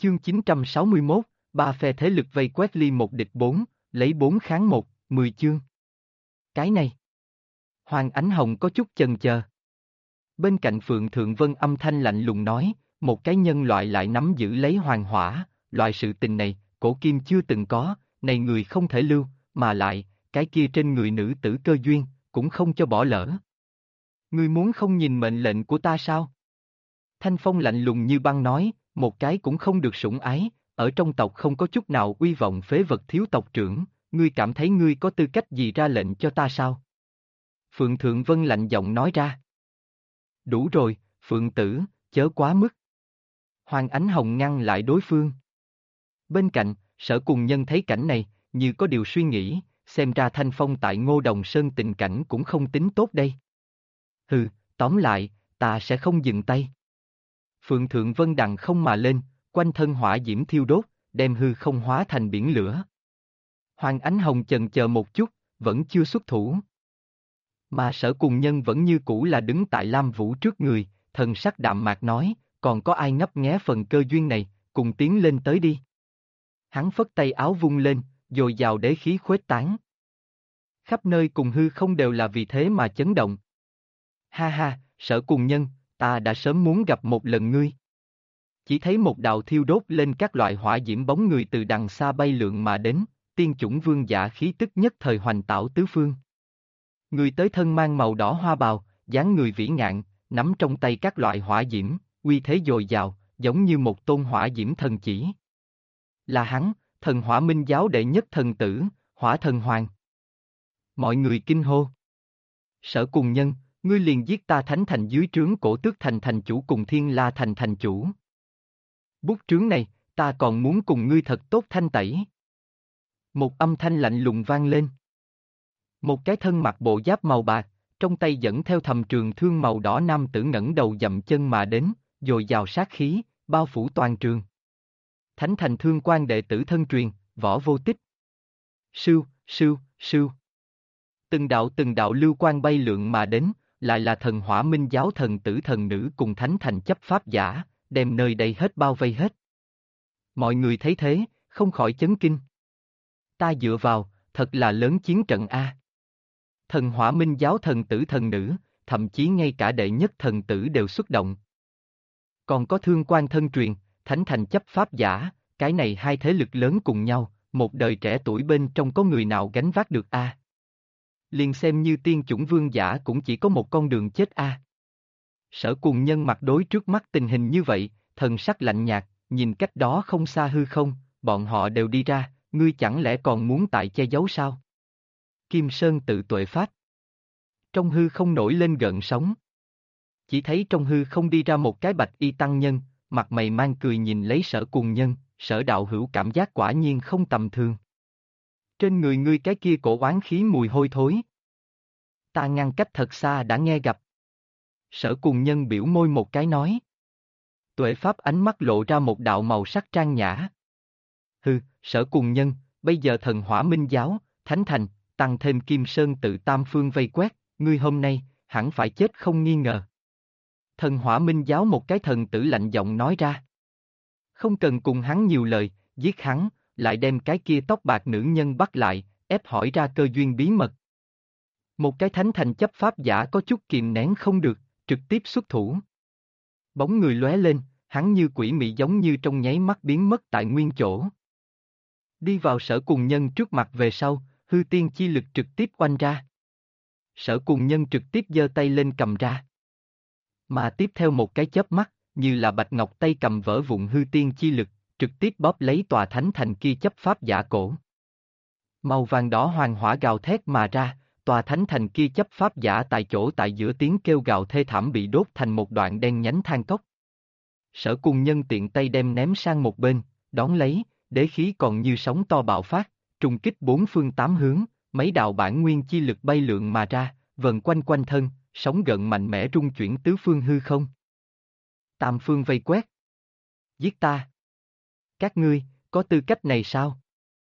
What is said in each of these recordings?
Chương 961, ba phe thế lực vây quét Ly một địch bốn, lấy 4 kháng 1, 10 chương. Cái này. Hoàng Ánh Hồng có chút chần chờ. Bên cạnh Phượng Thượng Vân âm thanh lạnh lùng nói, một cái nhân loại lại nắm giữ lấy hoàng hỏa, loại sự tình này, cổ kim chưa từng có, này người không thể lưu, mà lại, cái kia trên người nữ tử cơ duyên, cũng không cho bỏ lỡ. Ngươi muốn không nhìn mệnh lệnh của ta sao? Thanh Phong lạnh lùng như băng nói, một cái cũng không được sủng ái, ở trong tộc không có chút nào uy vọng phế vật thiếu tộc trưởng, ngươi cảm thấy ngươi có tư cách gì ra lệnh cho ta sao? Phượng Thượng Vân lạnh giọng nói ra. Đủ rồi, Phượng tử, chớ quá mức. Hoàng Ánh Hồng ngăn lại đối phương. Bên cạnh, Sở Cùng Nhân thấy cảnh này, như có điều suy nghĩ, xem ra Thanh Phong tại Ngô Đồng Sơn tình cảnh cũng không tính tốt đây. Hừ, tóm lại, ta sẽ không dừng tay. Phượng Thượng Vân đằng không mà lên, quanh thân hỏa diễm thiêu đốt, đem hư không hóa thành biển lửa. Hoàng Ánh Hồng chần chờ một chút, vẫn chưa xuất thủ. Mà Sở Cùng Nhân vẫn như cũ là đứng tại Lam Vũ trước người, thần sắc đạm mạc nói, còn có ai ngấp nghé phần cơ duyên này, cùng tiến lên tới đi. Hắn phất tay áo vung lên, dồi dào đế khí khuếch tán. Khắp nơi cùng hư không đều là vì thế mà chấn động. Ha ha, Sở Cùng Nhân, ta đã sớm muốn gặp một lần ngươi. Chỉ thấy một đạo thiêu đốt lên các loại hỏa diễm bóng người từ đằng xa bay lượn mà đến, tiên chủng vương giả khí tức nhất thời hoành tảo tứ phương. Người tới thân mang màu đỏ hoa bào, dáng người vĩ ngạn, nắm trong tay các loại hỏa diễm, uy thế dồi dào, giống như một tôn hỏa diễm thần chỉ. Là hắn, thần hỏa minh giáo đệ nhất thần tử, Hỏa Thần Hoàng. Mọi người kinh hô. Sở Cùng Nhân, ngươi liền giết ta Thánh Thành dưới trướng Cổ Tước Thành thành chủ cùng Thiên La Thành thành chủ. Bút trướng này, ta còn muốn cùng ngươi thật tốt thanh tẩy. Một âm thanh lạnh lùng vang lên. Một cái thân mặc bộ giáp màu bạc, trong tay dẫn theo thầm trường thương màu đỏ nam tử ngẩng đầu dậm chân mà đến, dồi dào sát khí, bao phủ toàn trường. Thánh Thành Thương Quan đệ tử thân truyền, Võ Vô Tích. Sưu, sưu, sưu. Từng đạo lưu quan bay lượn mà đến, lại là thần hỏa minh giáo thần tử thần nữ cùng Thánh Thành chấp pháp giả, đem nơi đây hết bao vây hết. Mọi người thấy thế, không khỏi chấn kinh. Ta dựa vào, thật là lớn chiến trận a. Thần hỏa minh giáo thần tử thần nữ, thậm chí ngay cả đệ nhất thần tử đều xuất động. Còn có Thương Quan thân truyền, Thánh Thành chấp pháp giả, cái này hai thế lực lớn cùng nhau, một đời trẻ tuổi bên trong có người nào gánh vác được a? Liền xem như tiên chủng vương giả cũng chỉ có một con đường chết a. Sở Cùng Nhân mặt đối trước mắt tình hình như vậy, thần sắc lạnh nhạt, nhìn cách đó không xa hư không, bọn họ đều đi ra, ngươi chẳng lẽ còn muốn tại che giấu sao? Kim Sơn tự tuệ pháp. Trong hư không nổi lên gợn sóng. Chỉ thấy trong hư không đi ra một cái bạch y tăng nhân, mặt mày mang cười nhìn lấy Sở Cùng Nhân, Sở đạo hữu cảm giác quả nhiên không tầm thường. Trên người ngươi cái kia cổ oán khí mùi hôi thối. Ta ngăn cách thật xa đã nghe gặp. Sở Cùng Nhân biểu môi một cái nói. Tuệ pháp ánh mắt lộ ra một đạo màu sắc trang nhã. Hừ, Sở Cùng Nhân, bây giờ thần hỏa minh giáo, Thánh Thành, tăng thêm Kim Sơn tự tam phương vây quét, ngươi hôm nay, hẳn phải chết không nghi ngờ. Thần hỏa minh giáo một cái thần tử lạnh giọng nói ra. Không cần cùng hắn nhiều lời, giết hắn, lại đem cái kia tóc bạc nữ nhân bắt lại, ép hỏi ra cơ duyên bí mật. Một cái Thánh Thành chấp pháp giả có chút kìm nén không được, trực tiếp xuất thủ. Bóng người lóe lên, hắn như quỷ mị giống như trong nháy mắt biến mất tại nguyên chỗ. Đi vào Sở Cùng Nhân trước mặt về sau, hư tiên chi lực trực tiếp oanh ra. Sở Cùng Nhân trực tiếp giơ tay lên cầm ra. Mà tiếp theo một cái chớp mắt, như là bạch ngọc tay cầm vỡ vụn hư tiên chi lực, trực tiếp bóp lấy tòa Thánh Thành kia chấp pháp giả cổ. Màu vàng đỏ hoàng hỏa gào thét mà ra, tòa Thánh Thành kia chấp pháp giả tại chỗ tại giữa tiếng kêu gào thê thảm bị đốt thành một đoạn đen nhánh than cốc. Sở Cùng Nhân tiện tay đem ném sang một bên, đón lấy, đế khí còn như sóng to bạo phát, trùng kích bốn phương tám hướng, mấy đạo bản nguyên chi lực bay lượn mà ra, vần quanh quanh thân, sóng gợn mạnh mẽ rung chuyển tứ phương hư không. Tam phương vây quét. Giết ta. Các ngươi, có tư cách này sao?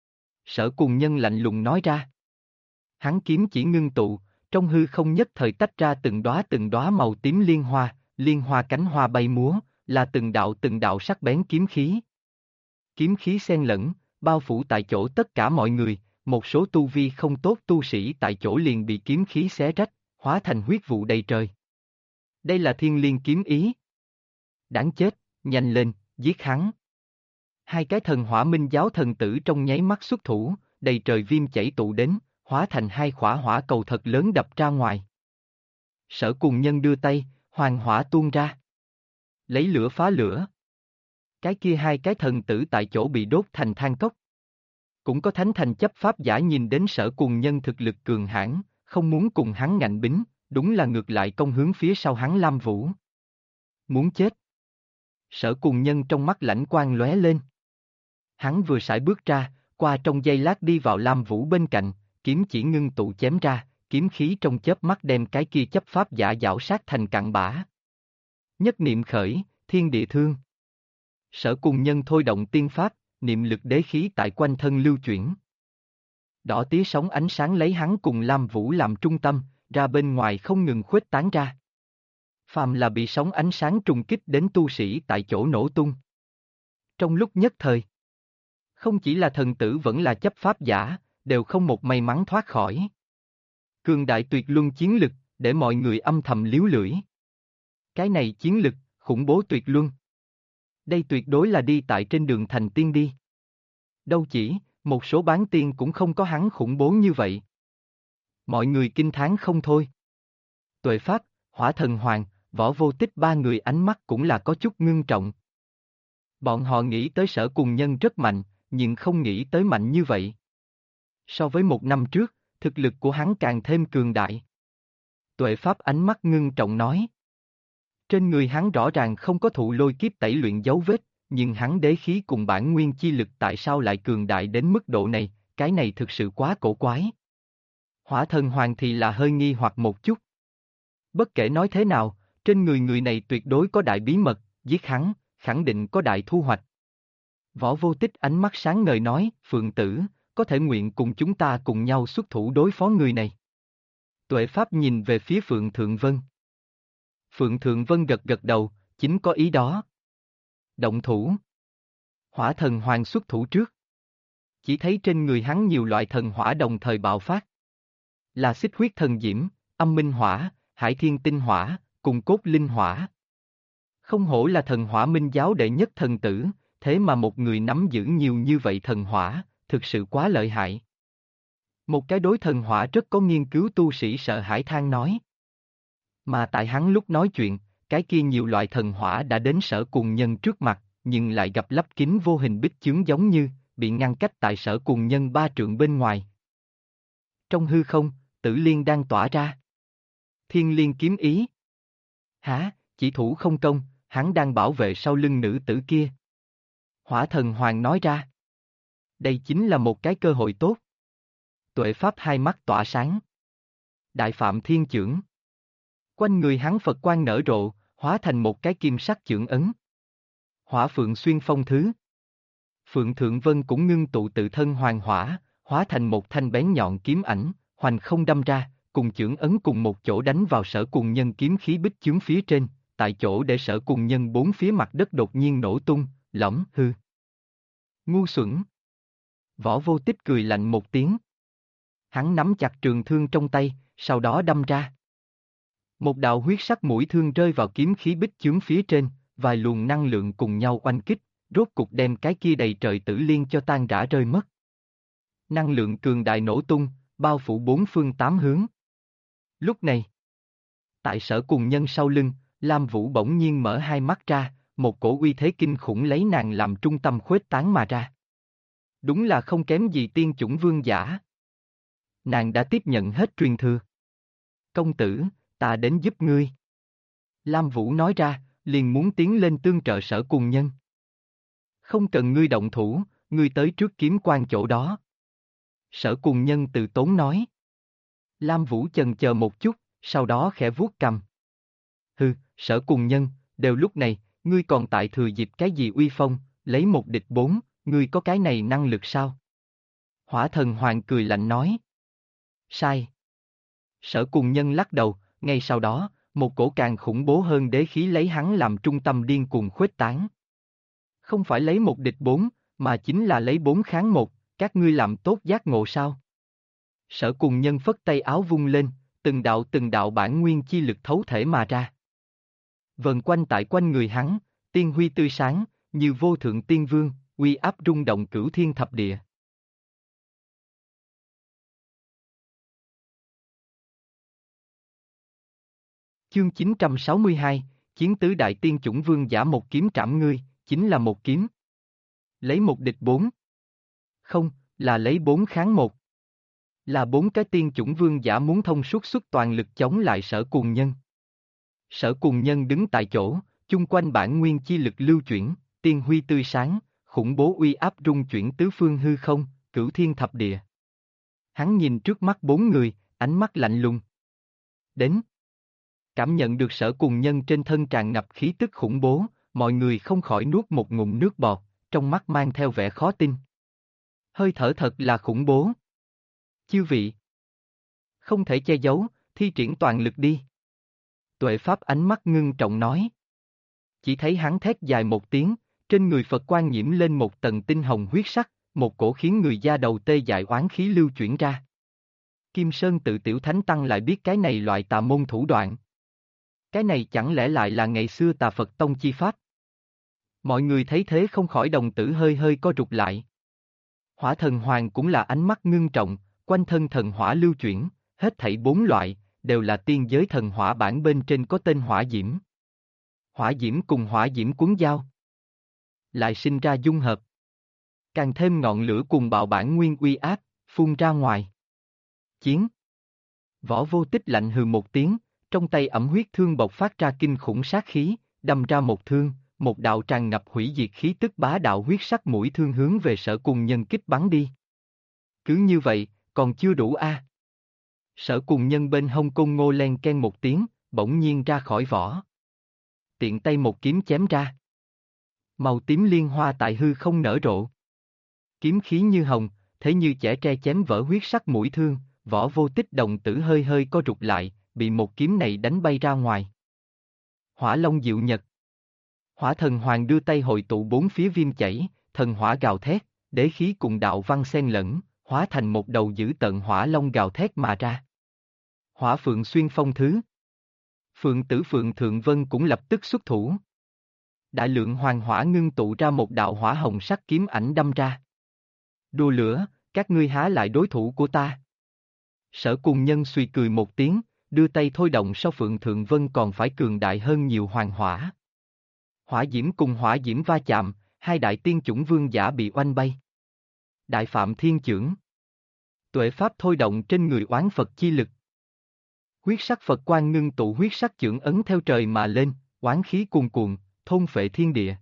Sở Cùng Nhân lạnh lùng nói ra. Hắn kiếm chỉ ngưng tụ, trong hư không nhất thời tách ra từng đóa màu tím liên hoa cánh hoa bay múa, là từng đạo sắc bén kiếm khí. kiếm khí xen lẫn, bao phủ tại chỗ tất cả mọi người, một số tu vi không tốt tu sĩ tại chỗ liền bị kiếm khí xé rách, hóa thành huyết vụ đầy trời. Đây là thiên liên kiếm ý. Đáng chết, nhanh lên, giết hắn. Hai cái thần hỏa minh giáo thần tử trong nháy mắt xuất thủ, đầy trời viêm chảy tụ đến, hóa thành hai khỏa hỏa cầu thật lớn đập ra ngoài. Sở Cùng Nhân đưa tay, hoàng hỏa tuôn ra. Lấy lửa phá lửa. Cái kia hai cái thần tử tại chỗ bị đốt thành than cốc. Cũng có thánh thành chấp pháp giả nhìn đến Sở Cùng Nhân thực lực cường hãn, không muốn cùng hắn ngạnh bính, đúng là ngược lại công hướng phía sau hắn Lam Vũ. Muốn chết. Sở Cùng Nhân trong mắt lãnh quang lóe lên. Hắn vừa sải bước ra, qua trong giây lát đi vào Lam Vũ bên cạnh, kiếm chỉ ngưng tụ chém ra, kiếm khí trong chớp mắt đem cái kia chấp pháp giả giảo sát thành cặn bã. Nhất niệm khởi, thiên địa thương. Sở Cùng Nhân thôi động tiên pháp, niệm lực đế khí tại quanh thân lưu chuyển. Đỏ tía sóng ánh sáng lấy hắn cùng Lam Vũ làm trung tâm, ra bên ngoài không ngừng khuếch tán ra. Phàm là bị sóng ánh sáng trùng kích đến tu sĩ tại chỗ nổ tung. Trong lúc nhất thời, không chỉ là thần tử vẫn là chấp pháp giả, đều không một may mắn thoát khỏi. Cường đại tuyệt luân chiến lực, để mọi người âm thầm líu lưỡi. Cái này chiến lực, khủng bố tuyệt luân. Đây tuyệt đối là đi tại trên đường thành tiên đi. Đâu chỉ, một số bán tiên cũng không có hắn khủng bố như vậy. Mọi người kinh thán không thôi. Tuệ Pháp, Hỏa Thần Hoàng, Võ Vô Tích ba người ánh mắt cũng là có chút ngưng trọng. Bọn họ nghĩ tới Sở Cùng Nhân rất mạnh, nhưng không nghĩ tới mạnh như vậy. So với một năm trước, thực lực của hắn càng thêm cường đại. Tuệ Pháp ánh mắt ngưng trọng nói. Trên người hắn rõ ràng không có thụ lôi kiếp tẩy luyện dấu vết, nhưng hắn đế khí cùng bản nguyên chi lực tại sao lại cường đại đến mức độ này, cái này thực sự quá cổ quái. Hỏa Thần Hoàng thì là hơi nghi hoặc một chút. Bất kể nói thế nào, trên người người này tuyệt đối có đại bí mật, giết hắn, khẳng định có đại thu hoạch. Võ Vô Tích ánh mắt sáng ngời nói, Phượng Tử, có thể nguyện cùng chúng ta cùng nhau xuất thủ đối phó người này. Tuệ Pháp nhìn về phía Phượng Thượng Vân. Phượng Thượng Vân gật gật đầu, chính có ý đó. Động thủ. Hỏa Thần Hoàng xuất thủ trước. Chỉ thấy trên người hắn nhiều loại thần hỏa đồng thời bạo phát. Là Xích Huyết Thần Diễm, Âm Minh Hỏa, Hải Thiên Tinh Hỏa, cùng Cốt Linh Hỏa. Không hổ là thần hỏa minh giáo đệ nhất thần tử, thế mà một người nắm giữ nhiều như vậy thần hỏa, thực sự quá lợi hại. Một cái đối thần hỏa rất có nghiên cứu tu sĩ sợ hãi than nói. Mà tại hắn lúc nói chuyện, cái kia nhiều loại thần hỏa đã đến Sở Cùng Nhân trước mặt, nhưng lại gặp lấp kín vô hình bích chướng giống như, bị ngăn cách tại Sở Cùng Nhân 3 trượng bên ngoài. Trong hư không, Tử Liên đang tỏa ra. Thiên Liên kiếm ý. Hả, chỉ thủ không công, hắn đang bảo vệ sau lưng nữ tử kia. Hỏa Thần Hoàng nói ra. Đây chính là một cái cơ hội tốt. Tuệ Pháp hai mắt tỏa sáng. Đại Phạm Thiên Chưởng. Quanh người hắn Phật quang nở rộ, hóa thành một cái kim sắc chưởng ấn. Hỏa Phượng Xuyên Phong Thứ. Phượng Thượng Vân cũng ngưng tụ tự thân hoàng hỏa, hóa thành một thanh bén nhọn kiếm ảnh, hoành không đâm ra, cùng chưởng ấn cùng một chỗ đánh vào Sở Cùng Nhân kiếm khí bích chướng phía trên, tại chỗ để Sở Cùng Nhân bốn phía mặt đất đột nhiên nổ tung, lõm hư. Ngu xuẩn. Võ Vô Tích cười lạnh một tiếng. Hắn nắm chặt trường thương trong tay, sau đó đâm ra. Một đạo huyết sắc mũi thương rơi vào kiếm khí bích chướng phía trên, vài luồng năng lượng cùng nhau oanh kích, rốt cục đem cái kia đầy trời Tử Liên cho tan rã rơi mất. Năng lượng cường đại nổ tung, bao phủ bốn phương tám hướng. Lúc này, tại Sở Cùng Nhân sau lưng, Lam Vũ bỗng nhiên mở hai mắt ra, một cổ uy thế kinh khủng lấy nàng làm trung tâm khuếch tán mà ra. Đúng là không kém gì tiên chủng vương giả. Nàng đã tiếp nhận hết truyền thừa. Công tử, ta đến giúp ngươi. Lam Vũ nói ra, liền muốn tiến lên tương trợ Sở Cùng Nhân. Không cần ngươi động thủ, ngươi tới trước kiếm quan chỗ đó. Sở Cùng Nhân từ tốn nói. Lam Vũ chần chờ một chút, sau đó khẽ vuốt cằm. Hừ, Sở Cùng Nhân, đều lúc này, ngươi còn tại thừa dịp cái gì uy phong, lấy một địch bốn, ngươi có cái này năng lực sao? Hỏa Thần Hoàng cười lạnh nói. Sai. Sở Cùng Nhân lắc đầu, ngay sau đó, một cổ càng khủng bố hơn đế khí lấy hắn làm trung tâm điên cuồng khuếch tán. Không phải lấy một địch bốn, Mà chính là lấy 4 kháng 1, các ngươi làm tốt giác ngộ sao? Sở Cùng Nhân phất tay áo vung lên, từng đạo bản nguyên chi lực thấu thể mà ra. Vần quanh tại quanh người hắn, tiên huy tươi sáng, như vô thượng tiên vương, uy áp rung động cửu thiên thập địa. Chương 962, Chiến tứ đại tiên chủng vương giả một kiếm trảm ngươi, chính là một kiếm. Lấy một địch 4. Không, là lấy 4 kháng 1. Là 4 cái tiên chủng vương giả muốn thông suốt xuất toàn lực chống lại Sở Cùng Nhân. Sở Cùng Nhân đứng tại chỗ, chung quanh bản nguyên chi lực lưu chuyển, tiên huy tươi sáng, khủng bố uy áp rung chuyển tứ phương hư không, cửu thiên thập địa. Hắn nhìn trước mắt 4 người, ánh mắt lạnh lùng. Đến. Cảm nhận được Sở Cùng Nhân trên thân tràn ngập khí tức khủng bố, mọi người không khỏi nuốt một ngụm nước bọt, trong mắt mang theo vẻ khó tin. Hơi thở thật là khủng bố. Chư vị. Không thể che giấu, thi triển toàn lực đi. Tuệ Pháp ánh mắt ngưng trọng nói. Chỉ thấy hắn thét dài một tiếng, trên người Phật quang nhiễm lên một tầng tinh hồng huyết sắc, một cổ khiến người da đầu tê dại oán khí lưu chuyển ra. Kim Sơn Tự Tiểu Thánh Tăng lại biết cái này loại tà môn thủ đoạn. Cái này chẳng lẽ lại là ngày xưa Tà Phật Tông chi pháp? Mọi người thấy thế không khỏi đồng tử hơi hơi co rụt lại. Hỏa Thần Hoàng cũng là ánh mắt ngưng trọng, quanh thân thần hỏa lưu chuyển, hết thảy 4 loại, đều là tiên giới thần hỏa bản bên trên có tên hỏa diễm. Hỏa diễm cùng hỏa diễm cuốn giao, lại sinh ra dung hợp. Càng thêm ngọn lửa cùng bạo bản nguyên uy áp, phun ra ngoài. Chiến. Võ Vô Tích lạnh hừ một tiếng, trong tay ẩm huyết thương bộc phát ra kinh khủng sát khí, đâm ra một thương, một đạo tràn ngập hủy diệt khí tức bá đạo huyết sắc mũi thương hướng về Sở Cùng Nhân kích bắn đi. Cứ như vậy, còn chưa đủ a. Sở Cùng Nhân bên hông côn ngô len ken một tiếng, bỗng nhiên ra khỏi vỏ. Tiện tay một kiếm chém ra. Màu tím liên hoa tại hư không nở rộ. Kiếm khí như hồng, thế như chẻ tre chém vỡ huyết sắc mũi thương, Võ Vô Tích đồng tử hơi hơi co rụt lại, bị một kiếm này đánh bay ra ngoài. Hỏa Long Diệu Nhật. Hỏa Thần Hoàng đưa tay hội tụ 4 phía viêm chảy, thần hỏa gào thét, đế khí cùng đạo văn xen lẫn, hóa thành một đầu dữ tợn hỏa long gào thét mà ra. Hỏa Phượng xuyên phong thứ. Phượng Tử Phượng Thượng Vân cũng lập tức xuất thủ. Đại lượng hoàng hỏa ngưng tụ ra một đạo hỏa hồng sắc kiếm ảnh đâm ra. Đùa lửa, các ngươi há lại đối thủ của ta. Sở Cùng Nhân suy cười một tiếng, đưa tay thôi động so Phượng Thượng Vân còn phải cường đại hơn nhiều hoàng hỏa. Hỏa diễm cùng hỏa diễm va chạm, hai đại tiên chủng vương giả bị oanh bay. Đại Phạm Thiên Chưởng. Tuệ Pháp thôi động trên người oán Phật chi lực. Huyết sắc Phật quang ngưng tụ huyết sắc chưởng ấn theo trời mà lên, oán khí cuồn cuộn, thôn phệ thiên địa.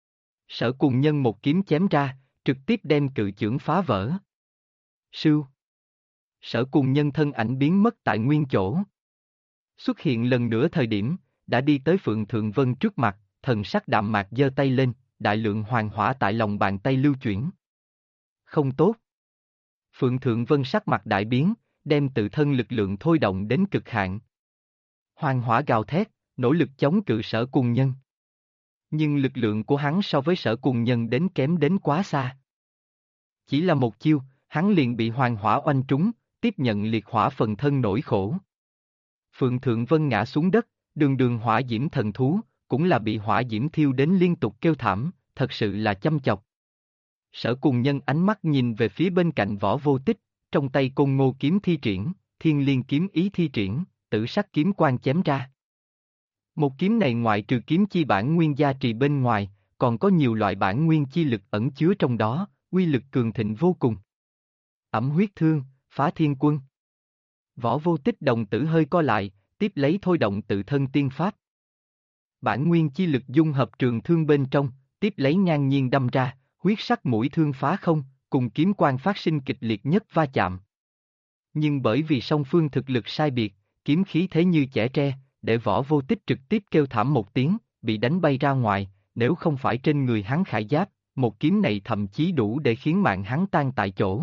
Sở Cùng Nhân một kiếm chém ra, trực tiếp đem cự chưởng phá vỡ. Sưu. Sở Cùng Nhân thân ảnh biến mất tại nguyên chỗ. Xuất hiện lần nữa thời điểm, đã đi tới Phượng Thượng Vân trước mặt, thần sắc đạm mạc giơ tay lên, đại lượng hoàng hỏa tại lòng bàn tay lưu chuyển. Không tốt. Phượng Thượng Vân sắc mặt đại biến, đem tự thân lực lượng thôi động đến cực hạn. Hoàng hỏa gào thét, nỗ lực chống cự Sở Cùng Nhân. Nhưng lực lượng của hắn so với Sở Cùng Nhân đến kém đến quá xa. Chỉ là một chiêu, hắn liền bị hoàng hỏa oanh trúng, tiếp nhận liệt hỏa phần thân nỗi khổ. Phượng Thượng Vân ngã xuống đất, đường đường hỏa diễm thần thú, cũng là bị hỏa diễm thiêu đến liên tục kêu thảm, thật sự là chăm chọc. Sở Cùng Nhân ánh mắt nhìn về phía bên cạnh Võ Vô Tích, trong tay côn ngô kiếm thi triển, thiên liên kiếm ý thi triển, tử sắc kiếm quang chém ra. Một kiếm này ngoại trừ kiếm chi bản nguyên gia trì bên ngoài, còn có nhiều loại bản nguyên chi lực ẩn chứa trong đó, uy lực cường thịnh vô cùng. Ẩm huyết thương, phá thiên quân. Võ Vô Tích đồng tử hơi co lại, tiếp lấy thôi động tự thân tiên pháp. Bản nguyên chi lực dung hợp trường thương bên trong, tiếp lấy ngang nhiên đâm ra, huyết sắc mũi thương phá không, cùng kiếm quang phát sinh kịch liệt nhất va chạm. Nhưng bởi vì song phương thực lực sai biệt, kiếm khí thế như chẻ tre, để Võ Vô Tích trực tiếp kêu thảm một tiếng, bị đánh bay ra ngoài, nếu không phải trên người hắn khải giáp, một kiếm này thậm chí đủ để khiến mạng hắn tan tại chỗ.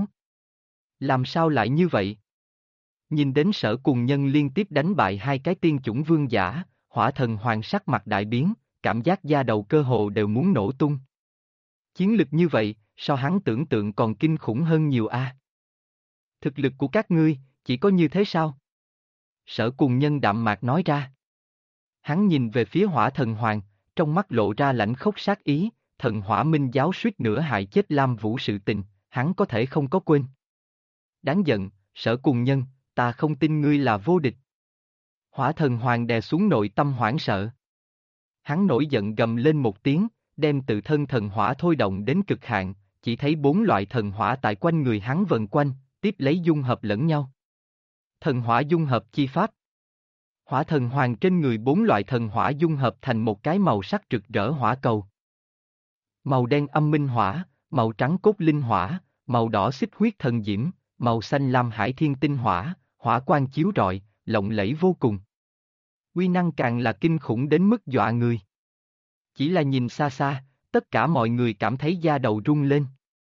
Làm sao lại như vậy? Nhìn đến Sở Cùng Nhân liên tiếp đánh bại hai cái tiên chủng vương giả, Hỏa Thần Hoàng sắc mặt đại biến, cảm giác da đầu cơ hồ đều muốn nổ tung. Chiến lực như vậy, so hắn tưởng tượng còn kinh khủng hơn nhiều a. Thực lực của các ngươi, chỉ có như thế sao? Sở Cùng Nhân đạm mạc nói ra. Hắn nhìn về phía Hỏa Thần Hoàng, trong mắt lộ ra lãnh khốc sát ý, thần Hỏa Minh giáo suýt nữa hại chết Lam Vũ sự tình, hắn có thể không có quên. Đáng giận, Sở Cùng Nhân, ta không tin ngươi là vô địch. Hỏa Thần Hoàng đè xuống nội tâm hoảng sợ. Hắn nổi giận gầm lên một tiếng, đem tự thân thần hỏa thôi động đến cực hạn, chỉ thấy 4 loại thần hỏa tại quanh người hắn vần quanh, tiếp lấy dung hợp lẫn nhau. Thần hỏa dung hợp chi pháp. Hỏa Thần Hoàng trên người 4 loại thần hỏa dung hợp thành một cái màu sắc rực rỡ hỏa cầu. Màu đen âm minh hỏa, màu trắng cốt linh hỏa, màu đỏ xích huyết thần diễm, màu xanh lam hải thiên tinh hỏa, hỏa quang chiếu rọi, lộng lẫy vô cùng. Uy năng càng là kinh khủng đến mức dọa người. Chỉ là nhìn xa xa, tất cả mọi người cảm thấy da đầu rung lên.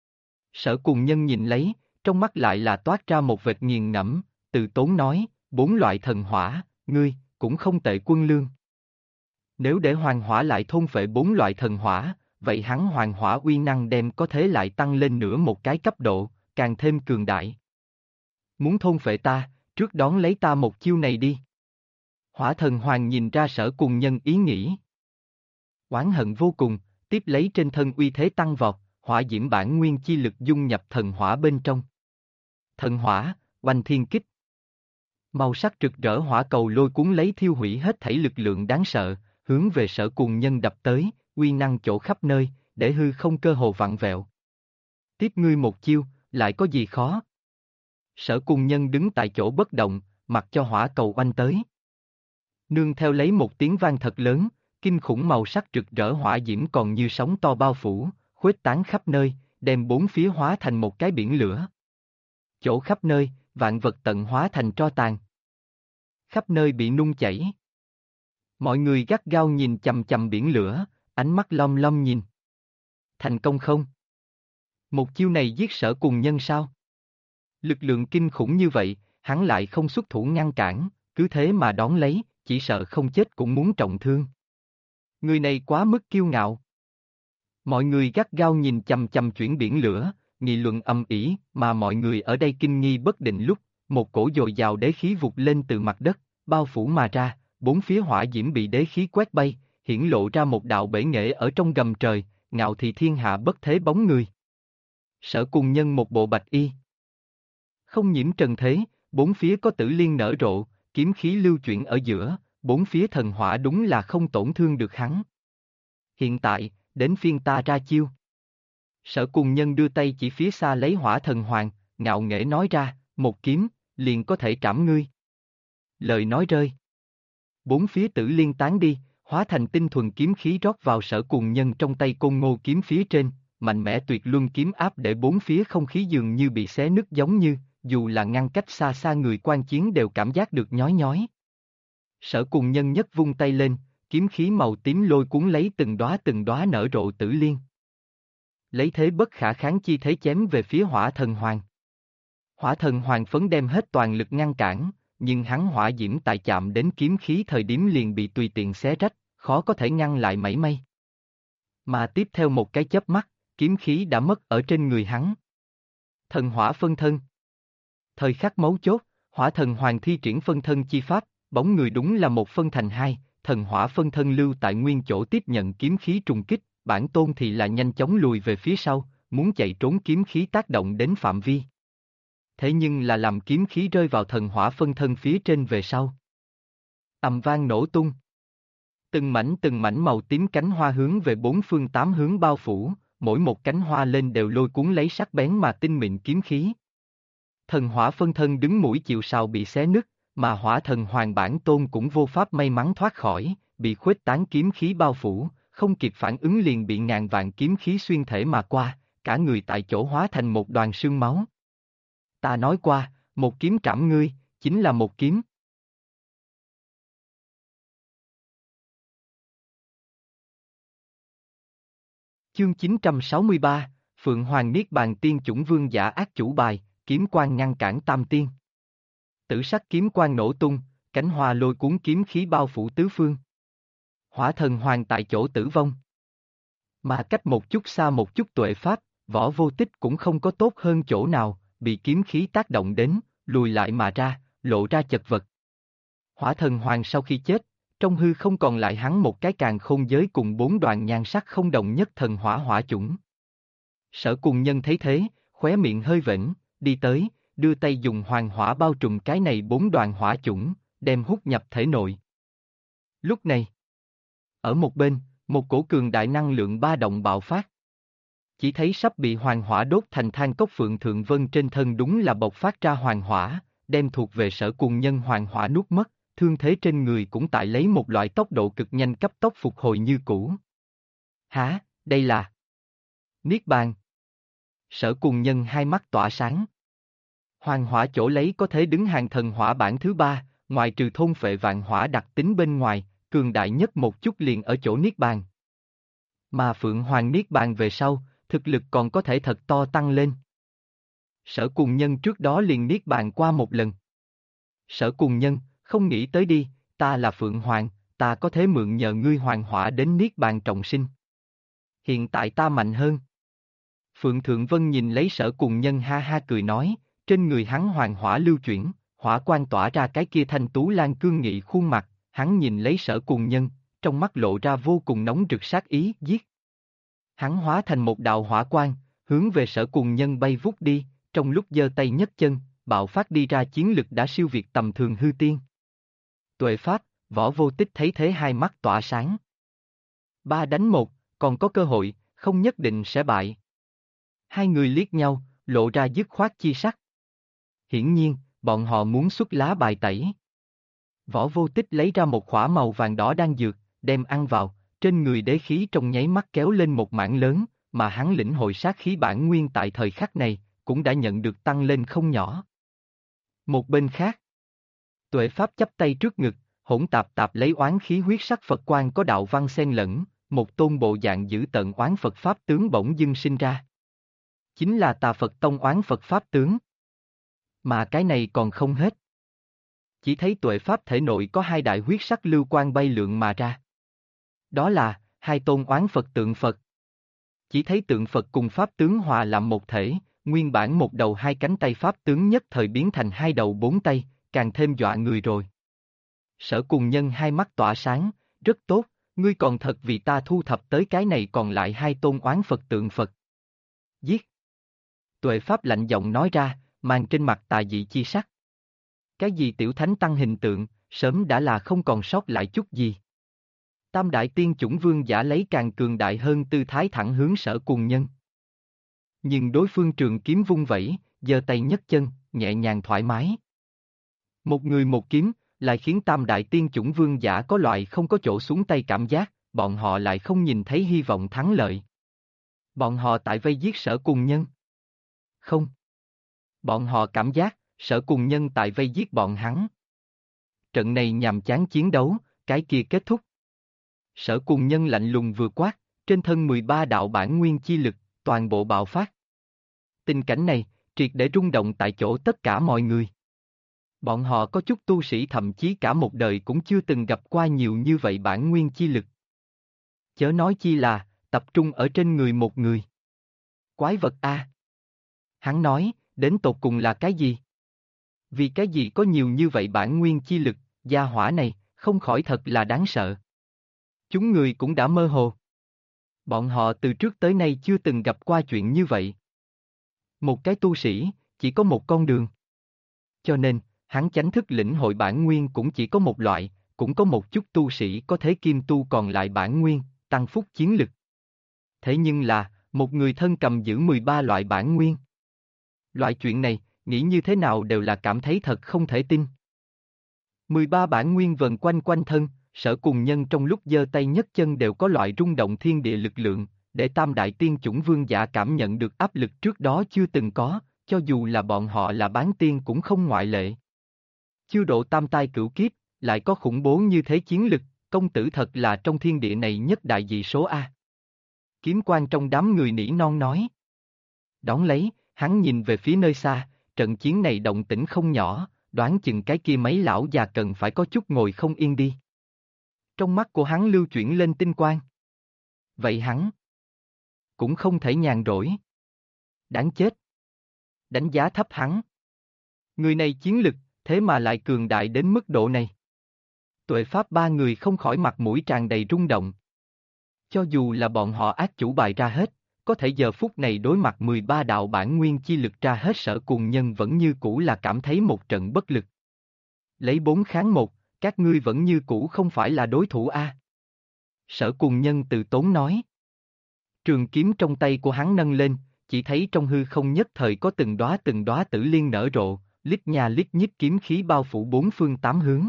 Sở Cùng Nhân nhìn lấy, trong mắt lại là toát ra một vệt nghiền ngẫm, từ tốn nói, 4 loại thần hỏa, ngươi, cũng không tệ quân lương. Nếu để hoàng hỏa lại thôn phệ 4 loại thần hỏa, vậy hắn hoàng hỏa uy năng đem có thể lại tăng lên nữa một cái cấp độ, càng thêm cường đại. Muốn thôn phệ ta, trước đón lấy ta một chiêu này đi. Hỏa Thần Hoàng nhìn ra Sở Cùng Nhân ý nghĩ. Oán hận vô cùng, tiếp lấy trên thân uy thế tăng vọt, hỏa diễm bản nguyên chi lực dung nhập thần hỏa bên trong. Thần hỏa, oanh thiên kích. Màu sắc rực rỡ hỏa cầu lôi cuốn lấy thiêu hủy hết thảy lực lượng đáng sợ, hướng về Sở Cùng Nhân đập tới, uy năng chỗ khắp nơi, để hư không cơ hồ vặn vẹo. Tiếp ngươi một chiêu, lại có gì khó? Sở Cùng Nhân đứng tại chỗ bất động, mặc cho hỏa cầu oanh tới. Nương theo lấy một tiếng vang thật lớn, kinh khủng màu sắc rực rỡ hỏa diễm còn như sóng to bao phủ, khuếch tán khắp nơi, đem bốn phía hóa thành một cái biển lửa. Chỗ khắp nơi, vạn vật tận hóa thành tro tàn. Khắp nơi bị nung chảy. Mọi người gắt gao nhìn chằm chằm biển lửa, ánh mắt long long nhìn. Thành công không? Một chiêu này giết Sở Cùng Nhân sao? Lực lượng kinh khủng như vậy, hắn lại không xuất thủ ngăn cản, cứ thế mà đón lấy, chỉ sợ không chết cũng muốn trọng thương. Người này quá mức kiêu ngạo. Mọi người gắt gao nhìn chằm chằm chuyển biển lửa, nghị luận âm ỉ, mà mọi người ở đây kinh nghi bất định lúc, một cổ dồi dào đế khí vụt lên từ mặt đất, bao phủ mà ra, bốn phía hỏa diễm bị đế khí quét bay, hiển lộ ra một đạo bể nghệ ở trong gầm trời, ngạo thị thiên hạ bất thế bóng người. Sở Cùng Nhân một bộ bạch y. Không nhiễm trần thế, bốn phía có tử liên nở rộ, kiếm khí lưu chuyển ở giữa, bốn phía thần hỏa đúng là không tổn thương được hắn. Hiện tại, đến phiên ta ra chiêu. Sở Cùng Nhân đưa tay chỉ phía xa lấy Hỏa Thần Hoàng, ngạo nghễ nói ra, một kiếm, liền có thể trảm ngươi. Lời nói rơi. Bốn phía tử liên tán đi, hóa thành tinh thuần kiếm khí rót vào Sở Cùng Nhân trong tay Côn Ngô kiếm phía trên, mạnh mẽ tuyệt luân kiếm áp để bốn phía không khí dường như bị xé nứt giống như, dù là ngăn cách xa xa người quan chiến đều cảm giác được nhói nhói. Sở Cùng Nhân nhất vung tay lên, kiếm khí màu tím lôi cuốn lấy từng đóa nở rộ tử liên. Lấy thế bất khả kháng chi thế chém về phía Hỏa Thần Hoàng. Hỏa Thần Hoàng phấn đem hết toàn lực ngăn cản, nhưng hắn hỏa diễm tại chạm đến kiếm khí thời điểm liền bị tùy tiện xé rách, khó có thể ngăn lại mảy may. Mà tiếp theo một cái chớp mắt, kiếm khí đã mất ở trên người hắn. Thần hỏa phân thân. Thời khắc mấu chốt, Hỏa Thần Hoàng thi triển phân thân chi pháp, bóng người đúng là một phân thành hai, thần hỏa phân thân lưu tại nguyên chỗ tiếp nhận kiếm khí trùng kích, bản tôn thì là nhanh chóng lùi về phía sau, muốn chạy trốn kiếm khí tác động đến phạm vi. Thế nhưng là làm kiếm khí rơi vào thần hỏa phân thân phía trên về sau. Ầm vang nổ tung. Từng mảnh màu tím cánh hoa hướng về bốn phương tám hướng bao phủ, mỗi một cánh hoa lên đều lôi cuốn lấy sắc bén mà tinh mịn kiếm khí. Thần hỏa phân thân đứng mũi chịu sào bị xé nứt, mà Hỏa Thần Hoàng bản tôn cũng vô pháp may mắn thoát khỏi, bị khuếch tán kiếm khí bao phủ, không kịp phản ứng liền bị ngàn vạn kiếm khí xuyên thể mà qua, cả người tại chỗ hóa thành một đoàn sương máu. Ta nói qua, một kiếm trảm ngươi, chính là một kiếm. Chương 963, Phượng Hoàng Niết Bàn Tiên Chủng Vương Giả Ác Chủ Bài, kiếm quang ngăn cản Tam Tiên. Tử sắc kiếm quang nổ tung, cánh hoa lôi cuốn kiếm khí bao phủ tứ phương. Hỏa Thần Hoàng tại chỗ tử vong. Mà cách một chút xa một chút Tuệ Pháp, Võ Vô Tích cũng không có tốt hơn chỗ nào, bị kiếm khí tác động đến, lùi lại mà ra, lộ ra chật vật. Hỏa Thần Hoàng sau khi chết, trong hư không còn lại hắn một cái càn khôn giới cùng 4 đoàn nhan sắc không đồng nhất thần hỏa hỏa chủng. Sở Cùng Nhân thấy thế, khóe miệng hơi vểnh, đi tới, đưa tay dùng hoàng hỏa bao trùm cái này 4 đoàn hỏa chủng, đem hút nhập thể nội. Lúc này, ở một bên, một cổ cường đại năng lượng ba động bạo phát. Chỉ thấy sắp bị hoàng hỏa đốt thành than cốc Phượng Thượng Vân trên thân đúng là bộc phát ra hoàng hỏa, đem thuộc về Sở Cùng Nhân hoàng hỏa nuốt mất, thương thế trên người cũng tại lấy một loại tốc độ cực nhanh cấp tốc phục hồi như cũ. Hả, đây là Niết Bàn. Sở Cùng Nhân hai mắt tỏa sáng. Hoàng hỏa chỗ lấy có thể đứng hàng thần hỏa bảng thứ 3, ngoài trừ thôn phệ vạn hỏa đặc tính bên ngoài, cường đại nhất một chút liền ở chỗ Niết Bàn. Mà Phượng Hoàng Niết Bàn về sau, thực lực còn có thể thật to tăng lên. Sở Cùng Nhân trước đó liền Niết Bàn qua một lần. Sở Cùng Nhân, không nghĩ tới đi, ta là Phượng Hoàng, ta có thể mượn nhờ ngươi hoàng hỏa đến Niết Bàn trọng sinh. Hiện tại ta mạnh hơn. Phượng Thượng Vân nhìn lấy Sở Cùng Nhân ha ha cười nói, trên người hắn hoàng hỏa lưu chuyển, hỏa quang tỏa ra cái kia thanh tú lan cương nghị khuôn mặt, hắn nhìn lấy Sở Cùng Nhân, trong mắt lộ ra vô cùng nóng rực sát ý, giết. Hắn hóa thành một đạo hỏa quang, hướng về Sở Cùng Nhân bay vút đi, trong lúc giơ tay nhấc chân, bạo phát đi ra chiến lực đã siêu việt tầm thường hư tiên. Tuệ Pháp, Võ Vô Tích thấy thế hai mắt tỏa sáng. 3 đánh 1, còn có cơ hội, không nhất định sẽ bại. Hai người liếc nhau, lộ ra dứt khoát chi sắc. Hiển nhiên, bọn họ muốn xuất lá bài tẩy. Võ Vô Tích lấy ra một khỏa màu vàng đỏ đan dược, đem ăn vào, trên người đế khí trong nháy mắt kéo lên một mảng lớn, mà hắn lĩnh hội sát khí bản nguyên tại thời khắc này, cũng đã nhận được tăng lên không nhỏ. Một bên khác, Tuệ Pháp chắp tay trước ngực, hỗn tạp tạp lấy oán khí huyết sắc Phật quang có đạo văn xen lẫn, một tôn bộ dạng dữ tợn oán Phật Pháp tướng bỗng dưng sinh ra. Chính là Tà Phật Tông oán Phật Pháp tướng. Mà cái này còn không hết. Chỉ thấy Tuệ Pháp thể nội có 2 đại huyết sắc lưu quang bay lượn mà ra. Đó là 2 tôn oán Phật tượng Phật. Chỉ thấy tượng Phật cùng Pháp tướng hòa làm một thể, nguyên bản một đầu 2 cánh tay Pháp tướng nhất thời biến thành 2 đầu 4 tay, càng thêm dọa người rồi. Sở Cùng Nhân hai mắt tỏa sáng, rất tốt, ngươi còn thật vì ta thu thập tới cái này còn lại 2 tôn oán Phật tượng Phật. Giết! Tuệ Pháp lạnh giọng nói ra, mang trên mặt tà dị chi sắc. Cái gì tiểu thánh tăng hình tượng, sớm đã là không còn sót lại chút gì. Tam đại tiên chủng vương giả lấy càng cường đại hơn tư thái thẳng hướng Sở Cùng Nhân. Nhưng đối phương trường kiếm vung vẩy, giơ tay nhấc chân, nhẹ nhàng thoải mái. Một người một kiếm, lại khiến tam đại tiên chủng vương giả có loại không có chỗ xuống tay cảm giác, bọn họ lại không nhìn thấy hy vọng thắng lợi. Bọn họ tại vây giết Sở Cùng Nhân. Không. Bọn họ cảm giác, Sở Cùng Nhân tại vây giết bọn hắn. Trận này nhàm chán chiến đấu, cái kia kết thúc. Sở Cùng Nhân lạnh lùng vừa quát, trên thân 13 đạo bản nguyên chi lực, toàn bộ bạo phát. Tình cảnh này, triệt để rung động tại chỗ tất cả mọi người. Bọn họ có chút tu sĩ thậm chí cả một đời cũng chưa từng gặp qua nhiều như vậy bản nguyên chi lực. Chớ nói chi là, tập trung ở trên người một người. Quái vật A. Hắn nói, đến tột cùng là cái gì? Vì cái gì có nhiều như vậy bản nguyên chi lực, gia hỏa này, không khỏi thật là đáng sợ. Chúng người cũng đã mơ hồ. Bọn họ từ trước tới nay chưa từng gặp qua chuyện như vậy. Một cái tu sĩ, chỉ có một con đường. Cho nên, hắn chánh thức lĩnh hội bản nguyên cũng chỉ có một loại, cũng có một chút tu sĩ có thể kiêm tu còn lại bản nguyên, tăng phúc chiến lực. Thế nhưng là, một người thân cầm giữ 13 loại bản nguyên. Loại chuyện này, nghĩ như thế nào đều là cảm thấy thật không thể tin. 13 bản nguyên vần quanh quanh thân, Sở Cùng Nhân trong lúc giơ tay nhấc chân đều có loại rung động thiên địa lực lượng, để tam đại tiên chủng vương giả cảm nhận được áp lực trước đó chưa từng có, cho dù là bọn họ là bán tiên cũng không ngoại lệ. Chư độ tam tai cửu kiếp, lại có khủng bố như thế chiến lực, công tử thật là trong thiên địa này nhất đại dị số A. Kiếm quan trong đám người nỉ non nói. Đón lấy, hắn nhìn về phía nơi xa, trận chiến này động tĩnh không nhỏ, đoán chừng cái kia mấy lão già cần phải có chút ngồi không yên đi. Trong mắt của hắn lưu chuyển lên tinh quang. Vậy hắn cũng không thể nhàn rỗi. Đáng chết. Đánh giá thấp hắn. Người này chiến lực, thế mà lại cường đại đến mức độ này. Tuệ Pháp ba người không khỏi mặt mũi tràn đầy rung động. Cho dù là bọn họ ác chủ bài ra hết, có thể giờ phút này đối mặt 13 đạo bản nguyên chi lực ra hết Sở Cùng Nhân vẫn như cũ là cảm thấy một trận bất lực. Lấy 4 kháng 1, các ngươi vẫn như cũ không phải là đối thủ a. Sở Cùng Nhân từ tốn nói. Trường kiếm trong tay của hắn nâng lên, chỉ thấy trong hư không nhất thời có từng đóa tử liên nở rộ, lít nha lít nhít kiếm khí bao phủ bốn phương tám hướng.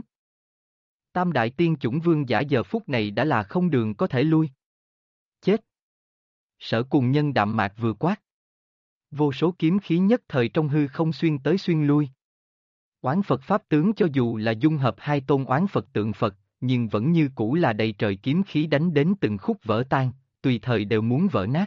Tam đại tiên chủng vương giả giờ phút này đã là không đường có thể lui. Chết! Sở Cùng Nhân đạm mạc vừa quát. Vô số kiếm khí nhất thời trong hư không xuyên tới xuyên lui. Oán Phật Pháp tướng cho dù là dung hợp hai tôn oán Phật tượng Phật, nhưng vẫn như cũ là đầy trời kiếm khí đánh đến từng khúc vỡ tan, tùy thời đều muốn vỡ nát.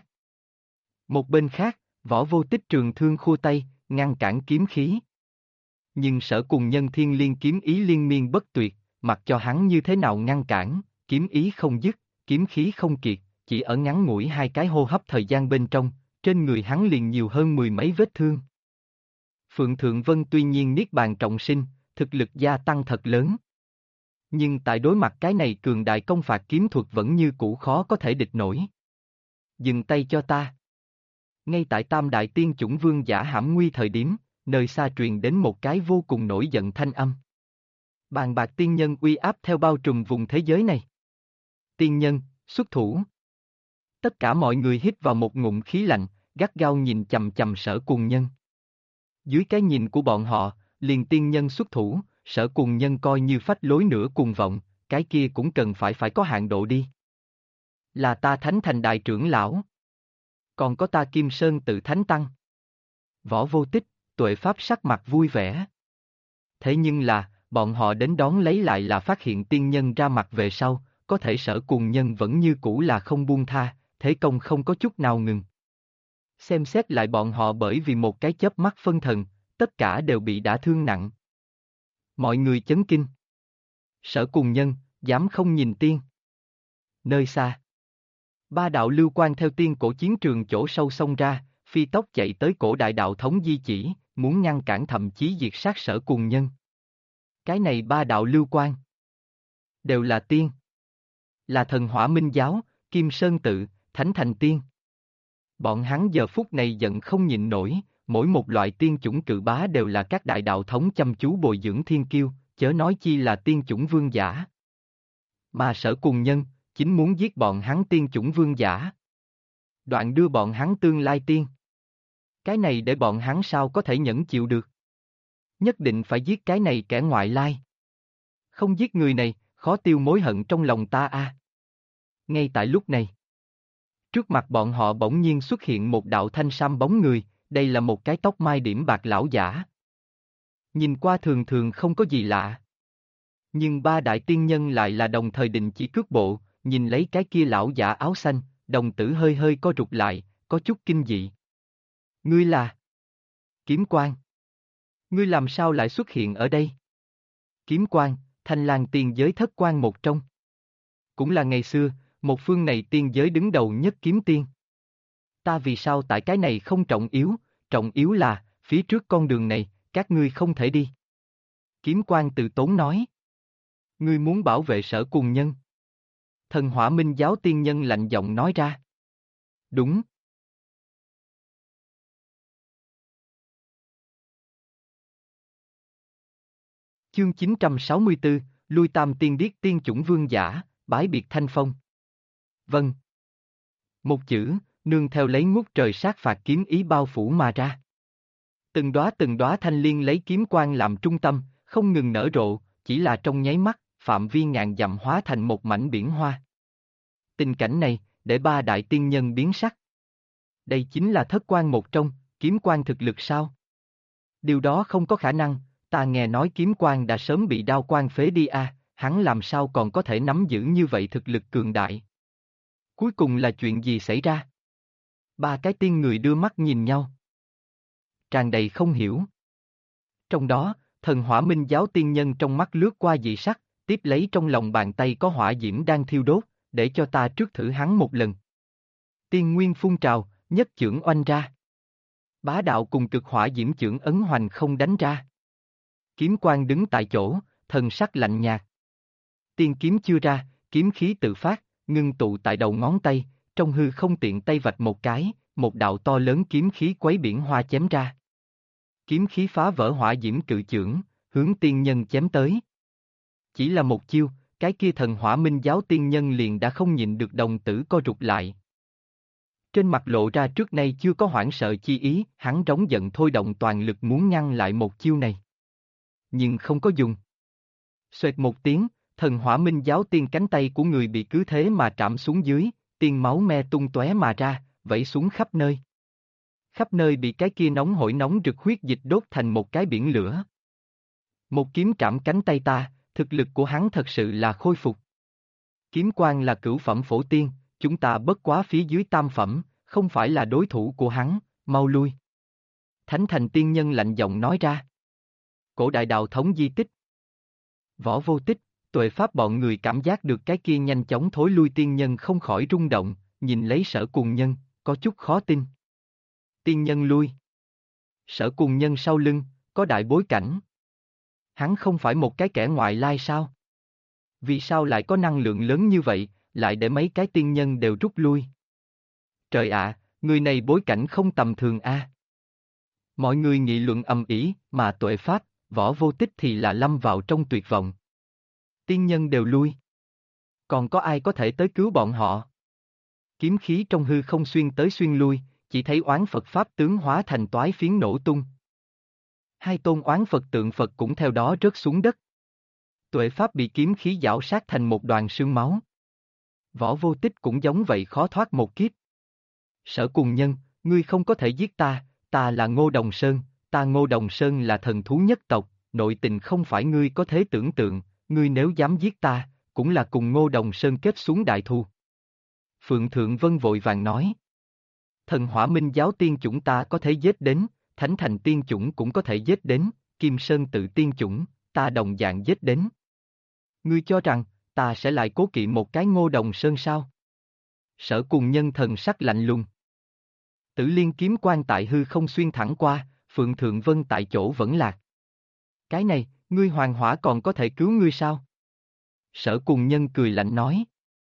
Một bên khác, Võ Vô Tích trường thương khua tay, ngăn cản kiếm khí. Nhưng Sở Cùng Nhân thiên liên kiếm ý liên miên bất tuyệt, mặc cho hắn như thế nào ngăn cản, kiếm ý không dứt, kiếm khí không kiệt, chỉ ở ngắn ngủi hai cái hô hấp thời gian bên trong, trên người hắn liền nhiều hơn 10 mấy vết thương. Phượng Thượng Vân tuy nhiên niết bàn trọng sinh, thực lực gia tăng thật lớn. Nhưng tại đối mặt cái này cường đại công phạt kiếm thuật vẫn như cũ khó có thể địch nổi. Dừng tay cho ta. Ngay tại Tam đại tiên chủng vương giả hãm nguy thời điểm, nơi xa truyền đến một cái vô cùng nổi giận thanh âm. Bàn bạc tiên nhân uy áp theo bao trùm vùng thế giới này. Tiên nhân, xuất thủ. Tất cả mọi người hít vào một ngụm khí lạnh, gắt gao nhìn chằm chằm Sở Cùng Nhân. Dưới cái nhìn của bọn họ, liền tiên nhân xuất thủ, Sở Cùng Nhân coi như phách lối nửa cuồng vọng, cái kia cũng cần phải có hạn độ đi. Là ta Thánh Thành đại trưởng lão. Còn có ta Kim Sơn tự Thánh Tăng. Võ Vô Tích, Tuệ Pháp sắc mặt vui vẻ. Thế nhưng là, bọn họ đến đón lấy lại là phát hiện tiên nhân ra mặt về sau, có thể Sở Cùng Nhân vẫn như cũ là không buông tha, thế công không có chút nào ngừng. Xem xét lại bọn họ bởi vì một cái chớp mắt phân thần, tất cả đều bị đả thương nặng. Mọi người chấn kinh. Sở Cùng Nhân, dám không nhìn tiên. Nơi xa. Ba đạo lưu quang theo tiên cổ chiến trường chỗ sâu xông ra, phi tốc chạy tới cổ đại đạo thống di chỉ, muốn ngăn cản thậm chí diệt sát Sở Cùng Nhân. Cái này ba đạo lưu quang đều là tiên. Là Thần Hỏa Minh Giáo, Kim Sơn Tự, Thánh Thành Tiên. Bọn hắn giờ phút này giận không nhịn nổi, mỗi một loại tiên chủng cự bá đều là các đại đạo thống chăm chú bồi dưỡng thiên kiêu, chớ nói chi là tiên chủng vương giả. Mà Sở Cùng Nhân, chính muốn giết bọn hắn tiên chủng vương giả. Đoạn đưa bọn hắn tương lai tiên. Cái này để bọn hắn sao có thể nhẫn chịu được. Nhất định phải giết cái này kẻ ngoại lai. Không giết người này, khó tiêu mối hận trong lòng ta a. Ngay tại lúc này, trước mặt bọn họ bỗng nhiên xuất hiện một đạo thanh sam bóng người, đây là một cái tóc mai điểm bạc lão giả. Nhìn qua thường thường không có gì lạ. Nhưng ba đại tiên nhân lại là đồng thời đình chỉ cước bộ, nhìn lấy cái kia lão giả áo xanh, đồng tử hơi hơi co rụt lại, có chút kinh dị. Ngươi là Kiếm Quang. Ngươi làm sao lại xuất hiện ở đây? Kiếm Quang, Thanh Lang tiên giới thất quan một trong. Cũng là ngày xưa, một phương này tiên giới đứng đầu nhất kiếm tiên. Ta vì sao tại cái này không trọng yếu là, phía trước con đường này, các ngươi không thể đi. Kiếm Quang từ tốn nói. Ngươi muốn bảo vệ Sở Cùng Nhân. Thần Hỏa Minh Giáo tiên nhân lạnh giọng nói ra. Đúng. Chương 964, lui tam tiên điếc tiên chủng vương giả, bái biệt Thanh Phong. Vâng. Một chữ, nương theo lấy ngút trời sát phạt kiếm ý bao phủ mà ra. Từng đóa thanh liên lấy kiếm quang làm trung tâm, không ngừng nở rộ, chỉ là trong nháy mắt, phạm vi ngàn dặm hóa thành một mảnh biển hoa. Tình cảnh này, để ba đại tiên nhân biến sắc. Đây chính là thất quan một trong, kiếm quang thực lực sao? Điều đó không có khả năng, ta nghe nói kiếm quang đã sớm bị đao quang phế đi a, hắn làm sao còn có thể nắm giữ như vậy thực lực cường đại? Cuối cùng là chuyện gì xảy ra? Ba cái tiên người đưa mắt nhìn nhau. Tràn đầy không hiểu. Trong đó, Thần Hỏa Minh Giáo tiên nhân trong mắt lướt qua dị sắc, tiếp lấy trong lòng bàn tay có hỏa diễm đang thiêu đốt, để cho ta trước thử hắn một lần. Tiên nguyên phun trào, nhất chưởng oanh ra. Bá đạo cùng cực hỏa diễm chưởng ấn hoành không đánh ra. Kiếm quang đứng tại chỗ, thần sắc lạnh nhạt. Tiên kiếm chưa ra, kiếm khí tự phát, ngưng tụ tại đầu ngón tay, trong hư không tiện tay vạch một cái, một đạo to lớn kiếm khí quấy biển hoa chém ra. Kiếm khí phá vỡ hỏa diễm cự chưởng, hướng tiên nhân chém tới. Chỉ là một chiêu, cái kia thần hỏa minh giáo tiên nhân liền đã không nhịn được đồng tử co rụt lại. Trên mặt lộ ra trước nay chưa có hoảng sợ chi ý, hắn rống giận thôi động toàn lực muốn ngăn lại một chiêu này. Nhưng không có dùng. Xoẹt một tiếng, thần hỏa minh giáo tiên cánh tay của người bị cứ thế mà trảm xuống dưới, tiên máu me tung tóe mà ra, vẩy xuống khắp nơi. Khắp nơi bị cái kia nóng hổi nóng rực huyết dịch đốt thành một cái biển lửa. Một kiếm trảm cánh tay ta, thực lực của hắn thật sự là khôi phục. Kiếm quan là cửu phẩm phổ tiên, chúng ta bất quá phía dưới tam phẩm, không phải là đối thủ của hắn, mau lui. Thánh thành tiên nhân lạnh giọng nói ra. Cổ đại đạo thống di tích. Võ vô tích, tuệ pháp bọn người cảm giác được cái kia nhanh chóng thối lui tiên nhân không khỏi rung động, nhìn lấy Sở Cùng Nhân, có chút khó tin. Tiên nhân lui. Sở Cùng Nhân sau lưng, có đại bối cảnh. Hắn không phải một cái kẻ ngoại lai sao? Vì sao lại có năng lượng lớn như vậy, lại để mấy cái tiên nhân đều rút lui? Trời ạ, người này bối cảnh không tầm thường a. Mọi người nghị luận ầm ĩ, mà tuệ pháp, võ vô tích thì là lâm vào trong tuyệt vọng. Tiên nhân đều lui. Còn có ai có thể tới cứu bọn họ? Kiếm khí trong hư không xuyên tới xuyên lui, chỉ thấy oán Phật pháp tướng hóa thành toái phiến nổ tung. Hai tôn oán Phật tượng Phật cũng theo đó rớt xuống đất. Tuệ pháp bị kiếm khí giảo sát thành một đoàn sương máu. Võ vô tích cũng giống vậy khó thoát một kiếp. Sở Cùng Nhân, ngươi không có thể giết ta, ta là Ngô Đồng Sơn, ta Ngô Đồng Sơn là thần thú nhất tộc, nội tình không phải ngươi có thể tưởng tượng, ngươi nếu dám giết ta, cũng là cùng Ngô Đồng Sơn kết xuống đại thù. Phượng Thượng Vân vội vàng nói. Thần hỏa minh giáo tiên chủng ta có thể giết đến, Thánh Thành tiên chủng cũng có thể giết đến, Kim Sơn tự tiên chủng, ta đồng dạng giết đến. Ngươi cho rằng, ta sẽ lại cố kỵ một cái Ngô Đồng Sơn sao? Sở Cùng Nhân thần sắc lạnh lùng. Tử Liên kiếm quan tại hư không xuyên thẳng qua, Phượng Thượng Vân tại chỗ vẫn lạc. Cái này, ngươi hoàng hỏa còn có thể cứu ngươi sao? Sở Cùng Nhân cười lạnh nói.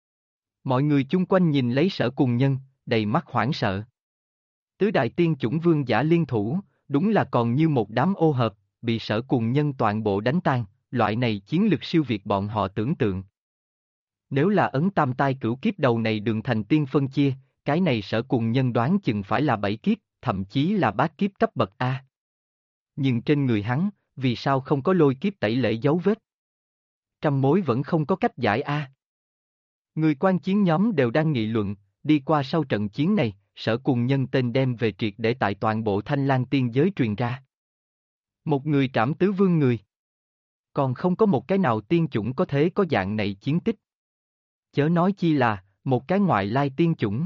Mọi người chung quanh nhìn lấy Sở Cùng Nhân, đầy mắt hoảng sợ. Tứ đại tiên chủng vương giả liên thủ, đúng là còn như một đám ô hợp, bị Sở Cùng Nhân toàn bộ đánh tan, loại này chiến lực siêu việt bọn họ tưởng tượng. Nếu là ấn tam tai cửu kiếp đầu này đường thành tiên phân chia, cái này Sở Cùng Nhân đoán chừng phải là 7 kiếp, thậm chí là 8 kiếp cấp bậc A. Nhưng trên người hắn, vì sao không có lôi kiếp tẩy lễ dấu vết? Trăm mối vẫn không có cách giải A. Người quan chiến nhóm đều đang nghị luận, đi qua sau trận chiến này, Sở Cùng Nhân tên đem về triệt để tại toàn bộ Thanh Lang tiên giới truyền ra. Một người trảm tứ vương người. Còn không có một cái nào tiên chủng có thể có dạng này chiến tích. Chớ nói chi là, một cái ngoại lai tiên chủng.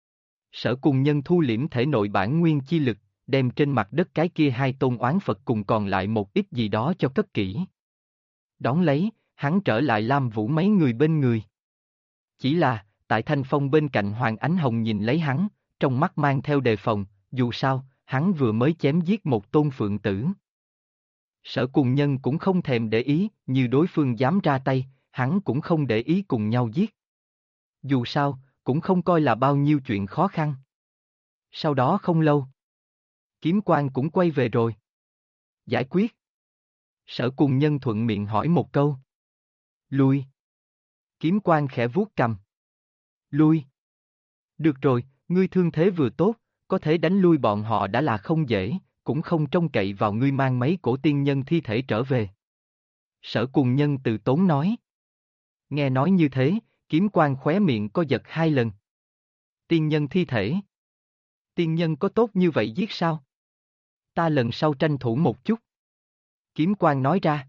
Sở Cùng Nhân thu liễm thể nội bản nguyên chi lực, đem trên mặt đất cái kia hai tôn oán Phật cùng còn lại một ít gì đó cho cất kỹ. Đón lấy, hắn trở lại Lam Vũ mấy người bên người. Chỉ là, tại Thanh Phong bên cạnh Hoàng Ánh Hồng nhìn lấy hắn, trong mắt mang theo đề phòng, dù sao, hắn vừa mới chém giết một tôn phượng tử. Sở Cùng Nhân cũng không thèm để ý, như đối phương dám ra tay, hắn cũng không để ý cùng nhau giết. Dù sao, cũng không coi là bao nhiêu chuyện khó khăn. Sau đó không lâu, kiếm quan cũng quay về rồi. Giải quyết. Sở Cùng Nhân thuận miệng hỏi một câu. Lui. Kiếm quan khẽ vuốt cằm. Lui. Được rồi, ngươi thương thế vừa tốt, có thể đánh lui bọn họ đã là không dễ, cũng không trông cậy vào ngươi mang mấy cổ tiên nhân thi thể trở về. Sở Cùng Nhân từ tốn nói. Nghe nói như thế, kiếm quan khóe miệng co giật 2 lần. Tiên nhân thi thể. Tiên nhân có tốt như vậy giết sao? Ta lần sau tranh thủ một chút. Kiếm quan nói ra.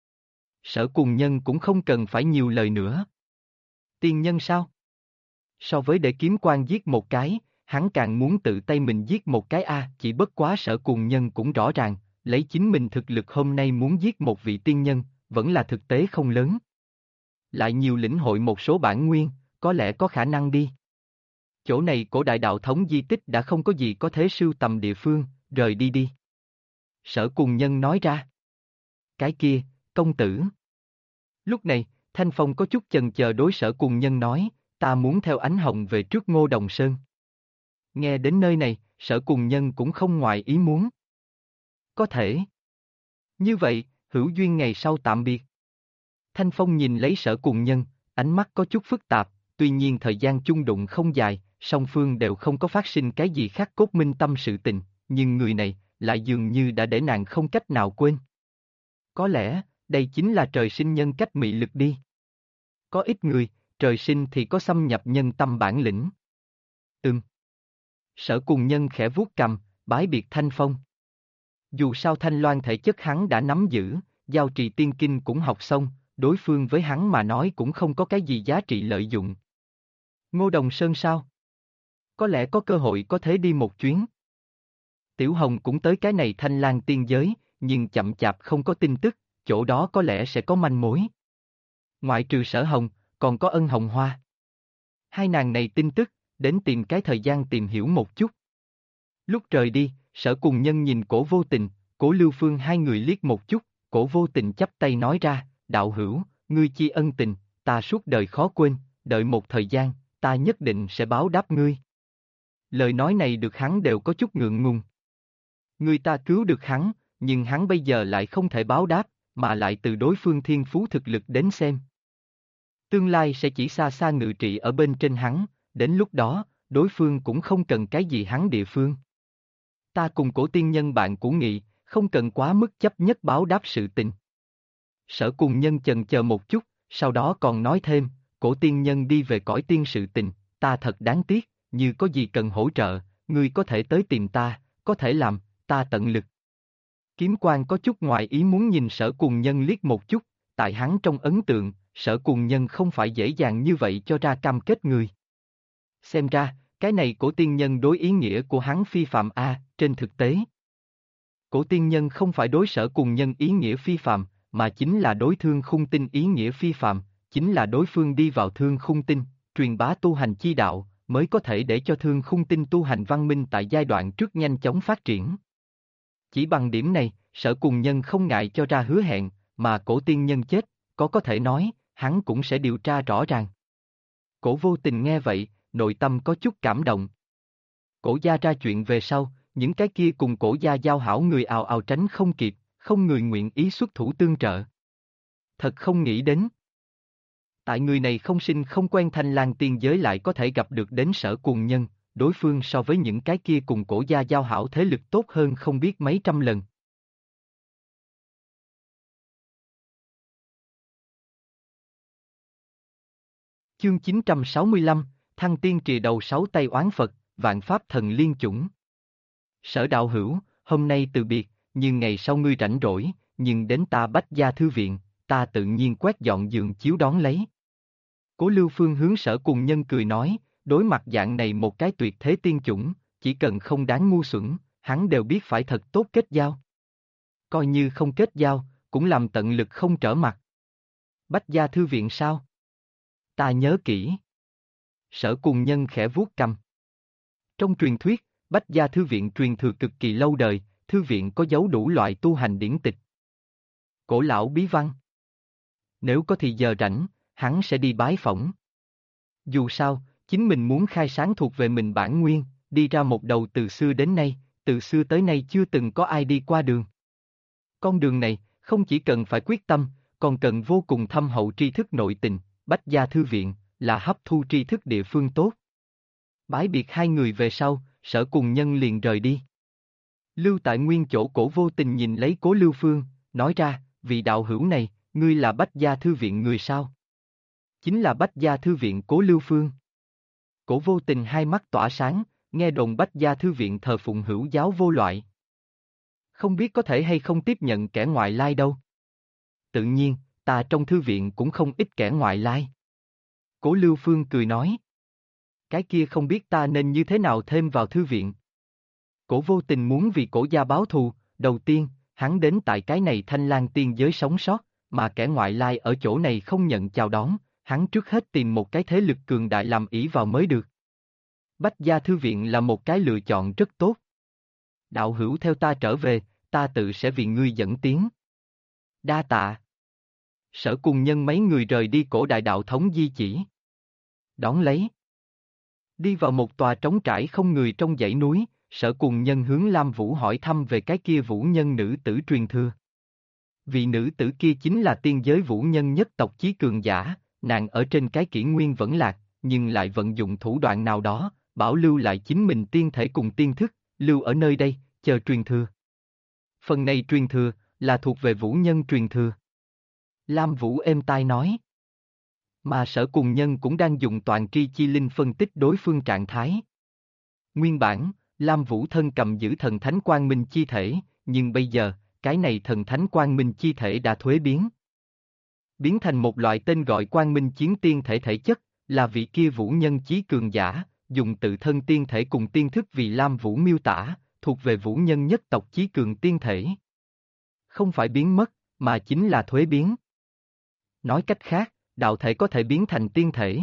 Sở Cùng Nhân cũng không cần phải nhiều lời nữa. Tiên nhân sao? So với để kiếm quan giết một cái, hắn càng muốn tự tay mình giết một cái chỉ bất quá Sở Cùng Nhân cũng rõ ràng, lấy chính mình thực lực hôm nay muốn giết một vị tiên nhân, vẫn là thực tế không lớn. Lại nhiều lĩnh hội một số bản nguyên, có lẽ có khả năng đi. Chỗ này cổ đại đạo thống di tích đã không có gì có thể sưu tầm địa phương, rời đi đi. Sở Cùng Nhân nói ra. Cái kia, công tử. Lúc này, Thanh Phong có chút chần chờ đối Sở Cùng Nhân nói, ta muốn theo Ánh Hồng về trước Ngô Đồng Sơn. Nghe đến nơi này, Sở Cùng Nhân cũng không ngoài ý muốn. Có thể. Như vậy, hữu duyên ngày sau tạm biệt. Thanh Phong nhìn lấy Sở Cùng Nhân, ánh mắt có chút phức tạp, tuy nhiên thời gian chung đụng không dài, song phương đều không có phát sinh cái gì khác cốt minh tâm sự tình, nhưng người này, lại dường như đã để nàng không cách nào quên. Có lẽ, đây chính là trời sinh nhân cách mị lực đi. Có ít người, trời sinh thì có xâm nhập nhân tâm bản lĩnh. Sở Cùng Nhân khẽ vuốt cằm, bái biệt Thanh Phong. Dù sao Thanh Loan thể chất hắn đã nắm giữ, giao trì tiên kinh cũng học xong, đối phương với hắn mà nói cũng không có cái gì giá trị lợi dụng. Ngô Đồng Sơn sao? Có lẽ có cơ hội có thể đi một chuyến. Tiểu Hồng cũng tới cái này Thanh Lan tiên giới, nhưng chậm chạp không có tin tức, chỗ đó có lẽ sẽ có manh mối. Ngoại trừ Sở Hồng, còn có Ân Hồng Hoa. Hai nàng này tin tức, đến tìm cái thời gian tìm hiểu một chút. Lúc rời đi, Sở Cùng Nhân nhìn Cổ Vô Tình, Cổ Lưu Phương hai người liếc một chút, Cổ Vô Tình chắp tay nói ra, đạo hữu, ngươi chi ân tình, ta suốt đời khó quên, đợi một thời gian, ta nhất định sẽ báo đáp ngươi. Lời nói này được hắn đều có chút ngượng ngùng. Người ta cứu được hắn, nhưng hắn bây giờ lại không thể báo đáp, mà lại từ đối phương thiên phú thực lực đến xem. Tương lai sẽ chỉ xa xa ngự trị ở bên trên hắn, đến lúc đó, đối phương cũng không cần cái gì hắn địa phương. Ta cùng Cổ tiên nhân bạn của nghị, không cần quá mức chấp nhất báo đáp sự tình. Sở Cùng Nhân chần chờ một chút, sau đó còn nói thêm, Cổ tiên nhân đi về cõi tiên sự tình, ta thật đáng tiếc, như có gì cần hỗ trợ, ngươi có thể tới tìm ta, có thể làm, ta tận lực. Kiếm Quan có chút ngoài ý muốn nhìn Sở Cùng Nhân liếc một chút, tại hắn trong ấn tượng, Sở Cùng Nhân không phải dễ dàng như vậy cho ra cam kết người. Xem ra, cái này Cổ tiên nhân đối ý nghĩa của hắn phi phạm trên thực tế. Cổ tiên nhân không phải đối Sở Cùng Nhân ý nghĩa phi phạm, mà chính là đối Thương Khung Tinh ý nghĩa phi phạm, chính là đối phương đi vào Thương Khung Tinh, truyền bá tu hành chi đạo, mới có thể để cho Thương Khung Tinh tu hành văn minh tại giai đoạn trước nhanh chóng phát triển. Chỉ bằng điểm này, Sở Cùng Nhân không ngại cho ra hứa hẹn, mà Cổ tiên nhân chết, có thể nói, hắn cũng sẽ điều tra rõ ràng. Cổ Vô Tình nghe vậy, nội tâm có chút cảm động. Cổ gia ra chuyện về sau, những cái kia cùng Cổ gia giao hảo người ào ào tránh không kịp, không người nguyện ý xuất thủ tương trợ. Thật không nghĩ đến. Tại người này không sinh không quen Thanh Lan tiên giới lại có thể gặp được đến Sở Cùng Nhân, đối phương so với những cái kia cùng Cổ gia giao hảo thế lực tốt hơn không biết mấy trăm lần. Chương 965, Thăng Tiên Trì Đầu Sáu Tay Oán Phật, Vạn Pháp Thần Liên Chủng. Sở đạo hữu, hôm nay từ biệt, nhưng ngày sau ngươi rảnh rỗi, nhưng đến ta Bách Gia Thư Viện, ta tự nhiên quét dọn giường chiếu đón lấy. Cố Lưu Phương hướng Sở Cùng Nhân cười nói, đối mặt dạng này một cái tuyệt thế tiên chủng, chỉ cần không đáng ngu xuẩn, hắn đều biết phải thật tốt kết giao. Coi như không kết giao, cũng làm tận lực không trở mặt. Bách Gia Thư Viện sao? Ta nhớ kỹ. Sở Cùng Nhân khẽ vuốt cằm. Trong truyền thuyết, Bách Gia Thư Viện truyền thừa cực kỳ lâu đời, thư viện có giấu đủ loại tu hành điển tịch. Cổ lão bí văn. Nếu có thì giờ rảnh, hắn sẽ đi bái phỏng. Dù sao, chính mình muốn khai sáng thuộc về mình bản nguyên, đi ra một đầu từ xưa đến nay, từ xưa tới nay chưa từng có ai đi qua đường. Con đường này, không chỉ cần phải quyết tâm, còn cần vô cùng thâm hậu tri thức nội tình, Bách Gia Thư Viện, là hấp thu tri thức địa phương tốt. Bái biệt hai người về sau, Sở Cùng Nhân liền rời đi. Lưu tại nguyên chỗ Cổ Vô Tình nhìn lấy Cố Lưu Phương, nói ra, vị đạo hữu này, ngươi là Bách Gia Thư Viện người sao? Chính là Bách Gia Thư Viện Cố Lưu Phương. Cổ Vô Tình hai mắt tỏa sáng, nghe đồn Bách Gia Thư Viện thờ phụng hữu giáo vô loại. Không biết có thể hay không tiếp nhận kẻ ngoại lai đâu. Tự nhiên, ta trong thư viện cũng không ít kẻ ngoại lai. Cố Lưu Phương cười nói. Cái kia không biết ta nên như thế nào thêm vào thư viện. Cổ Vô Tình muốn vì Cổ gia báo thù, đầu tiên, hắn đến tại cái này Thanh Lan tiên giới sống sót, mà kẻ ngoại lai ở chỗ này không nhận chào đón, hắn trước hết tìm một cái thế lực cường đại làm ỷ vào mới được. Bách Gia Thư Viện là một cái lựa chọn rất tốt. Đạo hữu theo ta trở về, ta tự sẽ vì ngươi dẫn tiến. Đa tạ. Sở Cùng Nhân mấy người rời đi cổ đại đạo thống di chỉ. Đón lấy. Đi vào một tòa trống trải không người trong dãy núi, Sở Cùng Nhân hướng Lam Vũ hỏi thăm về cái kia vũ nhân nữ tử truyền thừa. Vị nữ tử kia chính là tiên giới vũ nhân nhất tộc chí cường giả, nàng ở trên cái kỷ nguyên vẫn lạc, nhưng lại vận dụng thủ đoạn nào đó, bảo lưu lại chính mình tiên thể cùng tiên thức, lưu ở nơi đây, chờ truyền thừa. Phần này truyền thừa, là thuộc về vũ nhân truyền thừa. Lam Vũ êm tai nói. Mà Sở Cùng Nhân cũng đang dùng toàn tri chi linh phân tích đối phương trạng thái. Nguyên bản, Lam Vũ thân cầm giữ thần thánh quang minh chi thể, nhưng bây giờ, cái này thần thánh quang minh chi thể đã thuế biến. Biến thành một loại tên gọi quang minh chiến tiên thể thể chất, là vị kia vũ nhân chí cường giả, dùng tự thân tiên thể cùng tiên thức vì Lam Vũ miêu tả, thuộc về vũ nhân nhất tộc chí cường tiên thể. Không phải biến mất, mà chính là thuế biến. Nói cách khác, đạo thể có thể biến thành tiên thể.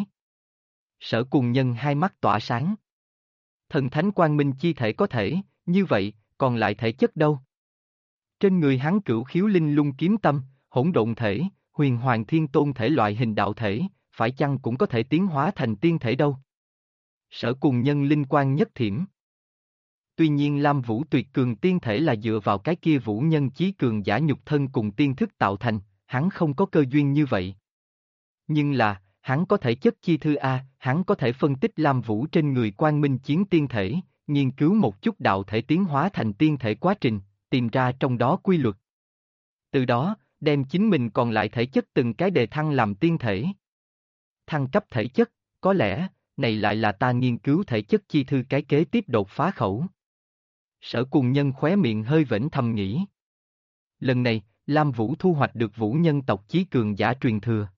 Sở Cùng Nhân hai mắt tỏa sáng. Thần thánh quang minh chi thể có thể, như vậy, còn lại thể chất đâu? Trên người hắn cửu khiếu linh lung kiếm tâm, hỗn độn thể, huyền hoàng thiên tôn thể loại hình đạo thể, phải chăng cũng có thể tiến hóa thành tiên thể đâu? Sở Cùng Nhân linh quan nhất thiểm. Tuy nhiên Lam Vũ tuyệt cường tiên thể là dựa vào cái kia vũ nhân chí cường giả nhục thân cùng tiên thức tạo thành, hắn không có cơ duyên như vậy. Nhưng là, hắn có thể chất chi thư A, hắn có thể phân tích Lam Vũ trên người quang minh chiến tiên thể, nghiên cứu một chút đạo thể tiến hóa thành tiên thể quá trình, tìm ra trong đó quy luật. Từ đó, đem chính mình còn lại thể chất từng cái đề thăng làm tiên thể. Thăng cấp thể chất, có lẽ, này lại là ta nghiên cứu thể chất chi thư cái kế tiếp đột phá khẩu. Sở Cùng Nhân khóe miệng hơi vểnh thầm nghĩ. Lần này, Lam Vũ thu hoạch được vũ nhân tộc chí cường giả truyền thừa.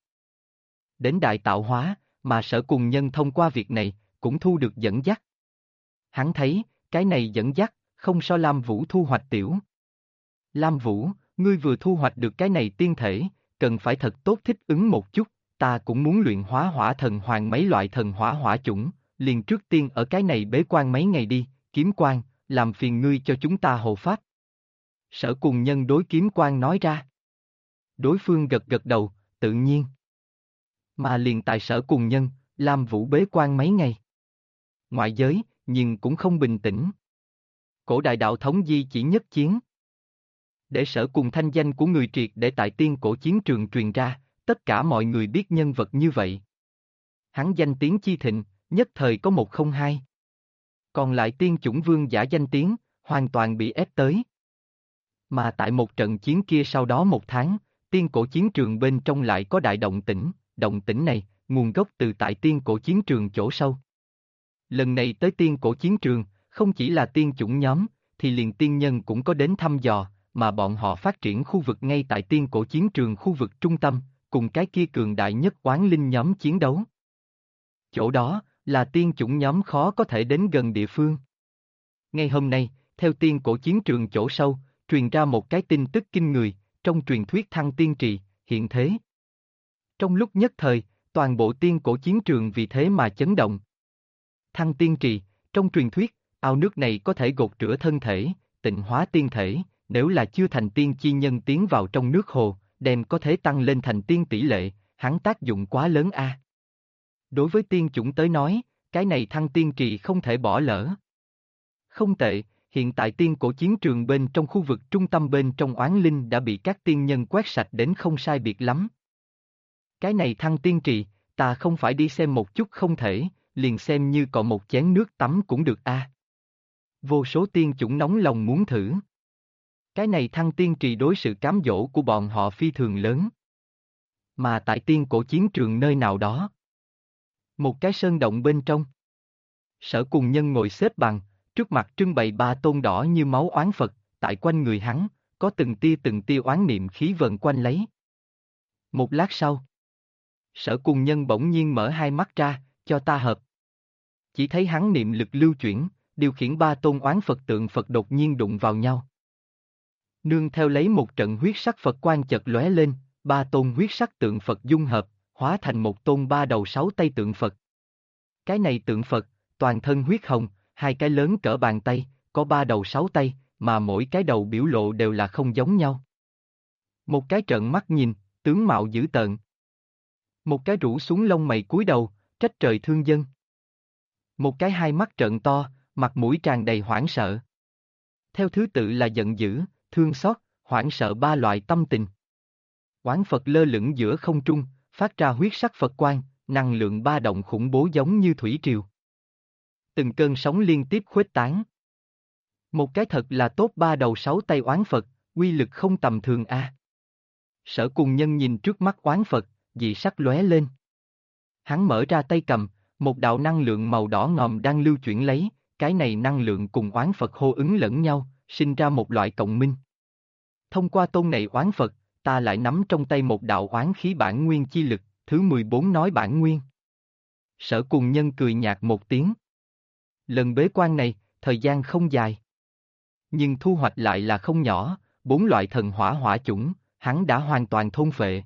Đến đại tạo hóa, mà Sở Cùng Nhân thông qua việc này, cũng thu được dẫn dắt. Hắn thấy, cái này dẫn dắt, không so Lam Vũ thu hoạch tiểu. Lam Vũ, ngươi vừa thu hoạch được cái này tiên thể, cần phải thật tốt thích ứng một chút, ta cũng muốn luyện hóa hỏa thần hoàng mấy loại thần hỏa hỏa chủng, liền trước tiên ở cái này bế quan mấy ngày đi, Kiếm Quan, làm phiền ngươi cho chúng ta hộ pháp. Sở Cùng Nhân đối Kiếm Quan nói ra. Đối phương gật gật đầu, tự nhiên. Mà liền tại Sở Cùng Nhân, Lam Vũ bế quan mấy ngày. Ngoại giới, nhưng cũng không bình tĩnh. Cổ đại đạo thống di chỉ nhất chiến. Để Sở Cùng thanh danh của người triệt để tại tiên cổ chiến trường truyền ra, tất cả mọi người biết nhân vật như vậy. Hắn danh tiếng chi thịnh, nhất thời có một không hai. Còn lại tiên chủng vương giả danh tiếng, hoàn toàn bị ép tới. Mà tại một trận chiến kia sau đó một tháng, tiên cổ chiến trường bên trong lại có đại động tĩnh này, nguồn gốc từ tại tiên cổ chiến trường chỗ sâu. Lần này tới tiên cổ chiến trường, không chỉ là tiên chủng nhóm, thì liền tiên nhân cũng có đến thăm dò, mà bọn họ phát triển khu vực ngay tại tiên cổ chiến trường khu vực trung tâm, cùng cái kia cường đại nhất oán linh nhóm chiến đấu. Chỗ đó, là tiên chủng nhóm khó có thể đến gần địa phương. Ngay hôm nay, theo tiên cổ chiến trường chỗ sâu, truyền ra một cái tin tức kinh người, trong truyền thuyết thăng tiên trì, hiện thế. Trong lúc nhất thời, toàn bộ tiên cổ chiến trường vì thế mà chấn động. Thăng tiên trì, trong truyền thuyết, ao nước này có thể gột rửa thân thể, tịnh hóa tiên thể, nếu là chưa thành tiên chi nhân tiến vào trong nước hồ, đem có thể tăng lên thành tiên tỷ lệ, hắn tác dụng quá lớn a. Đối với tiên chủng tới nói, cái này thăng tiên trì không thể bỏ lỡ. Không tệ, hiện tại tiên cổ chiến trường bên trong khu vực trung tâm bên trong oán linh đã bị các tiên nhân quét sạch đến không sai biệt lắm. Cái này thăng tiên trì, ta không phải đi xem một chút không thể, liền xem như còn một chén nước tắm cũng được a. Vô số tiên chủng nóng lòng muốn thử. Cái này thăng tiên trì đối sự cám dỗ của bọn họ phi thường lớn. Mà tại tiên cổ chiến trường nơi nào đó, một cái sơn động bên trong, Sở Cùng Nhân ngồi xếp bằng, trước mặt trưng bày ba tôn đỏ như máu oán Phật, tại quanh người hắn, có từng tia oán niệm khí vần quanh lấy. Một lát sau, Sở Cùng Nhân bỗng nhiên mở hai mắt ra, cho ta hợp. Chỉ thấy hắn niệm lực lưu chuyển, điều khiển ba tôn oán Phật tượng Phật đột nhiên đụng vào nhau. Nương theo lấy một trận huyết sắc Phật quang chợt lóe lên, ba tôn huyết sắc tượng Phật dung hợp, hóa thành một tôn ba đầu sáu tay tượng Phật. Cái này tượng Phật, toàn thân huyết hồng, hai cái lớn cỡ bàn tay, có 3 đầu 6 tay, mà mỗi cái đầu biểu lộ đều là không giống nhau. Một cái trợn mắt nhìn, tướng mạo dữ tợn. Một cái rũ xuống lông mày cúi đầu, trách trời thương dân. Một cái hai mắt trợn to, mặt mũi tràn đầy hoảng sợ. Theo thứ tự là giận dữ, thương xót, hoảng sợ ba loại tâm tình. Oán Phật lơ lửng giữa không trung, phát ra huyết sắc Phật quang, năng lượng ba động khủng bố giống như thủy triều. Từng cơn sóng liên tiếp khuếch tán. Một cái thật là tốt 3 đầu 6 tay oán Phật, uy lực không tầm thường a. Sở Cùng Nhân nhìn trước mắt oán Phật, dị sắc lóe lên. Hắn mở ra tay cầm, một đạo năng lượng màu đỏ ngòm đang lưu chuyển lấy, cái này năng lượng cùng oán Phật hô ứng lẫn nhau, sinh ra một loại cộng minh. Thông qua tôn này oán Phật, ta lại nắm trong tay một đạo oán khí bản nguyên chi lực, thứ 14 nói bản nguyên. Sở Cùng Nhân cười nhạt một tiếng. Lần bế quan này, thời gian không dài. Nhưng thu hoạch lại là không nhỏ, 4 loại thần hỏa hỏa chủng, hắn đã hoàn toàn thôn phệ.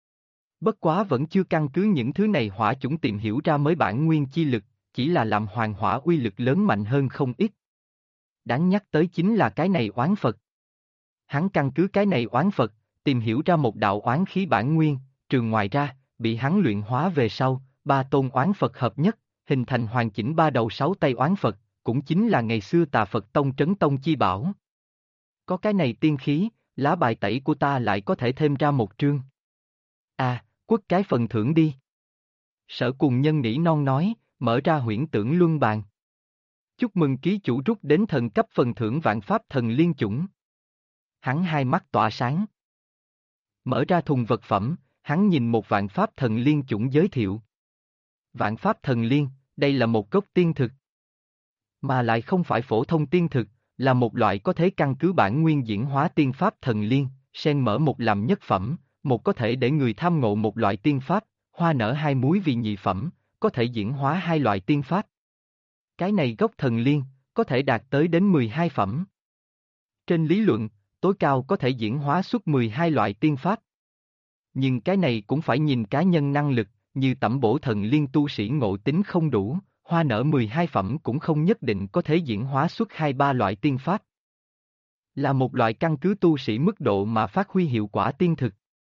Bất quá vẫn chưa căn cứ những thứ này hỏa chủng tìm hiểu ra mới bản nguyên chi lực, chỉ là làm hoàng hỏa uy lực lớn mạnh hơn không ít. Đáng nhắc tới chính là cái này oán Phật. Hắn căn cứ cái này oán Phật, tìm hiểu ra một đạo oán khí bản nguyên, trường ngoài ra, bị hắn luyện hóa về sau, 3 tôn oán Phật hợp nhất, hình thành hoàn chỉnh 3 đầu 6 tay oán Phật, cũng chính là ngày xưa Tà Phật Tông Trấn Tông chi bảo. Có cái này tiên khí, lá bài tẩy của ta lại có thể thêm ra một trương. À, quất cái phần thưởng đi. Sở Cùng Nhân nỉ non nói, mở ra huyễn tưởng luân bàn. Chúc mừng ký chủ rút đến thần cấp phần thưởng vạn pháp thần liên chủng. Hắn hai mắt tỏa sáng. Mở ra thùng vật phẩm, hắn nhìn một vạn pháp thần liên chủng giới thiệu. Vạn pháp thần liên, đây là một gốc tiên thực. Mà lại không phải phổ thông tiên thực, là một loại có thể căn cứ bản nguyên diễn hóa tiên pháp thần liên, sen mở một làm nhất phẩm, một có thể để người tham ngộ một loại tiên pháp, hoa nở hai múi vì nhị phẩm, có thể diễn hóa hai loại tiên pháp. Cái này gốc thần liên, có thể đạt tới đến 12 phẩm. Trên lý luận, tối cao có thể diễn hóa xuất 12 loại tiên pháp. Nhưng cái này cũng phải nhìn cá nhân năng lực, như Tẩm Bổ Thần Liên tu sĩ ngộ tính không đủ, hoa nở 12 phẩm cũng không nhất định có thể diễn hóa xuất 2-3 loại tiên pháp. Là một loại căn cứ tu sĩ mức độ mà phát huy hiệu quả tiên thực.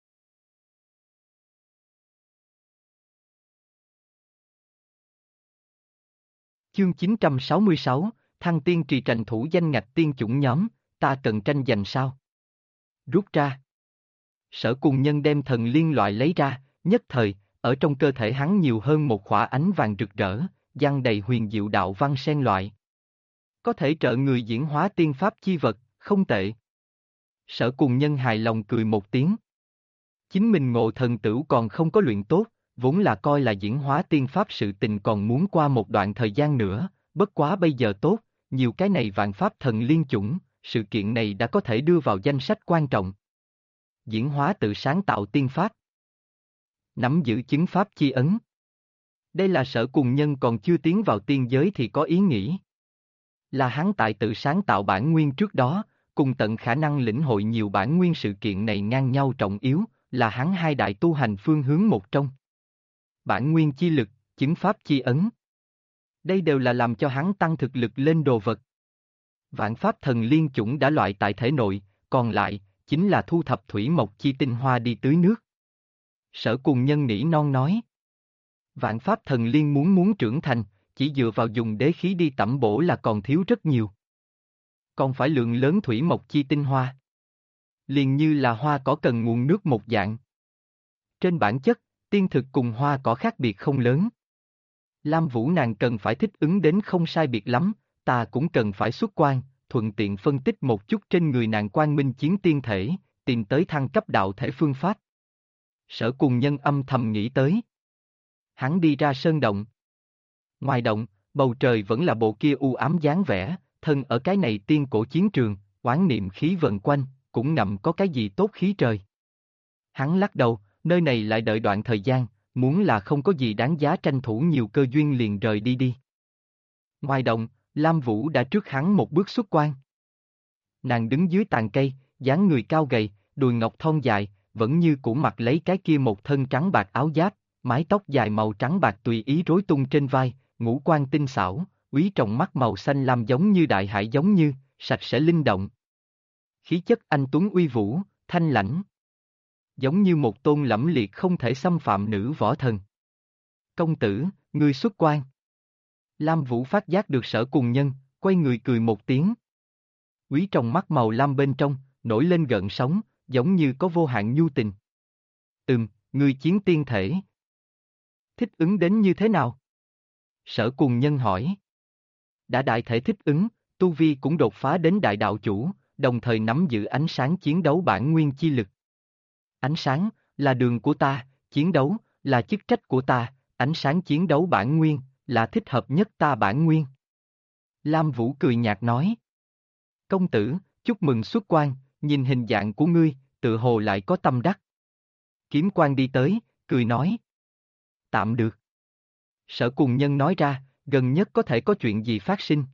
Chương 966, Thăng Tiên Trì tranh thủ danh ngạch tiên chủng nhóm, ta cần tranh giành sao? Rút ra. Sở Cùng Nhân đem thần liên loại lấy ra, nhất thời, ở trong cơ thể hắn nhiều hơn một khỏa ánh vàng rực rỡ, giăng đầy huyền diệu đạo văn sen loại. Có thể trợ người diễn hóa tiên pháp chi vật, không tệ. Sở Cùng Nhân hài lòng cười một tiếng. Chính mình ngộ thần tửu còn không có luyện tốt, vốn là coi là diễn hóa tiên pháp sự tình còn muốn qua một đoạn thời gian nữa, bất quá bây giờ tốt, nhiều cái này vạn pháp thần liên chủng, sự kiện này đã có thể đưa vào danh sách quan trọng. Diễn hóa tự sáng tạo tiên pháp. Nắm giữ chứng pháp chi ấn. Đây là Sở Cùng Nhân còn chưa tiến vào tiên giới thì có ý nghĩ. Là hắn tại tự sáng tạo bản nguyên trước đó, cùng tận khả năng lĩnh hội nhiều bản nguyên sự kiện này ngang nhau trọng yếu, là hắn hai đại tu hành phương hướng một trong. Bản nguyên chi lực, chứng pháp chi ấn. Đây đều là làm cho hắn tăng thực lực lên đồ vật. Vạn pháp thần liên chủng đã loại tại thể nội, còn lại, chính là thu thập thủy mộc chi tinh hoa đi tưới nước. Sở Cùng Nhân nỉ non nói. Vạn pháp thần liên muốn trưởng thành, chỉ dựa vào dùng đế khí đi tẩm bổ là còn thiếu rất nhiều. Còn phải lượng lớn thủy mộc chi tinh hoa. Liền như là hoa cỏ cần nguồn nước một dạng. Trên bản chất, tiên thực cùng hoa cỏ khác biệt không lớn. Lam Vũ nàng cần phải thích ứng đến không sai biệt lắm, ta cũng cần phải xuất quan, thuận tiện phân tích một chút trên người nàng quang minh chiến tiên thể, tìm tới thăng cấp đạo thể phương pháp. Sở Cùng Nhân âm thầm nghĩ tới. Hắn đi ra sơn động. Ngoài động, bầu trời vẫn là bộ kia u ám dáng vẻ, thân ở cái này tiên cổ chiến trường, oán niệm khí vần quanh, cũng ngậm có cái gì tốt khí trời. Hắn lắc đầu, nơi này lại đợi đoạn thời gian, muốn là không có gì đáng giá tranh thủ nhiều cơ duyên liền rời đi. Ngoài động, Lam Vũ đã trước hắn một bước xuất quan. Nàng đứng dưới tàn cây, dáng người cao gầy, đùi ngọc thon dài, vẫn như cũ mặc lấy cái kia một thân trắng bạc áo giáp, mái tóc dài màu trắng bạc tùy ý rối tung trên vai, ngũ quan tinh xảo, Úy trong mắt màu xanh lam giống như đại hải giống như, sạch sẽ linh động. Khí chất anh tuấn uy vũ, thanh lãnh. Giống như một tôn lẫm liệt không thể xâm phạm nữ võ thần. Công tử, ngươi xuất quan. Lam Vũ phát giác được Sở Cùng Nhân, quay người cười một tiếng. Úy trong mắt màu lam bên trong, nổi lên gợn sóng, giống như có vô hạn nhu tình. Ngươi chiến tiên thể. Thích ứng đến như thế nào? Sở Cùng Nhân hỏi. Đã đại thể thích ứng, tu vi cũng đột phá đến đại đạo chủ, đồng thời nắm giữ ánh sáng chiến đấu bản nguyên chi lực. Ánh sáng, là đường của ta, chiến đấu, là chức trách của ta, ánh sáng chiến đấu bản nguyên, là thích hợp nhất ta bản nguyên. Lam Vũ cười nhạt nói. Công tử, chúc mừng xuất quan, nhìn hình dạng của ngươi, tự hồ lại có tâm đắc. Kiếm quan đi tới, cười nói. Tạm được. Sở Cùng Nhân nói ra, gần nhất có thể có chuyện gì phát sinh?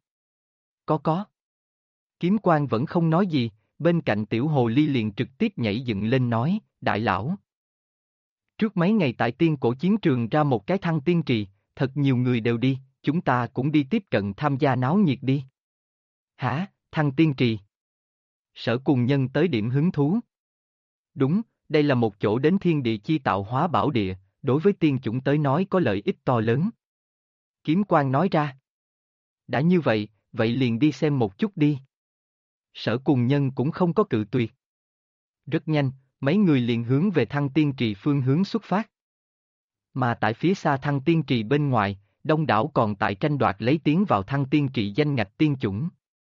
Có. Kiếm quan vẫn không nói gì, bên cạnh tiểu hồ ly liền trực tiếp nhảy dựng lên nói, đại lão. Trước mấy ngày tại tiên cổ chiến trường ra một cái thăng tiên trì, thật nhiều người đều đi, chúng ta cũng đi tiếp cận tham gia náo nhiệt đi. Hả, thăng tiên trì? Sở Cùng Nhân tới điểm hứng thú. Đúng, đây là một chỗ đến thiên địa chi tạo hóa bảo địa, đối với tiên chủng tới nói có lợi ích to lớn. Kiếm quan nói ra. Đã như vậy, vậy liền đi xem một chút đi. Sở Cùng Nhân cũng không có cự tuyệt. Rất nhanh, mấy người liền hướng về thăng tiên trì phương hướng xuất phát. Mà tại phía xa thăng tiên trì bên ngoài, đông đảo còn tại tranh đoạt lấy tiến vào thăng tiên trì danh ngạch tiên chủng.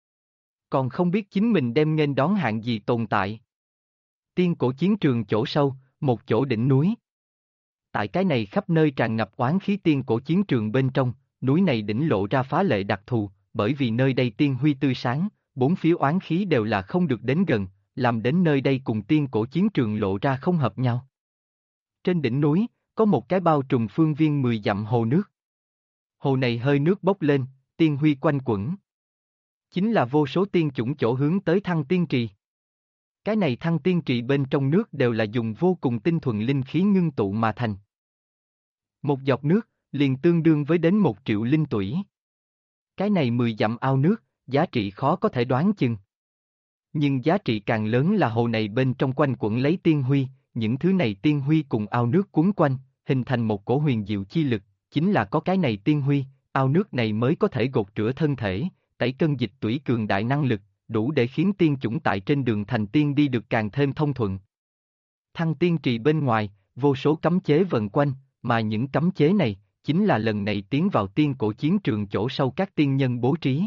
Còn không biết chính mình đem nghênh đón hạng gì tồn tại. Tiên cổ chiến trường chỗ sâu, một chỗ đỉnh núi. Tại cái này khắp nơi tràn ngập oán khí tiên cổ chiến trường bên trong, núi này đỉnh lộ ra phá lệ đặc thù, bởi vì nơi đây tiên huy tươi sáng, bốn phía oán khí đều là không được đến gần, làm đến nơi đây cùng tiên cổ chiến trường lộ ra không hợp nhau. Trên đỉnh núi, có một cái bao trùm phương viên 10 dặm hồ nước. Hồ này hơi nước bốc lên, tiên huy quanh quẩn. Chính là vô số tiên chủng chỗ hướng tới thăng tiên trì. Cái này thăng tiên trì bên trong nước đều là dùng vô cùng tinh thuần linh khí ngưng tụ mà thành. Một giọt nước, liền tương đương với đến 1 triệu linh tủy. Cái này 10 dặm ao nước, giá trị khó có thể đoán chừng. Nhưng giá trị càng lớn là hồ này bên trong quanh quẩn lấy tiên huy, những thứ này tiên huy cùng ao nước cuốn quanh, hình thành một cổ huyền diệu chi lực, chính là có cái này tiên huy, ao nước này mới có thể gột rửa thân thể, tẩy cân dịch tủy cường đại năng lực, đủ để khiến tiên chủng tại trên đường thành tiên đi được càng thêm thông thuận. Thăng tiên trì bên ngoài, vô số cấm chế vần quanh, mà những cấm chế này, chính là lần này tiến vào tiên cổ chiến trường chỗ sâu các tiên nhân bố trí.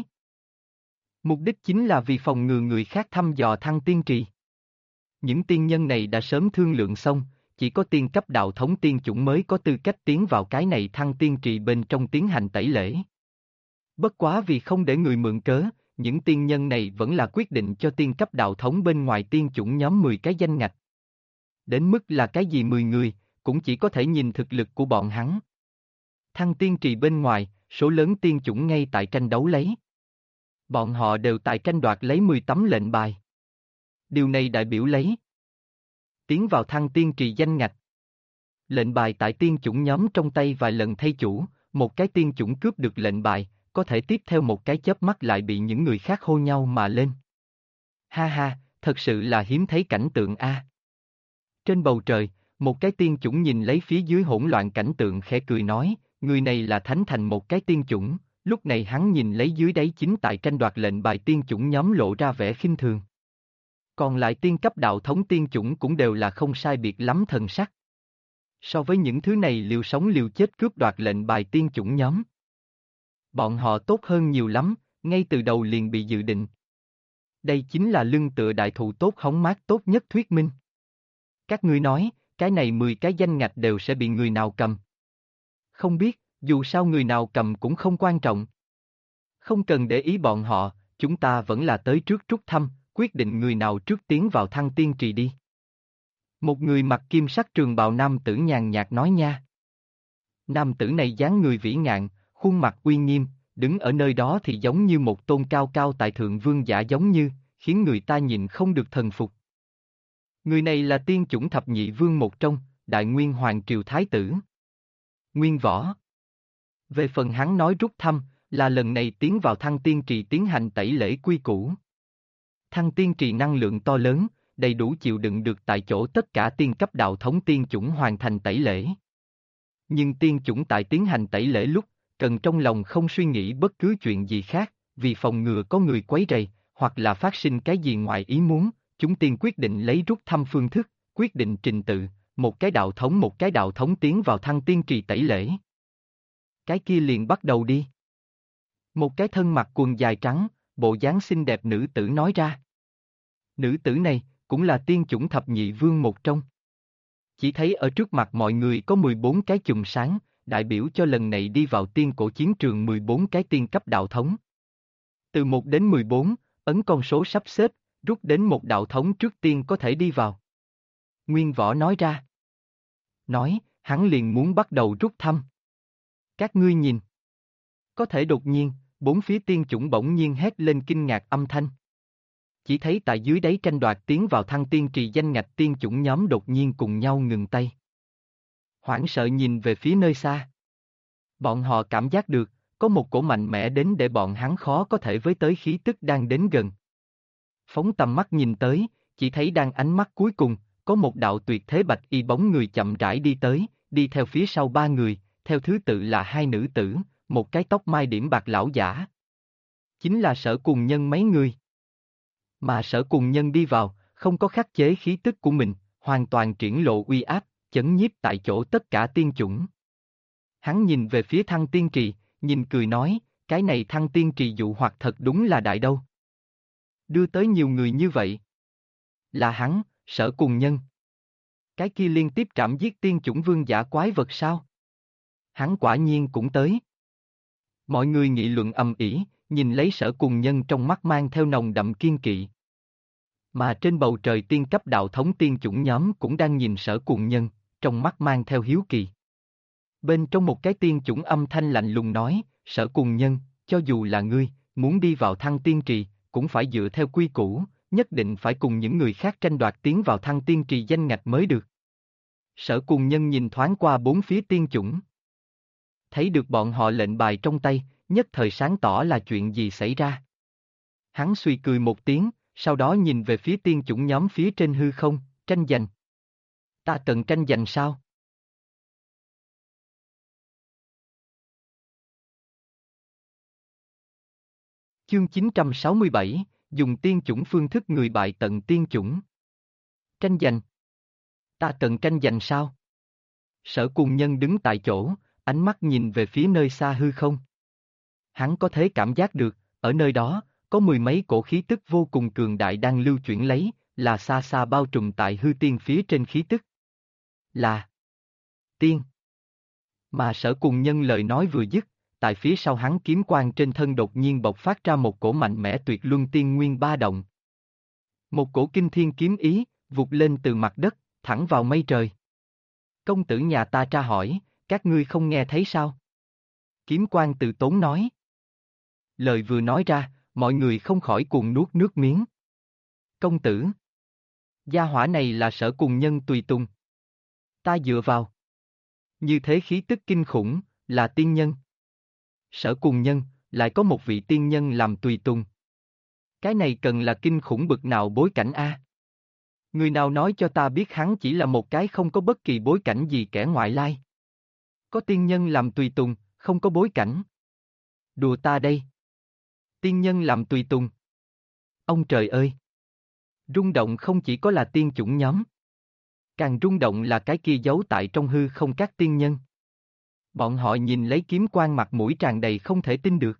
Mục đích chính là vì phòng ngừa người khác thăm dò thăng tiên trì. Những tiên nhân này đã sớm thương lượng xong, chỉ có tiên cấp đạo thống tiên chủng mới có tư cách tiến vào cái này thăng tiên trì bên trong tiến hành tẩy lễ. Bất quá vì không để người mượn cớ, những tiên nhân này vẫn là quyết định cho tiên cấp đạo thống bên ngoài tiên chủng nhóm 10 cái danh ngạch. Đến mức là cái gì 10 người, cũng chỉ có thể nhìn thực lực của bọn hắn. Thăng tiên trì bên ngoài, số lớn tiên chủng ngay tại tranh đấu lấy. Bọn họ đều tại tranh đoạt lấy 10 tấm lệnh bài. Điều này đại biểu lấy tiến vào thăng tiên trì danh ngạch. Lệnh bài tại tiên chủng nhóm trong tay vài lần thay chủ, một cái tiên chủng cướp được lệnh bài, có thể tiếp theo một cái chớp mắt lại bị những người khác hô nhau mà lên. Ha ha, thật sự là hiếm thấy cảnh tượng a. Trên bầu trời, một cái tiên chủng nhìn lấy phía dưới hỗn loạn cảnh tượng khẽ cười nói, người này là thánh thành một cái tiên chủng, lúc này hắn nhìn lấy dưới đáy chính tại tranh đoạt lệnh bài tiên chủng nhóm lộ ra vẻ khinh thường. Còn lại tiên cấp đạo thống tiên chủng cũng đều là không sai biệt lắm thần sắc. So với những thứ này liều sống liều chết cướp đoạt lệnh bài tiên chủng nhóm. Bọn họ tốt hơn nhiều lắm, ngay từ đầu liền bị dự định. Đây chính là lưng tựa đại thụ tốt hóng mát tốt nhất thuyết minh. Các ngươi nói, cái này 10 cái danh ngạch đều sẽ bị người nào cầm. Không biết, dù sao người nào cầm cũng không quan trọng. Không cần để ý bọn họ, chúng ta vẫn là tới trước rút thăm, quyết định người nào trước tiến vào thăng tiên trì đi. Một người mặc kim sắc trường bào nam tử nhàn nhạt nói nha. Nam tử này dáng người vĩ ngạn, khuôn mặt uy nghiêm, đứng ở nơi đó thì giống như một tôn cao cao tại thượng vương giả giống như, khiến người ta nhìn không được thần phục. Người này là tiên chủng thập nhị vương một trong, Đại Nguyên Hoàng Triều Thái tử. Nguyên Võ. Về phần hắn nói rút thăm, là lần này tiến vào Thăng Tiên Trì tiến hành tẩy lễ quy củ. Thăng Tiên Trì năng lượng to lớn, đầy đủ chịu đựng được tại chỗ tất cả tiên cấp đạo thống tiên chủng hoàn thành tẩy lễ. Nhưng tiên chủng tại tiến hành tẩy lễ lúc, cần trong lòng không suy nghĩ bất cứ chuyện gì khác, vì phòng ngừa có người quấy rầy, hoặc là phát sinh cái gì ngoài ý muốn, chúng tiên quyết định lấy rút thăm phương thức, quyết định trình tự, một cái đạo thống tiến vào Thăng Tiên Trì tẩy lễ. Cái kia liền bắt đầu đi. Một cái thân mặc quần dài trắng, bộ dáng xinh đẹp nữ tử nói ra. Nữ tử này, cũng là tiên chủng thập nhị vương một trong. Chỉ thấy ở trước mặt mọi người có 14 cái chùm sáng, đại biểu cho lần này đi vào tiên cổ chiến trường 14 cái tiên cấp đạo thống. Từ 1 đến 14, ấn con số sắp xếp, rút đến một đạo thống trước tiên có thể đi vào. Nguyên Võ nói ra. Nói, hắn liền muốn bắt đầu rút thăm. Các ngươi nhìn. Có thể đột nhiên, bốn phía tiên chủng bỗng nhiên hét lên kinh ngạc âm thanh. Chỉ thấy tại dưới đáy tranh đoạt tiến vào Thăng Tiên Trì danh ngạch tiên chủng nhóm đột nhiên cùng nhau ngừng tay. Hoảng sợ nhìn về phía nơi xa. Bọn họ cảm giác được, có một cổ mạnh mẽ đến để bọn hắn khó có thể với tới khí tức đang đến gần. Phóng tầm mắt nhìn tới, chỉ thấy đang ánh mắt cuối cùng, có một đạo tuyệt thế bạch y bóng người chậm rãi đi tới, đi theo phía sau ba người, theo thứ tự là hai nữ tử, một cái tóc mai điểm bạc lão giả. Chính là Sở Cùng Nhân mấy người. Mà Sở Cùng Nhân đi vào, không có khắc chế khí tức của mình, hoàn toàn triển lộ uy áp, chấn nhiếp tại chỗ tất cả tiên chủng. Hắn nhìn về phía Thăng Tiên Trì, nhìn cười nói, cái này Thăng Tiên Trì dụ hoặc thật đúng là đại đâu. Đưa tới nhiều người như vậy. Là hắn, Sở Cùng Nhân. Cái kia liên tiếp trảm giết tiên chủng vương giả quái vật sao? Hắn quả nhiên cũng tới. Mọi người nghị luận ầm ĩ, nhìn lấy Sở Cùng Nhân trong mắt mang theo nồng đậm kiên kỵ. Mà trên bầu trời tiên cấp đạo thống tiên chủng nhóm cũng đang nhìn Sở Cùng Nhân, trong mắt mang theo hiếu kỳ. Bên trong một cái tiên chủng âm thanh lạnh lùng nói, Sở Cùng Nhân, cho dù là ngươi, muốn đi vào Thăng Tiên Trì, cũng phải dựa theo quy củ, nhất định phải cùng những người khác tranh đoạt tiến vào Thăng Tiên Trì danh ngạch mới được. Sở Cùng Nhân nhìn thoáng qua bốn phía tiên chủng. Thấy được bọn họ lệnh bài trong tay, nhất thời sáng tỏ là chuyện gì xảy ra. Hắn suy cười một tiếng, sau đó nhìn về phía tiên chủng nhóm phía trên hư không, tranh giành. Ta cần tranh giành sao? Chương 967, dùng tiên chủng phương thức người bại tận tiên chủng. Tranh giành. Ta cần tranh giành sao? Sở Cùng Nhân đứng tại chỗ, ánh mắt nhìn về phía nơi xa hư không. Hắn có thể cảm giác được, ở nơi đó, có mười mấy cổ khí tức vô cùng cường đại đang lưu chuyển lấy, là xa xa bao trùm tại hư tiên phía trên khí tức. Là tiên. Mà Sở Cùng Nhân lời nói vừa dứt, tại phía sau hắn kiếm quang trên thân đột nhiên bộc phát ra một cổ mạnh mẽ tuyệt luân tiên nguyên ba động. Một cổ kinh thiên kiếm ý, vụt lên từ mặt đất, thẳng vào mây trời. Công tử nhà ta tra hỏi, các ngươi không nghe thấy sao? Kiếm quang từ tốn nói. Lời vừa nói ra, mọi người không khỏi cuồng nuốt nước miếng. Công tử. Gia hỏa này là Sở Cùng Nhân tùy tùng. Ta dựa vào. Như thế khí tức kinh khủng, là tiên nhân. Sở Cùng Nhân, lại có một vị tiên nhân làm tùy tùng. Cái này cần là kinh khủng bực nào bối cảnh a? Người nào nói cho ta biết hắn chỉ là một cái không có bất kỳ bối cảnh gì kẻ ngoại lai. Có tiên nhân làm tùy tùng, không có bối cảnh. Đùa ta đây. Tiên nhân làm tùy tùng. Ông trời ơi! Rung động không chỉ có là tiên chủng nhóm. Càng rung động là cái kia giấu tại trong hư không các tiên nhân. Bọn họ nhìn lấy kiếm quang mặt mũi tràn đầy không thể tin được.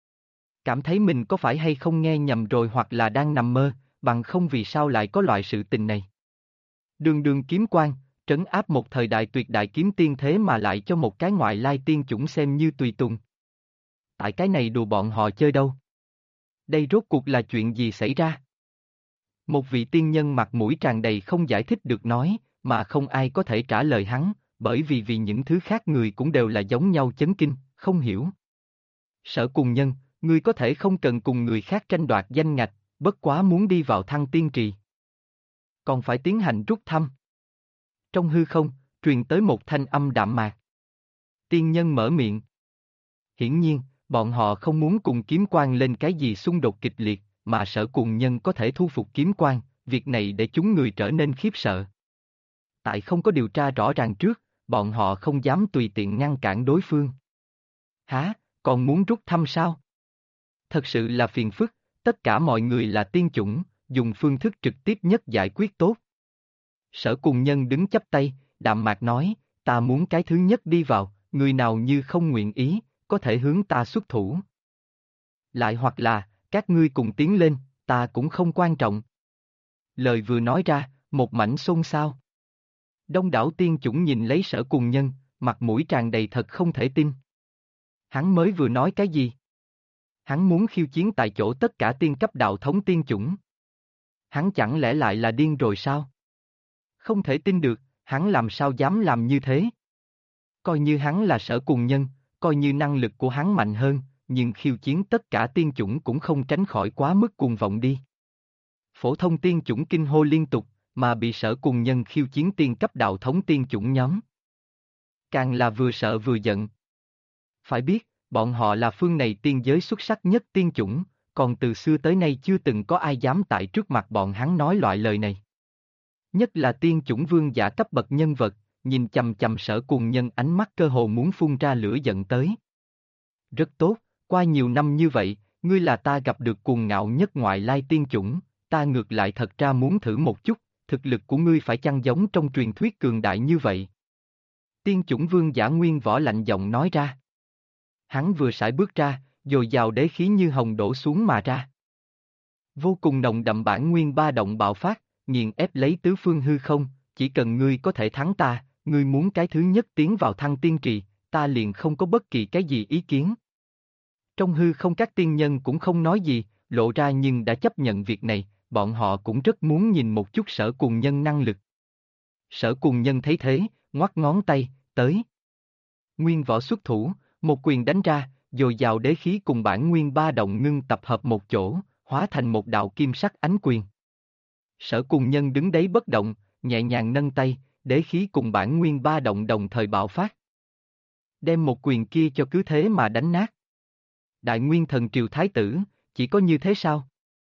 Cảm thấy mình có phải hay không nghe nhầm rồi hoặc là đang nằm mơ, bằng không vì sao lại có loại sự tình này. Đường đường kiếm quang, trấn áp một thời đại tuyệt đại kiếm tiên thế mà lại cho một cái ngoại lai tiên chủng xem như tùy tùng. Tại cái này đùa bọn họ chơi đâu? Đây rốt cuộc là chuyện gì xảy ra? Một vị tiên nhân mặt mũi tràn đầy không giải thích được nói, mà không ai có thể trả lời hắn, bởi vì những thứ khác người cũng đều là giống nhau chấn kinh, không hiểu. Sở Cùng Nhân, ngươi có thể không cần cùng người khác tranh đoạt danh ngạch, bất quá muốn đi vào Thăng Tiên Trì. Còn phải tiến hành rút thăm. Trong hư không, truyền tới một thanh âm đạm mạc. Tiên nhân mở miệng. Hiển nhiên, Bọn họ không muốn cùng kiếm quan lên cái gì xung đột kịch liệt, mà Sở Cùng Nhân có thể thu phục kiếm quan, việc này để chúng người trở nên khiếp sợ. Tại không có điều tra rõ ràng trước, bọn họ không dám tùy tiện ngăn cản đối phương. Hả, còn muốn rút thăm sao? Thật sự là phiền phức, tất cả mọi người là tiên chủng, dùng phương thức trực tiếp nhất giải quyết tốt. Sở Cùng Nhân đứng chắp tay, đạm mạc nói, ta muốn cái thứ nhất đi vào, người nào như không nguyện ý, có thể hướng ta xuất thủ. Lại hoặc là, các ngươi cùng tiến lên, ta cũng không quan trọng. Lời vừa nói ra, một mảnh xôn xao. Đông đảo tiên chủng nhìn lấy Sở Cùng Nhân, mặt mũi tràn đầy thật không thể tin. Hắn mới vừa nói cái gì? Hắn muốn khiêu chiến tại chỗ tất cả tiên cấp đạo thống tiên chủng. Hắn chẳng lẽ lại là điên rồi sao? Không thể tin được, hắn làm sao dám làm như thế? Coi như hắn là Sở Cùng Nhân, coi như năng lực của hắn mạnh hơn, nhưng khiêu chiến tất cả tiên chủng cũng không tránh khỏi quá mức cuồng vọng đi. Phổ thông tiên chủng kinh hô liên tục, mà bị Sở Cùng Nhân khiêu chiến tiên cấp đạo thống tiên chủng nhóm. Càng là vừa sợ vừa giận. Phải biết, bọn họ là phương này tiên giới xuất sắc nhất tiên chủng, còn từ xưa tới nay chưa từng có ai dám tại trước mặt bọn hắn nói loại lời này. Nhất là tiên chủng vương giả cấp bậc nhân vật, nhìn chằm chằm Sở Cùng Nhân ánh mắt cơ hồ muốn phun ra lửa giận tới. Rất tốt, qua nhiều năm như vậy, ngươi là ta gặp được cuồng ngạo nhất ngoại lai tiên chủng, ta ngược lại thật ra muốn thử một chút, thực lực của ngươi phải chăng giống trong truyền thuyết cường đại như vậy? Tiên chủng vương giả Nguyên Võ lạnh giọng nói ra. Hắn vừa sải bước ra, dồi dào đế khí như hồng đổ xuống mà ra. Vô cùng nồng đậm bản nguyên ba động bạo phát, nghiền ép lấy tứ phương hư không, chỉ cần ngươi có thể thắng ta, ngươi muốn cái thứ nhất tiến vào thăng tiên trì, ta liền không có bất kỳ cái gì ý kiến. Trong hư không các tiên nhân cũng không nói gì, lộ ra nhưng đã chấp nhận việc này, bọn họ cũng rất muốn nhìn một chút Sở Cùng Nhân năng lực. Sở Cùng Nhân thấy thế, ngoắc ngón tay, tới. Nguyên Võ xuất thủ, một quyền đánh ra, dồi dào đế khí cùng bản nguyên ba động ngưng tập hợp một chỗ, hóa thành một đạo kim sắc ánh quyền. Sở Cùng Nhân đứng đấy bất động, nhẹ nhàng nâng tay, đế khí cùng bản nguyên ba động đồng thời bạo phát. Đem một quyền kia cho cứ thế mà đánh nát. Đại Nguyên Thần Triều Thái tử, chỉ có như thế sao?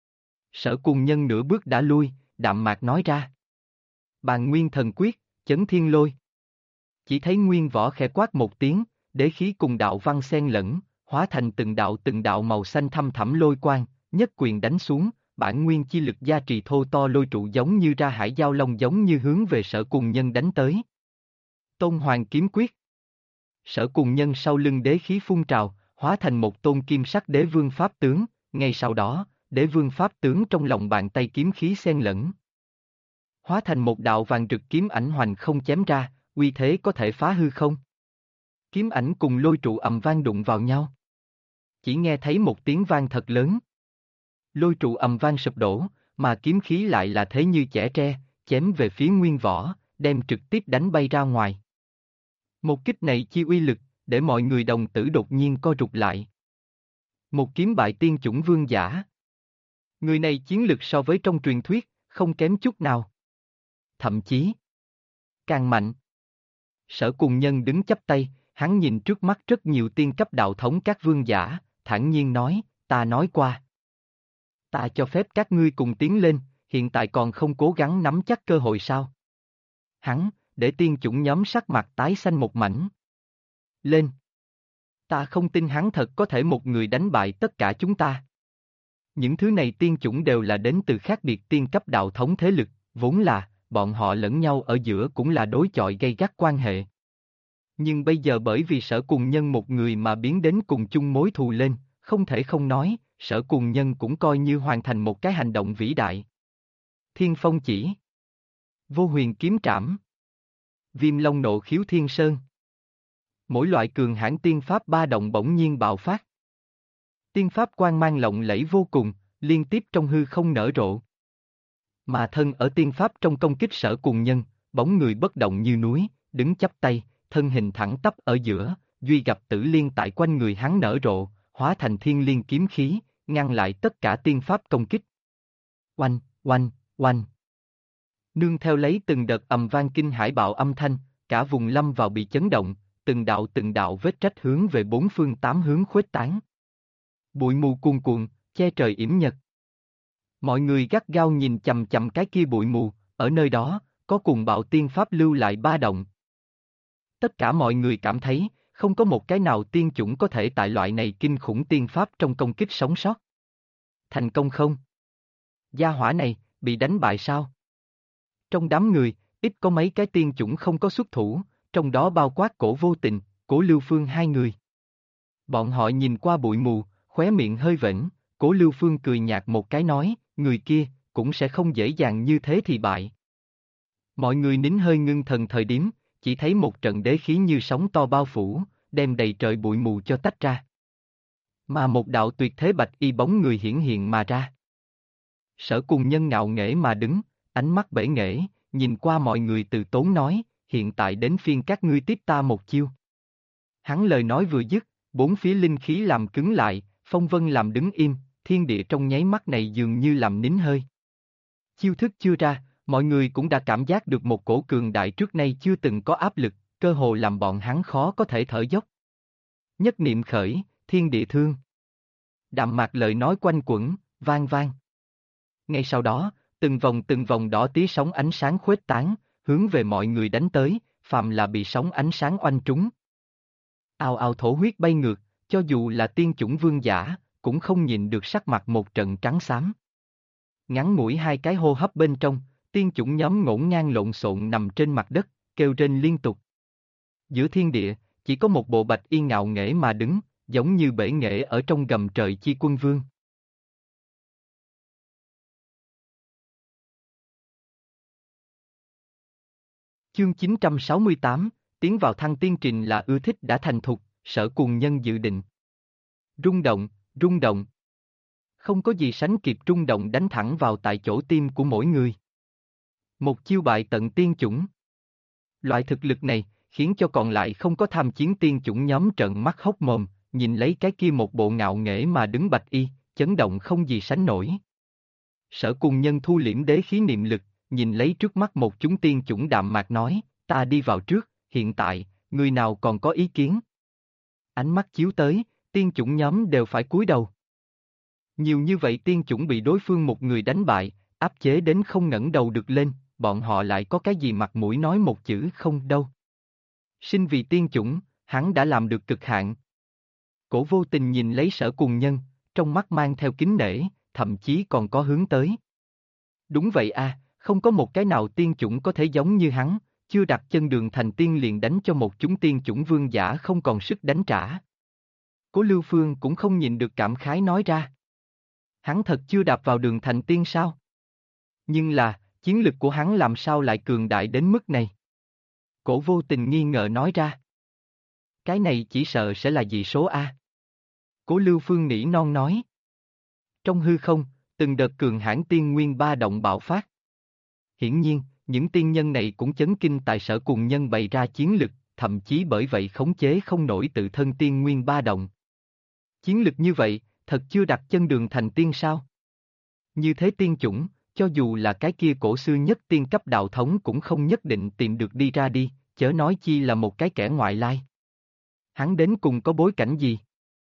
Sở Cùng Nhân nửa bước đã lui, đạm mạc nói ra. Bàn Nguyên Thần Quyết, chấn thiên lôi. Chỉ thấy Nguyên Võ khẽ quát một tiếng, đế khí cùng đạo văn xen lẫn, hóa thành từng đạo màu xanh thăm thẳm lôi quang, nhất quyền đánh xuống, bản nguyên chi lực gia trì thô to lôi trụ giống như ra hải giao long giống như hướng về Sở Cùng Nhân đánh tới. Tôn Hoàng kiếm quyết. Sở Cùng Nhân sau lưng đế khí phun trào, hóa thành một tôn kim sắc đế vương pháp tướng, ngay sau đó, đế vương pháp tướng trong lòng bàn tay kiếm khí xen lẫn. Hóa thành một đạo vàng rực kiếm ảnh hoành không chém ra, uy thế có thể phá hư không. Kiếm ảnh cùng lôi trụ ầm vang đụng vào nhau. Chỉ nghe thấy một tiếng vang thật lớn. Lôi trụ ầm vang sụp đổ, mà kiếm khí lại là thế như chẻ tre, chém về phía Nguyên Võ, đem trực tiếp đánh bay ra ngoài. Một kích này chi uy lực, để mọi người đồng tử đột nhiên co rụt lại. Một kiếm bại tiên chủng vương giả. Người này chiến lực so với trong truyền thuyết, không kém chút nào. Thậm chí, càng mạnh. Sở Cùng Nhân đứng chắp tay, hắn nhìn trước mắt rất nhiều tiên cấp đạo thống các vương giả, thản nhiên nói, ta nói qua. Ta cho phép các ngươi cùng tiến lên, hiện tại còn không cố gắng nắm chắc cơ hội sao? Hắn, để tiên chủng nhóm sắc mặt tái xanh một mảnh. Lên! Ta không tin hắn thật có thể một người đánh bại tất cả chúng ta. Những thứ này tiên chủng đều là đến từ khác biệt tiên cấp đạo thống thế lực, vốn là, bọn họ lẫn nhau ở giữa cũng là đối chọi gay gắt quan hệ. Nhưng bây giờ bởi vì Sở Cùng Nhân một người mà biến đến cùng chung mối thù lên, không thể không nói, Sở Cùng Nhân cũng coi như hoàn thành một cái hành động vĩ đại. Thiên Phong chỉ. Vô Huyền kiếm trảm. Viêm Long nộ khiếu thiên sơn. Mỗi loại cường hãn tiên pháp ba động bỗng nhiên bạo phát. Tiên pháp quang mang lộng lẫy vô cùng, liên tiếp trong hư không nở rộ. Mà thân ở tiên pháp trong công kích Sở Cùng Nhân, bóng người bất động như núi, đứng chắp tay, thân hình thẳng tắp ở giữa, duy gặp tử liên tại quanh người hắn nở rộ, hóa thành thiên liên kiếm khí, ngăn lại tất cả tiên pháp công kích. Oanh, oanh, oanh. Nương theo lấy từng đợt ầm vang kinh hải bạo âm thanh, cả vùng lâm vào bị chấn động, từng đạo vết rách hướng về bốn phương tám hướng khuếch tán. Bụi mù cuồn cuộn, che trời yểm nhật. Mọi người gắt gao nhìn chằm chằm cái kia bụi mù, ở nơi đó, có cuồng bạo tiên pháp lưu lại ba động. Tất cả mọi người cảm thấy, không có một cái nào tiên chủng có thể tại loại này kinh khủng tiên pháp trong công kích sống sót. Thành công không? Gia hỏa này, bị đánh bại sao? Trong đám người, ít có mấy cái tiên chủng không có xuất thủ, trong đó bao quát Cổ Vô Tình, Cổ Lưu Phương hai người. Bọn họ nhìn qua bụi mù, khóe miệng hơi vểnh, Cổ Lưu Phương cười nhạt một cái nói, người kia, cũng sẽ không dễ dàng như thế thì bại. Mọi người nín hơi ngưng thần thời điểm, chỉ thấy một trận đế khí như sóng to bao phủ, đem đầy trời bụi mù cho tách ra. Mà một đạo tuyệt thế bạch y bóng người hiển hiện mà ra. Sở Cùng Nhân ngạo nghễ mà đứng, ánh mắt bể nghễ, nhìn qua mọi người từ tốn nói, hiện tại đến phiên các ngươi tiếp ta một chiêu. Hắn lời nói vừa dứt, bốn phía linh khí làm cứng lại, phong vân làm đứng im, thiên địa trong nháy mắt này dường như làm nín hơi. Chiêu thức chưa ra, mọi người cũng đã cảm giác được một cổ cường đại trước nay chưa từng có áp lực, cơ hồ làm bọn hắn khó có thể thở dốc. Nhất niệm khởi, thiên địa thương. Đạm mạc lời nói quanh quẩn, vang vang. Ngay sau đó, từng vòng đỏ tía sóng ánh sáng khuếch tán, hướng về mọi người đánh tới, phàm là bị sóng ánh sáng oanh trúng. Ào ào thổ huyết bay ngược, cho dù là tiên chủng vương giả, cũng không nhìn được sắc mặt một trận trắng xám. Ngắn ngủi hai cái hô hấp bên trong, tiên chủng nhóm ngổn ngang lộn xộn nằm trên mặt đất, kêu rên liên tục. Giữa thiên địa, chỉ có một bộ bạch y ngạo nghễ mà đứng, giống như bể nghệ ở trong gầm trời chi quân vương. Chương 968, tiến vào thăng tiên trình là ưa thích đã thành thục, Sở Cùng Nhân dự định. Rung động, rung động. Không có gì sánh kịp rung động đánh thẳng vào tại chỗ tim của mỗi người. Một chiêu bại tận tiên chủng. Loại thực lực này, khiến cho còn lại không có tham chiến tiên chủng nhóm trợn mắt hốc mồm, nhìn lấy cái kia một bộ ngạo nghễ mà đứng bạch y, chấn động không gì sánh nổi. Sở Cùng Nhân thu liễm đế khí niệm lực, nhìn lấy trước mắt một chúng tiên chủng đạm mạc nói, ta đi vào trước, hiện tại, người nào còn có ý kiến? Ánh mắt chiếu tới, tiên chủng nhóm đều phải cúi đầu. Nhiều như vậy tiên chủng bị đối phương một người đánh bại, áp chế đến không ngẩng đầu được lên, bọn họ lại có cái gì mặt mũi nói một chữ không đâu. Sinh vì tiên chủng, hắn đã làm được cực hạn. Cổ Vô Tình nhìn lấy Sở Cùng Nhân, trong mắt mang theo kính nể, thậm chí còn có hướng tới. Đúng vậy à, không có một cái nào tiên chủng có thể giống như hắn, chưa đặt chân đường thành tiên liền đánh cho một chúng tiên chủng vương giả không còn sức đánh trả. Cố Lưu Phương cũng không nhìn được cảm khái nói ra. Hắn thật chưa đạp vào đường thành tiên sao? Nhưng là, chiến lực của hắn làm sao lại cường đại đến mức này? Cổ Vô Tình nghi ngờ nói ra. Cái này chỉ sợ sẽ là dị số A. Cố Lưu Phương nỉ non nói. Trong hư không, từng đợt cường hãn tiên nguyên ba động bạo phát. Hiển nhiên, những tiên nhân này cũng chấn kinh tại Sở Cùng Nhân bày ra chiến lực, thậm chí bởi vậy khống chế không nổi tự thân tiên nguyên ba động. Chiến lực như vậy, thật chưa đặt chân đường thành tiên sao? Như thế tiên chủng, cho dù là cái kia cổ xưa nhất tiên cấp đạo thống cũng không nhất định tìm được đi ra đi, chớ nói chi là một cái kẻ ngoại lai. Hắn đến cùng có bối cảnh gì?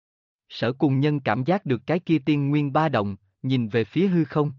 Sở Cùng Nhân cảm giác được cái kia tiên nguyên ba động, nhìn về phía hư không.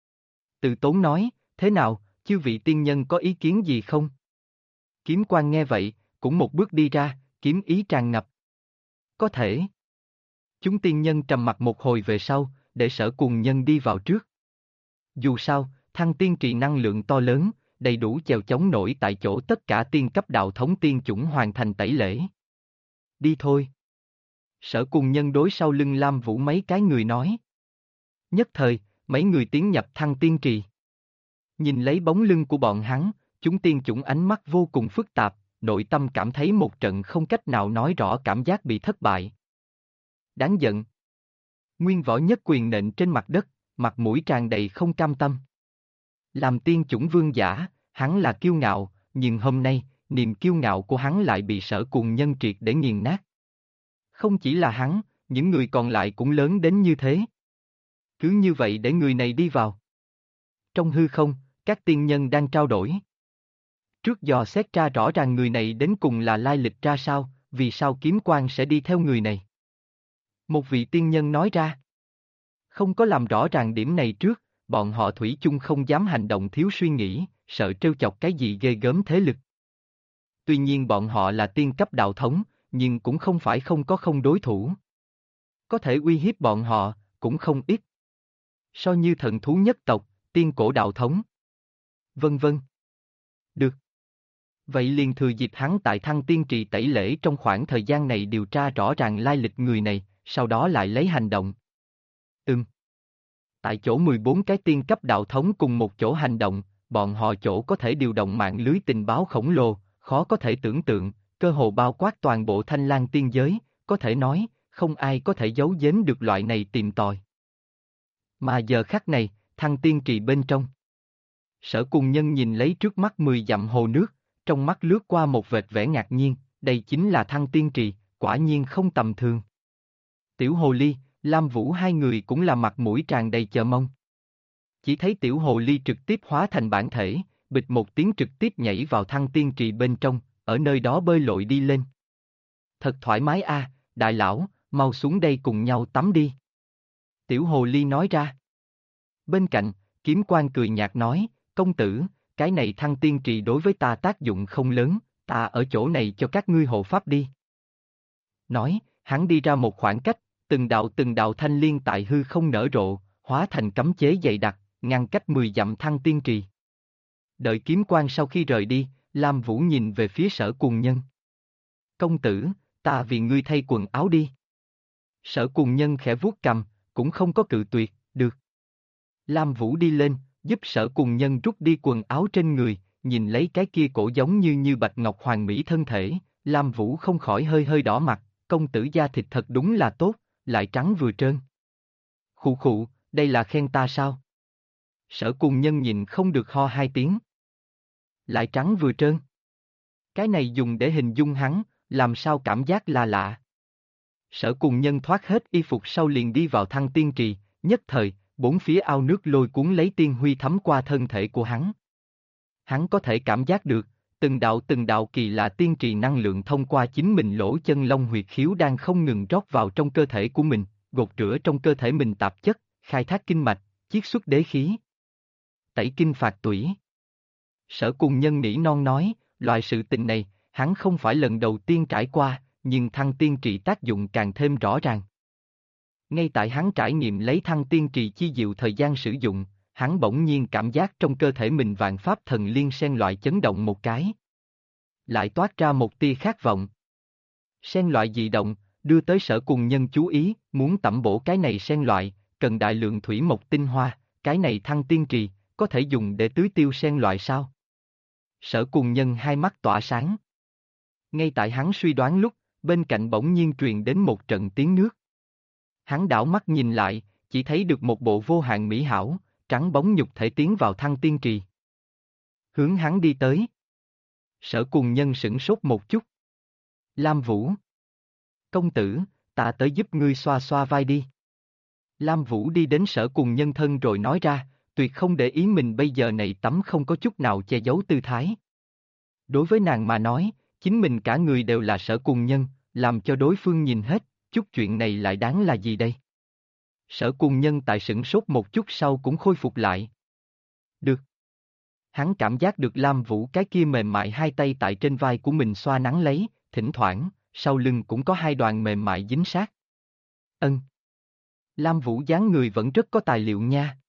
Từ tốn nói, thế nào, chư vị tiên nhân có ý kiến gì không? Kiếm Quan nghe vậy, cũng một bước đi ra, kiếm ý tràn ngập. Có thể. Chúng tiên nhân trầm mặc một hồi về sau, để Sở Cùng Nhân đi vào trước. Dù sao, thăng tiên trì năng lượng to lớn, đầy đủ chèo chống nổi tại chỗ tất cả tiên cấp đạo thống tiên chủng hoàn thành tẩy lễ. Đi thôi. Sở Cùng Nhân đối sau lưng Lam Vũ mấy cái người nói. Nhất thời, mấy người tiến nhập thăng tiên trì. Nhìn lấy bóng lưng của bọn hắn, chúng tiên chủng ánh mắt vô cùng phức tạp, nội tâm cảm thấy một trận không cách nào nói rõ cảm giác bị thất bại. Đáng giận. Nguyên Võ nhất quyền nện trên mặt đất, mặt mũi tràn đầy không cam tâm. Làm tiên chủng vương giả, hắn là kiêu ngạo, nhưng hôm nay, niềm kiêu ngạo của hắn lại bị Sở Cùng Nhân triệt để nghiền nát. Không chỉ là hắn, những người còn lại cũng lớn đến như thế. Cứ như vậy để người này đi vào. Trong hư không, các tiên nhân đang trao đổi. Trước dò xét ra rõ ràng người này đến cùng là lai lịch ra sao, vì sao Kiếm Quan sẽ đi theo người này. Một vị tiên nhân nói ra. Không có làm rõ ràng điểm này trước, bọn họ thủy chung không dám hành động thiếu suy nghĩ, sợ trêu chọc cái gì ghê gớm thế lực. Tuy nhiên bọn họ là tiên cấp đạo thống, nhưng cũng không phải không đối thủ. Có thể uy hiếp bọn họ, cũng không ít. So như thần thú nhất tộc, tiên cổ đạo thống. Vân vân. Được. Vậy liền thừa dịp hắn tại Thăng Tiên Trì tẩy lễ trong khoảng thời gian này điều tra rõ ràng lai lịch người này, sau đó lại lấy hành động. Tại chỗ 14 cái tiên cấp đạo thống cùng một chỗ hành động, bọn họ chỗ có thể điều động mạng lưới tình báo khổng lồ, khó có thể tưởng tượng, cơ hồ bao quát toàn bộ Thanh Lang tiên giới, có thể nói, không ai có thể giấu giếm được loại này tìm tòi. Mà giờ khắc này, Thăng Tiên Trì bên trong. Sở Cùng Nhân nhìn lấy trước mắt 10 dặm hồ nước, trong mắt lướt qua một vệt vẻ ngạc nhiên, đây chính là Thăng Tiên Trì, quả nhiên không tầm thường. Tiểu Hồ Ly, Lam Vũ hai người cũng là mặt mũi tràn đầy chờ mong. Chỉ thấy Tiểu Hồ Ly trực tiếp hóa thành bản thể, bịch một tiếng trực tiếp nhảy vào Thăng Tiên Trì bên trong, ở nơi đó bơi lội đi lên. Thật thoải mái a, đại lão, mau xuống đây cùng nhau tắm đi. Tiểu Hồ Ly nói ra. Bên cạnh, Kiếm Quan cười nhạt nói, công tử, cái này Thăng Tiên Trì đối với ta tác dụng không lớn, ta ở chỗ này cho các ngươi hộ pháp đi. Nói, hắn đi ra một khoảng cách, từng đạo thanh liên tại hư không nở rộ, hóa thành cấm chế dày đặc, ngăn cách 10 dặm Thăng Tiên Trì. Đợi Kiếm Quan sau khi rời đi, Lam Vũ nhìn về phía Sở Cùng Nhân. Công tử, ta vì ngươi thay quần áo đi. Sở Cùng Nhân khẽ vuốt cằm, cũng không có cự tuyệt, được. Lam Vũ đi lên, giúp Sở Cùng Nhân rút đi quần áo trên người, nhìn lấy cái kia cổ giống như bạch ngọc hoàng mỹ thân thể, Lam Vũ không khỏi hơi hơi đỏ mặt, công tử da thịt thật đúng là tốt, lại trắng vừa trơn. Khụ khụ, đây là khen ta sao? Sở Cùng Nhân nhìn không được ho hai tiếng. Lại trắng vừa trơn. Cái này dùng để hình dung hắn, làm sao cảm giác là lạ. Sở Cùng Nhân thoát hết y phục sau liền đi vào Thăng Tiên Trì, nhất thời, bốn phía ao nước lôi cuốn lấy tiên huy thấm qua thân thể của hắn. Hắn có thể cảm giác được, từng đạo kỳ lạ tiên trì năng lượng thông qua chính mình lỗ chân lông huyệt khiếu đang không ngừng rót vào trong cơ thể của mình, gột rửa trong cơ thể mình tạp chất, khai thác kinh mạch, chiết xuất đế khí. Tẩy kinh phạt tủy. Sở Cùng Nhân nỉ non nói, loại sự tình này, hắn không phải lần đầu tiên trải qua, nhưng Thăng Tiên Trì tác dụng càng thêm rõ ràng. Ngay tại hắn trải nghiệm lấy Thăng Tiên Trì chi diệu thời gian sử dụng, hắn bỗng nhiên cảm giác trong cơ thể mình vạn pháp thần liên sen loại chấn động một cái. Lại toát ra một tia khát vọng. Sen loại dị động, đưa tới Sở Cùng Nhân chú ý, muốn tẩm bổ cái này sen loại, cần đại lượng thủy mộc tinh hoa, cái này Thăng Tiên Trì, có thể dùng để tưới tiêu sen loại sao? Sở Cùng Nhân hai mắt tỏa sáng. Ngay tại hắn suy đoán lúc, bên cạnh bỗng nhiên truyền đến một trận tiếng nước. Hắn đảo mắt nhìn lại, chỉ thấy được một bộ vô hạn mỹ hảo, trắng bóng nhục thể tiến vào Thăng Tiên Trì. Hướng hắn đi tới. Sở Cùng Nhân sửng sốt một chút. Lam Vũ. Công tử, ta tới giúp ngươi xoa xoa vai đi. Lam Vũ đi đến Sở Cùng Nhân thân rồi nói ra, tuyệt không để ý mình bây giờ này tắm không có chút nào che giấu tư thái. Đối với nàng mà nói, chính mình cả người đều là Sở Cùng Nhân, làm cho đối phương nhìn hết, chút chuyện này lại đáng là gì đây? Sở Cùng Nhân tại sửng sốt một chút sau cũng khôi phục lại. Được. Hắn cảm giác được Lam Vũ cái kia mềm mại hai tay tại trên vai của mình xoa nắng lấy, thỉnh thoảng, sau lưng cũng có hai đoàn mềm mại dính sát. Ân. Lam Vũ dáng người vẫn rất có tài liệu nha.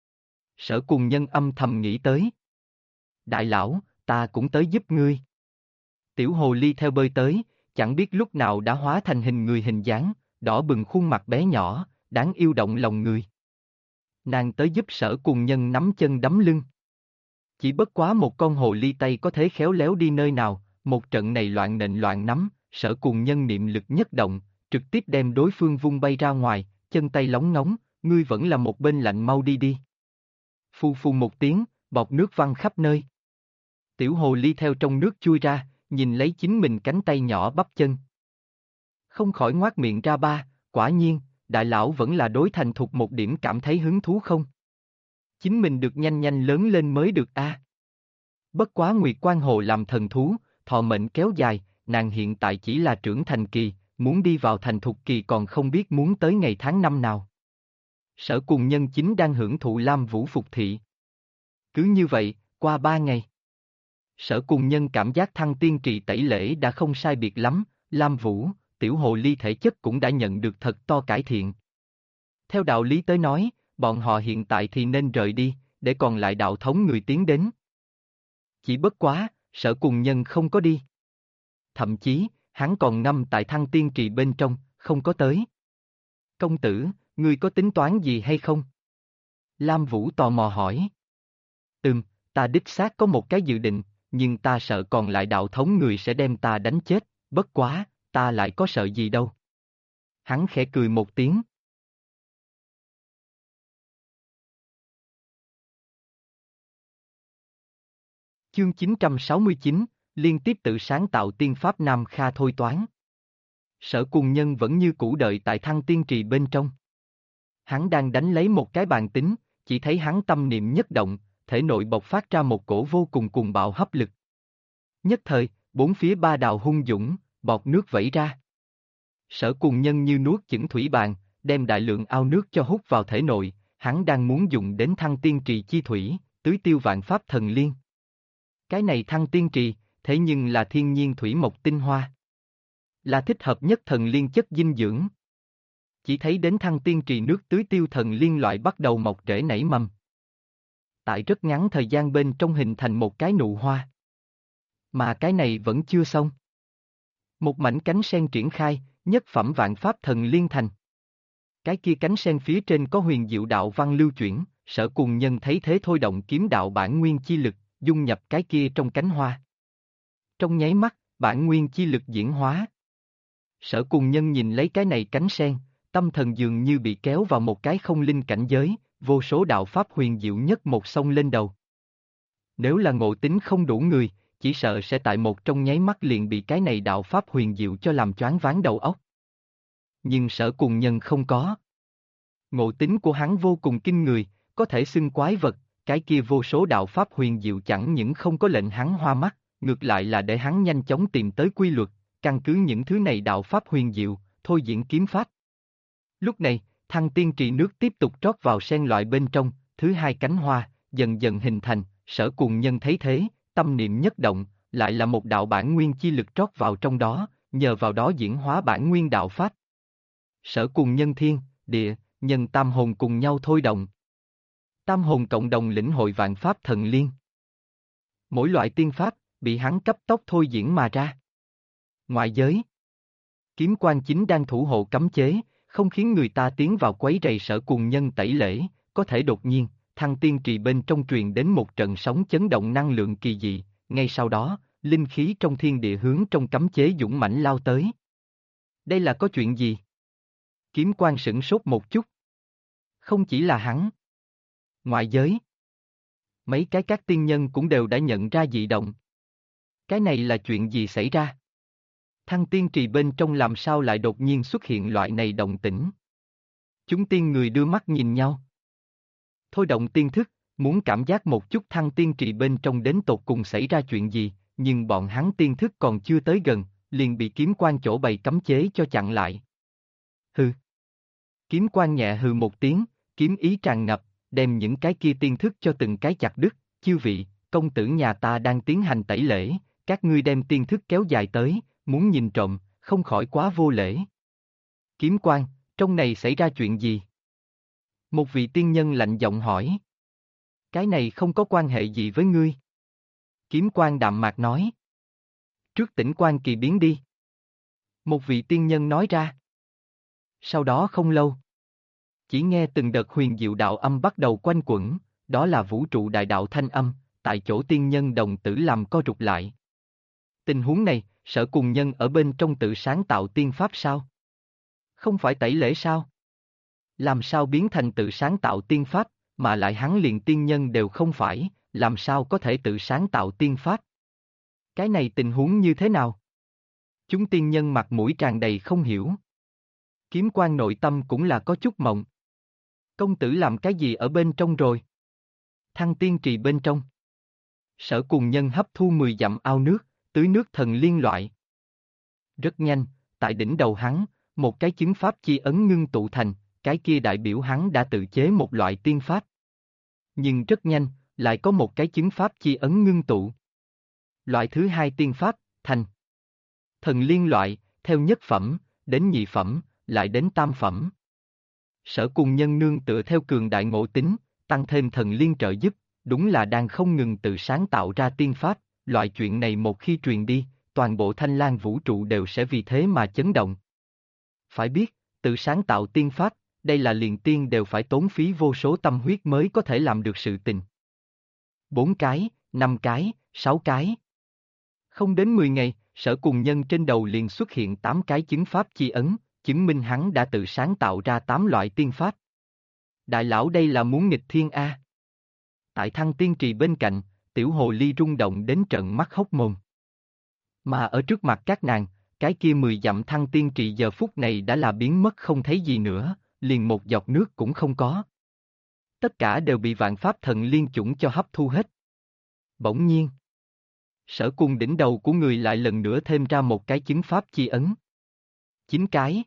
Sở Cùng Nhân âm thầm nghĩ tới. Đại lão, ta cũng tới giúp ngươi. Tiểu Hồ Ly theo bơi tới, chẳng biết lúc nào đã hóa thành hình người hình dáng, đỏ bừng khuôn mặt bé nhỏ, đáng yêu động lòng người. Nàng tới giúp Sở Cùng Nhân nắm chân đấm lưng. Chỉ bất quá một con hồ ly Tây có thể khéo léo đi nơi nào, một trận này loạn nện loạn nắm, Sở Cùng Nhân niệm lực nhất động, trực tiếp đem đối phương vung bay ra ngoài, chân tay lóng ngóng, ngươi vẫn là một bên lạnh mau đi đi. Phu phu một tiếng, bọt nước văng khắp nơi. Tiểu hồ ly theo trong nước chui ra, nhìn lấy chính mình cánh tay nhỏ bắp chân. Không khỏi ngoác miệng ra ba, quả nhiên, đại lão vẫn là đối thành thục một điểm cảm thấy hứng thú không? Chính mình được nhanh nhanh lớn lên mới được a. Bất quá Nguyệt Quan Hồ làm thần thú, thọ mệnh kéo dài, nàng hiện tại chỉ là trưởng thành kỳ, muốn đi vào thành thục kỳ còn không biết muốn tới ngày tháng năm nào. Sở Cùng Nhân chính đang hưởng thụ Lam Vũ phục thị. Cứ như vậy, qua 3 ngày. Sở Cùng Nhân cảm giác thăng tiên trì tẩy lễ đã không sai biệt lắm, Lam Vũ, tiểu hồ ly thể chất cũng đã nhận được thật to cải thiện. Theo đạo lý tới nói, bọn họ hiện tại thì nên rời đi, để còn lại đạo thống người tiến đến. Chỉ bất quá, Sở Cùng Nhân không có đi. Thậm chí, hắn còn ngâm tại thăng tiên trì bên trong, không có tới. Công tử, ngươi có tính toán gì hay không? Lam Vũ tò mò hỏi. Ta đích xác có một cái dự định, nhưng ta sợ còn lại đạo thống người sẽ đem ta đánh chết, bất quá, ta lại có sợ gì đâu. Hắn khẽ cười một tiếng. Chương 969, liên tiếp tự sáng tạo tiên pháp Nam Kha thôi toán. Sở Cùng Nhân vẫn như cũ đợi tại thăng tiên trì bên trong. Hắn đang đánh lấy một cái bàn tính, chỉ thấy hắn tâm niệm nhất động, thể nội bộc phát ra một cổ vô cùng cuồng bạo hấp lực. Nhất thời, bốn phía ba đạo hung dũng, bọt nước vẩy ra. Sở Cùng Nhân như nuốt chửng thủy bàn, đem đại lượng ao nước cho hút vào thể nội, hắn đang muốn dùng đến thăng tiên trì chi thủy, tưới tiêu vạn pháp thần liên. Cái này thăng tiên trì, thế nhưng là thiên nhiên thủy mộc tinh hoa. Là thích hợp nhất thần liên chất dinh dưỡng. Chỉ thấy đến thăng tiên trì nước tưới tiêu thần liên loại bắt đầu mọc rễ nảy mầm. Tại rất ngắn thời gian bên trong hình thành một cái nụ hoa. Mà cái này vẫn chưa xong. Một mảnh cánh sen triển khai, nhất phẩm vạn pháp thần liên thành. Cái kia cánh sen phía trên có huyền diệu đạo văn lưu chuyển, Sở Cùng Nhân thấy thế thôi động kiếm đạo bản nguyên chi lực, dung nhập cái kia trong cánh hoa. Trong nháy mắt, bản nguyên chi lực diễn hóa. Sở Cùng Nhân nhìn lấy cái này cánh sen, tâm thần dường như bị kéo vào một cái không linh cảnh giới, vô số đạo pháp huyền diệu nhất một xông lên đầu. Nếu là ngộ tính không đủ người, chỉ sợ sẽ tại một trong nháy mắt liền bị cái này đạo pháp huyền diệu cho làm choáng váng đầu óc. Nhưng Sở Cùng Nhân không có. Ngộ tính của hắn vô cùng kinh người, có thể xưng quái vật, cái kia vô số đạo pháp huyền diệu chẳng những không có lệnh hắn hoa mắt, ngược lại là để hắn nhanh chóng tìm tới quy luật, căn cứ những thứ này đạo pháp huyền diệu, thôi diễn kiếm pháp. Lúc này, thăng tiên trì nước tiếp tục trót vào sen loại bên trong, thứ hai cánh hoa, dần dần hình thành, Sở Cùng Nhân thấy thế, tâm niệm nhất động, lại là một đạo bản nguyên chi lực trót vào trong đó, nhờ vào đó diễn hóa bản nguyên đạo pháp. Sở Cùng Nhân thiên, địa, nhân tam hồn cùng nhau thôi động. Tam hồn cộng đồng lĩnh hội vạn pháp thần liên. Mỗi loại tiên pháp, bị hắn cấp tốc thôi diễn mà ra. Ngoại giới. Kiếm quan chính đang thủ hộ cấm chế, không khiến người ta tiến vào quấy rầy Sở Cùng Nhân tẩy lễ, có thể đột nhiên, thăng tiên trì bên trong truyền đến một trận sóng chấn động năng lượng kỳ dị, ngay sau đó, linh khí trong thiên địa hướng trong cấm chế dũng mãnh lao tới. Đây là có chuyện gì? Kiếm quan sửng sốt một chút. Không chỉ là hắn. Ngoại giới. Mấy cái các tiên nhân cũng đều đã nhận ra dị động. Cái này là chuyện gì xảy ra? Thăng tiên trì bên trong làm sao lại đột nhiên xuất hiện loại này động tĩnh? Chúng tiên người đưa mắt nhìn nhau. Thôi động tiên thức, muốn cảm giác một chút thăng tiên trì bên trong đến tột cùng xảy ra chuyện gì, nhưng bọn hắn tiên thức còn chưa tới gần, liền bị kiếm quan chỗ bày cấm chế cho chặn lại. Hừ. Kiếm quan nhẹ hừ một tiếng, kiếm ý tràn ngập, đem những cái kia tiên thức cho từng cái chặt đứt, chư vị, công tử nhà ta đang tiến hành tẩy lễ, các ngươi đem tiên thức kéo dài tới, muốn nhìn trộm, không khỏi quá vô lễ. Kiếm quan, trong này xảy ra chuyện gì? Một vị tiên nhân lạnh giọng hỏi. Cái này không có quan hệ gì với ngươi. Kiếm quan đạm mạc nói. Trước tỉnh quan kỳ biến đi. Một vị tiên nhân nói ra. Sau đó không lâu. Chỉ nghe từng đợt huyền diệu đạo âm bắt đầu quanh quẩn, đó là vũ trụ đại đạo thanh âm, tại chỗ tiên nhân đồng tử làm co rụt lại. Tình huống này, Sở Cùng Nhân ở bên trong tự sáng tạo tiên pháp sao? Không phải tẩy lễ sao? Làm sao biến thành tự sáng tạo tiên pháp, mà lại hắn liền tiên nhân đều không phải, làm sao có thể tự sáng tạo tiên pháp? Cái này tình huống như thế nào? Chúng tiên nhân mặt mũi tràn đầy không hiểu. Kiếm quan nội tâm cũng là có chút mộng. Công tử làm cái gì ở bên trong rồi? Thăng tiên trì bên trong. Sở Cùng Nhân hấp thu 10 dặm ao nước, tưới nước thần liên loại. Rất nhanh, tại đỉnh đầu hắn, một cái chứng pháp chi ấn ngưng tụ thành, cái kia đại biểu hắn đã tự chế một loại tiên pháp. Nhưng rất nhanh, lại có một cái chứng pháp chi ấn ngưng tụ. Loại thứ hai tiên pháp, thành thần liên loại, theo nhất phẩm, đến nhị phẩm, lại đến tam phẩm. Sở Cùng Nhân nương tựa theo cường đại ngộ tính, tăng thêm thần liên trợ giúp, đúng là đang không ngừng tự sáng tạo ra tiên pháp, loại chuyện này một khi truyền đi, toàn bộ Thanh Lang vũ trụ đều sẽ vì thế mà chấn động. Phải biết, tự sáng tạo tiên pháp, đây là liền tiên đều phải tốn phí vô số tâm huyết mới có thể làm được sự tình. 4 cái, 5 cái, 6 cái. Không đến 10 ngày, Sở Cùng Nhân trên đầu liền xuất hiện 8 cái chứng pháp chi ấn, chứng minh hắn đã tự sáng tạo ra 8 loại tiên pháp. Đại lão đây là muốn nghịch thiên A. Tại Thăng Tiên Trì bên cạnh, tiểu hồ ly rung động đến trợn mắt hốc mồm. Mà ở trước mặt các nàng, cái kia 10 dặm Thăng Tiên Trì giờ phút này đã là biến mất không thấy gì nữa, liền một giọt nước cũng không có. Tất cả đều bị vạn pháp thần liên chủng cho hấp thu hết. Bỗng nhiên, Sở Cùng đỉnh đầu của người lại lần nữa thêm ra một cái chứng pháp chi ấn. 9 cái.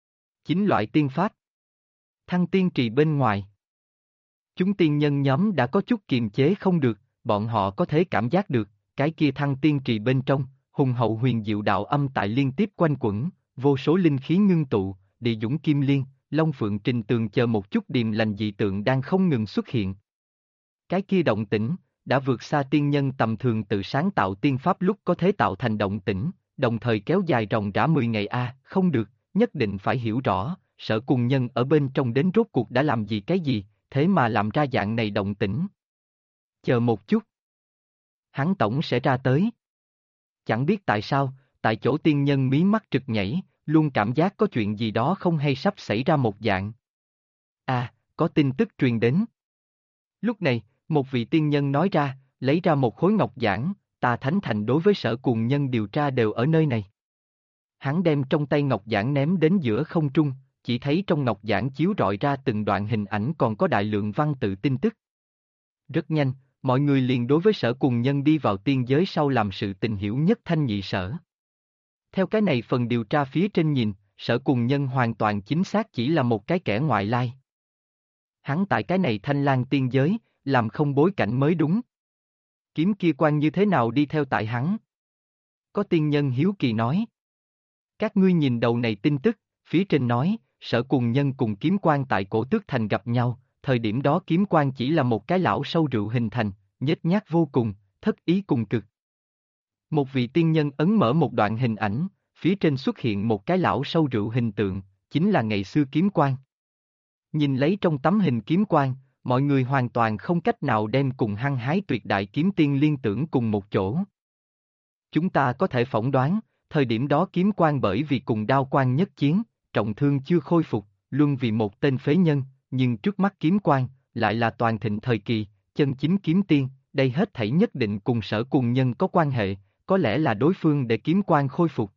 9 loại tiên pháp. Thăng Tiên Trì bên ngoài. Chúng tiên nhân nhóm đã có chút kiềm chế không được, bọn họ có thể cảm giác được, cái kia Thăng Tiên Trì bên trong, hùng hậu huyền diệu đạo âm tại liên tiếp quanh quẩn, vô số linh khí ngưng tụ, địa dũng kim liên, long phượng trình tường chờ một chút điềm lành dị tượng đang không ngừng xuất hiện. Cái kia động tĩnh, đã vượt xa tiên nhân tầm thường tự sáng tạo tiên pháp lúc có thể tạo thành động tĩnh, đồng thời kéo dài ròng rã 10 ngày không được, nhất định phải hiểu rõ, Sở Cùng Nhân ở bên trong đến rốt cuộc đã làm gì cái gì, thế mà làm ra dạng này động tĩnh. Chờ một chút. Hắn tổng sẽ ra tới. Chẳng biết tại sao, tại chỗ tiên nhân mí mắt trực nhảy, luôn cảm giác có chuyện gì đó không hay sắp xảy ra một dạng. Có tin tức truyền đến. Lúc này, một vị tiên nhân nói ra, lấy ra một khối ngọc giản, ta Thánh Thành đối với Sở Cùng Nhân điều tra đều ở nơi này. Hắn đem trong tay ngọc giản ném đến giữa không trung, chỉ thấy trong ngọc giản chiếu rọi ra từng đoạn hình ảnh còn có đại lượng văn tự tin tức. Rất nhanh, mọi người liền đối với Sở Cùng Nhân đi vào tiên giới sau làm sự tình hiểu nhất thanh nhị sở. Theo cái này phần điều tra phía trên nhìn, Sở Cùng Nhân hoàn toàn chính xác chỉ là một cái kẻ ngoại lai. Hắn tại cái này Thanh Lang tiên giới, làm không bối cảnh mới đúng. Kiếm kia quan như thế nào đi theo tại hắn? Có tiên nhân hiếu kỳ nói. Các ngươi nhìn đầu này tin tức, phía trên nói, Sở Cùng Nhân cùng kiếm quan tại Cổ Tước Thành gặp nhau, thời điểm đó kiếm quan chỉ là một cái lão sâu rượu hình thành, nhếch nhác vô cùng, thất ý cùng cực. Một vị tiên nhân ấn mở một đoạn hình ảnh, phía trên xuất hiện một cái lão sâu rượu hình tượng, chính là ngày xưa kiếm quan. Nhìn lấy trong tấm hình kiếm quan, mọi người hoàn toàn không cách nào đem cùng hăng hái tuyệt đại kiếm tiên liên tưởng cùng một chỗ. Chúng ta có thể phỏng đoán, thời điểm đó kiếm quan bởi vì cùng đao quan nhất chiến, trọng thương chưa khôi phục, luôn vì một tên phế nhân, nhưng trước mắt kiếm quan, lại là toàn thịnh thời kỳ, chân chính kiếm tiên, đây hết thảy nhất định cùng Sở Cùng Nhân có quan hệ, có lẽ là đối phương để kiếm quan khôi phục.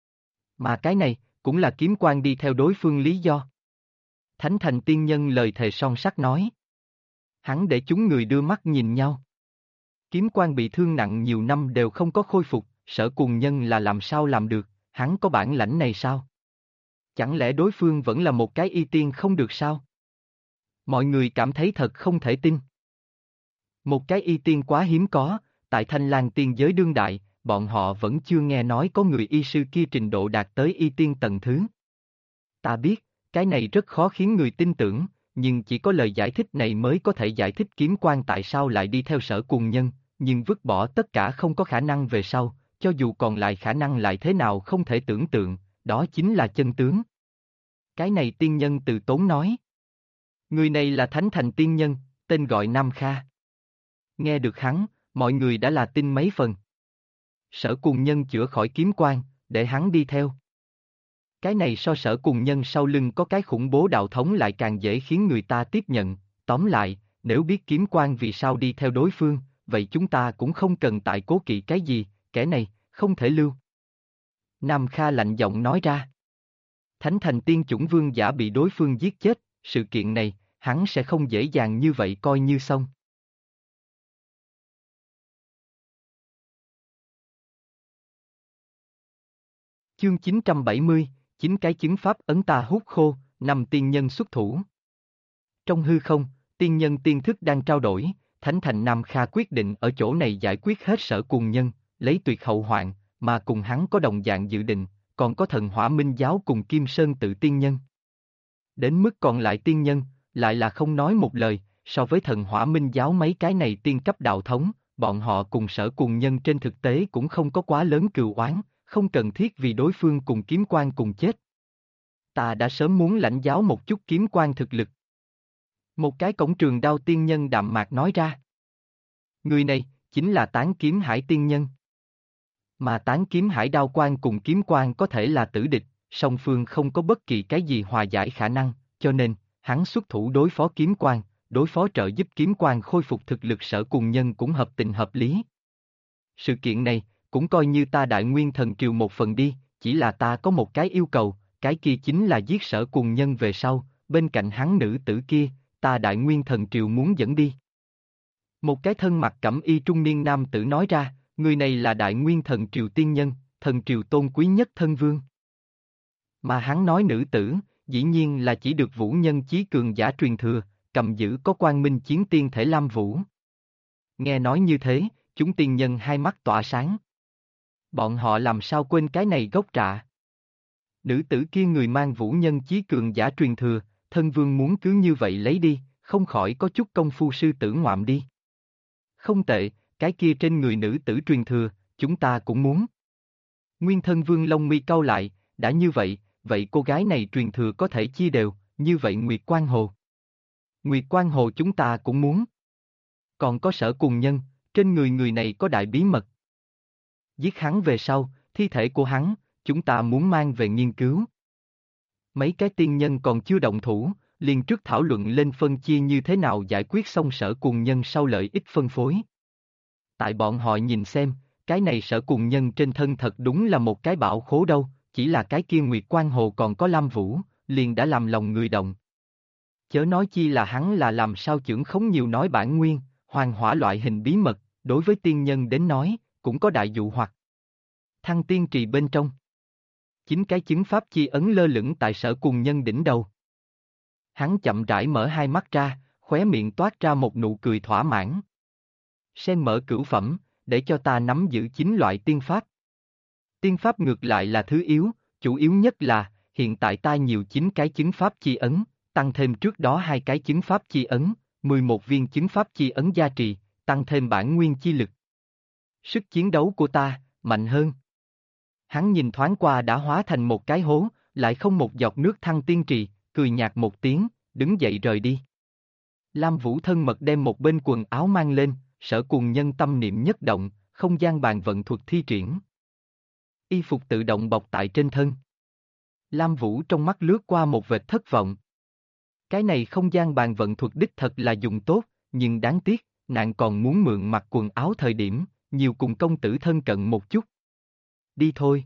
Mà cái này, cũng là kiếm quan đi theo đối phương lý do. Thánh Thành tiên nhân lời thề son sắt nói. Hắn để chúng người đưa mắt nhìn nhau. Kiếm quan bị thương nặng nhiều năm đều không có khôi phục, Sở Cùng Nhân là làm sao làm được, hắn có bản lãnh này sao? Chẳng lẽ đối phương vẫn là một cái y tiên không được sao? Mọi người cảm thấy thật không thể tin. Một cái y tiên quá hiếm có, tại Thanh Lang tiên giới đương đại, bọn họ vẫn chưa nghe nói có người y sư kia trình độ đạt tới y tiên tầng thứ. Ta biết, cái này rất khó khiến người tin tưởng, nhưng chỉ có lời giải thích này mới có thể giải thích kiếm quan tại sao lại đi theo Sở Cùng Nhân, nhưng vứt bỏ tất cả không có khả năng về sau, cho dù còn lại khả năng lại thế nào không thể tưởng tượng, đó chính là chân tướng. Cái này tiên nhân từ tốn nói. Người này là Thánh Thành tiên nhân, tên gọi Nam Kha. Nghe được hắn, mọi người đã là tin mấy phần. Sở Cùng Nhân chữa khỏi kiếm quan, để hắn đi theo. Cái này so Sở Cùng Nhân sau lưng có cái khủng bố đạo thống lại càng dễ khiến người ta tiếp nhận, tóm lại, nếu biết kiếm quan vì sao đi theo đối phương, vậy chúng ta cũng không cần tại cố kỵ cái gì, kẻ này, không thể lưu. Nam Kha lạnh giọng nói ra. Thánh Thành tiên chủng vương giả bị đối phương giết chết, sự kiện này, hắn sẽ không dễ dàng như vậy coi như xong. Chương 970, 9 cái chứng pháp ấn ta hút khô, 5 tiên nhân xuất thủ. Trong hư không, tiên nhân tiên thức đang trao đổi, Thánh Thành Nam Kha quyết định ở chỗ này giải quyết hết Sở Cuồng Nhân, lấy tuyệt hậu hoạn, mà cùng hắn có đồng dạng dự định, còn có Thần Hỏa Minh Giáo cùng Kim Sơn Tự tiên nhân. Đến mức còn lại tiên nhân, lại là không nói một lời, so với Thần Hỏa Minh Giáo mấy cái này tiên cấp đạo thống, bọn họ cùng Sở Cuồng Nhân trên thực tế cũng không có quá lớn cừu oán, không cần thiết vì đối phương cùng kiếm quan cùng chết. Ta đã sớm muốn lãnh giáo một chút kiếm quan thực lực. Một cái cổng trường đao tiên nhân đạm mạc nói ra. Người này, chính là Tán Kiếm Hải tiên nhân. Mà Tán Kiếm Hải đao quan cùng kiếm quan có thể là tử địch, song phương không có bất kỳ cái gì hòa giải khả năng, cho nên, hắn xuất thủ đối phó kiếm quan, đối phó trợ giúp kiếm quan khôi phục thực lực Sở Cuồng Nhân cũng hợp tình hợp lý. Sự kiện này, cũng coi như ta Đại Nguyên Thần Triều một phần đi, chỉ là ta có một cái yêu cầu, cái kia chính là giết Sở Cuồng Nhân về sau, bên cạnh hắn nữ tử kia, ta Đại Nguyên Thần Triều muốn dẫn đi. Một cái thân mặc cẩm y trung niên nam tử nói ra, người này là Đại Nguyên Thần Triều tiên nhân, thần triều tôn quý nhất thân vương. Mà hắn nói nữ tử, dĩ nhiên là chỉ được vũ nhân chí cường giả truyền thừa, cầm giữ có quang minh chiến tiên thể Lam Vũ. Nghe nói như thế, chúng tiên nhân hai mắt tỏa sáng. Bọn họ làm sao quên cái này gốc rạ. Nữ tử kia người mang vũ nhân chí cường giả truyền thừa, thân vương muốn cứ như vậy lấy đi, không khỏi có chút công phu sư tử ngoạm đi. Không tệ, cái kia trên người nữ tử truyền thừa, chúng ta cũng muốn. Nguyên thân vương lông mi cau lại, đã như vậy, vậy cô gái này truyền thừa có thể chia đều, như vậy Nguyệt Quan Hồ. Nguyệt Quan Hồ chúng ta cũng muốn. Còn có Sở Cuồng Nhân, trên người người này có đại bí mật. Giết hắn về sau, thi thể của hắn, chúng ta muốn mang về nghiên cứu. Mấy cái tiên nhân còn chưa động thủ, liền trước thảo luận lên phân chia như thế nào giải quyết xong Sở Cuồng Nhân sau lợi ích phân phối. Tại bọn họ nhìn xem, cái này Sở Cuồng Nhân trên thân thật đúng là một cái bảo khố đâu, chỉ là cái kia Nguyệt Quan Hồ còn có Lam Vũ, liền đã làm lòng người động. Chớ nói chi là hắn là làm sao chưởng khống nhiều nói bản nguyên, hoàng hỏa loại hình bí mật, đối với tiên nhân đến nói, cũng có đại dụ hoặc. Thăng tiên trì bên trong. 9 cái chứng pháp chi ấn lơ lửng tại Sở Cuồng Nhân đỉnh đầu. Hắn chậm rãi mở hai mắt ra, khóe miệng toát ra một nụ cười thỏa mãn. Sen mở cửu phẩm, để cho ta nắm giữ 9 loại tiên pháp. Tiên pháp ngược lại là thứ yếu, chủ yếu nhất là, hiện tại ta nhiều 9 cái chứng pháp chi ấn, tăng thêm trước đó 2 cái chứng pháp chi ấn, 11 viên chứng pháp chi ấn gia trì, tăng thêm bản nguyên chi lực. Sức chiến đấu của ta, mạnh hơn. Hắn nhìn thoáng qua đã hóa thành một cái hố, lại không một giọt nước thăng tiên trì, cười nhạt một tiếng, đứng dậy rời đi. Lam Vũ thân mật đem một bên quần áo mang lên, Sở Cuồng Nhân tâm niệm nhất động, không gian bàn vận thuật thi triển. Y phục tự động bọc tại trên thân. Lam Vũ trong mắt lướt qua một vệt thất vọng. Cái này không gian bàn vận thuật đích thật là dùng tốt, nhưng đáng tiếc, nàng còn muốn mượn mặc quần áo thời điểm, nhiều cùng công tử thân cận một chút. Đi thôi.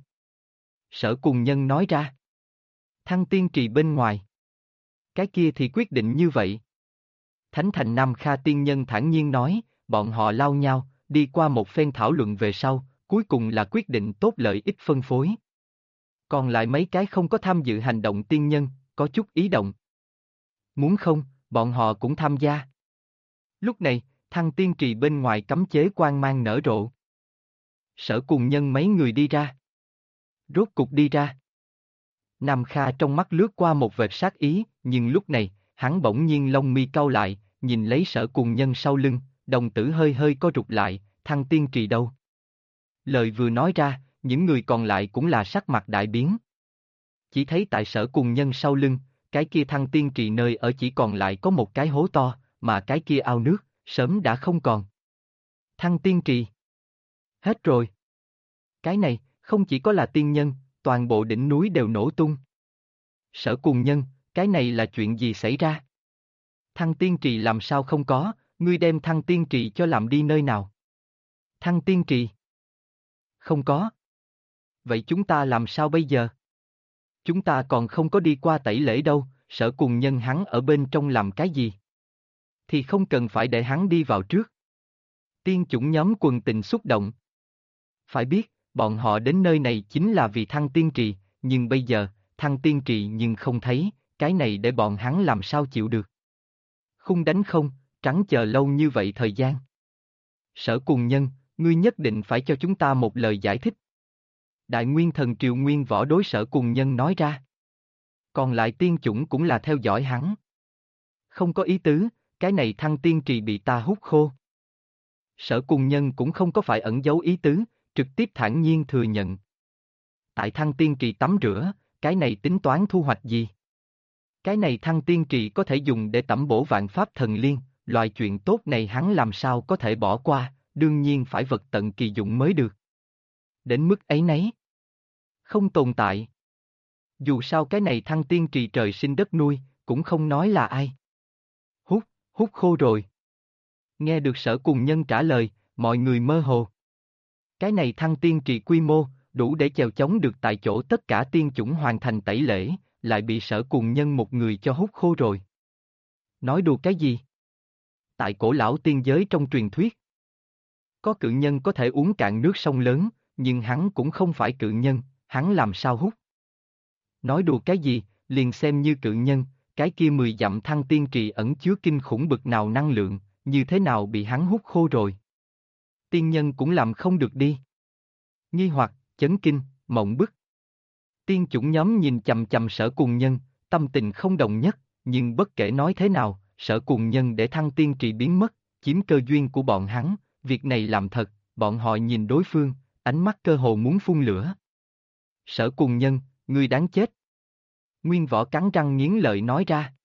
Sở Cuồng Nhân nói ra. Thăng tiên trì bên ngoài. Cái kia thì quyết định như vậy. Thánh Thành Nam Kha tiên nhân thản nhiên nói, bọn họ lao nhau, đi qua một phen thảo luận về sau, cuối cùng là quyết định tốt lợi ích phân phối. Còn lại mấy cái không có tham dự hành động tiên nhân, có chút ý động. Muốn không, bọn họ cũng tham gia. Lúc này, thăng tiên trì bên ngoài cấm chế quang mang nở rộ. Sở Cuồng Nhân mấy người đi ra. Rốt cục đi ra. Nam Kha trong mắt lướt qua một vệt sát ý, nhưng lúc này, hắn bỗng nhiên lông mi cau lại, nhìn lấy Sở Cuồng Nhân sau lưng, đồng tử hơi hơi co rụt lại, thăng tiên trì đâu? Lời vừa nói ra, những người còn lại cũng là sắc mặt đại biến. Chỉ thấy tại Sở Cuồng Nhân sau lưng, cái kia thăng tiên trì nơi ở chỉ còn lại có một cái hố to, mà cái kia ao nước, sớm đã không còn. Thăng tiên trì. Hết rồi. Cái này, không chỉ có là tiên nhân, toàn bộ đỉnh núi đều nổ tung. Sở Cuồng Nhân, cái này là chuyện gì xảy ra? Thăng tiên trì làm sao không có, ngươi đem thăng tiên trì cho làm đi nơi nào? Thăng tiên trì. Không có. Vậy chúng ta làm sao bây giờ? Chúng ta còn không có đi qua tẩy lễ đâu, Sở Cuồng Nhân hắn ở bên trong làm cái gì? Thì không cần phải để hắn đi vào trước. Tiên chủng nhóm quần tình xúc động. Phải biết, bọn họ đến nơi này chính là vì thăng tiên trì, nhưng bây giờ, thăng tiên trì nhưng không thấy, cái này để bọn hắn làm sao chịu được. Khung đánh không, trắng chờ lâu như vậy thời gian. Sở Cùng Nhân, ngươi nhất định phải cho chúng ta một lời giải thích. Đại Nguyên Thần Triều Nguyên Võ đối Sở Cùng Nhân nói ra. Còn lại tiên chủng cũng là theo dõi hắn. Không có ý tứ, cái này thăng tiên trì bị ta hút khô. Sở Cùng Nhân cũng không có phải ẩn giấu ý tứ, trực tiếp thản nhiên thừa nhận. Tại thăng tiên trì tắm rửa, cái này tính toán thu hoạch gì? Cái này thăng tiên trì có thể dùng để tẩm bổ vạn pháp thần liên, loại chuyện tốt này hắn làm sao có thể bỏ qua, đương nhiên phải vật tận kỳ dụng mới được. Đến mức ấy nấy. Không tồn tại. Dù sao cái này thăng tiên trì trời sinh đất nuôi, cũng không nói là ai. Hút khô rồi. Nghe được Sở Cùng Nhân trả lời, mọi người mơ hồ. Cái này thăng tiên trì quy mô, đủ để chèo chống được tại chỗ tất cả tiên chủng hoàn thành tẩy lễ, lại bị Sở Cùng Nhân một người cho hút khô rồi. Nói đùa cái gì? Tại cổ lão tiên giới trong truyền thuyết, có cự nhân có thể uống cạn nước sông lớn, nhưng hắn cũng không phải cự nhân, hắn làm sao hút? Nói đùa cái gì, liền xem như cự nhân, cái kia 10 dặm thăng tiên trì ẩn chứa kinh khủng bực nào năng lượng, như thế nào bị hắn hút khô rồi? Tiên nhân cũng làm không được đi. Nghi hoặc, chấn kinh, mộng bức. Tiên chủng nhóm nhìn chằm chằm Sở Cùng Nhân, tâm tình không đồng nhất, nhưng bất kể nói thế nào, Sở Cùng Nhân để thăng tiên trì biến mất, chiếm cơ duyên của bọn hắn, việc này làm thật, bọn họ nhìn đối phương, ánh mắt cơ hồ muốn phun lửa. Sở Cùng Nhân, ngươi đáng chết. Nguyên Võ cắn răng nghiến lợi nói ra.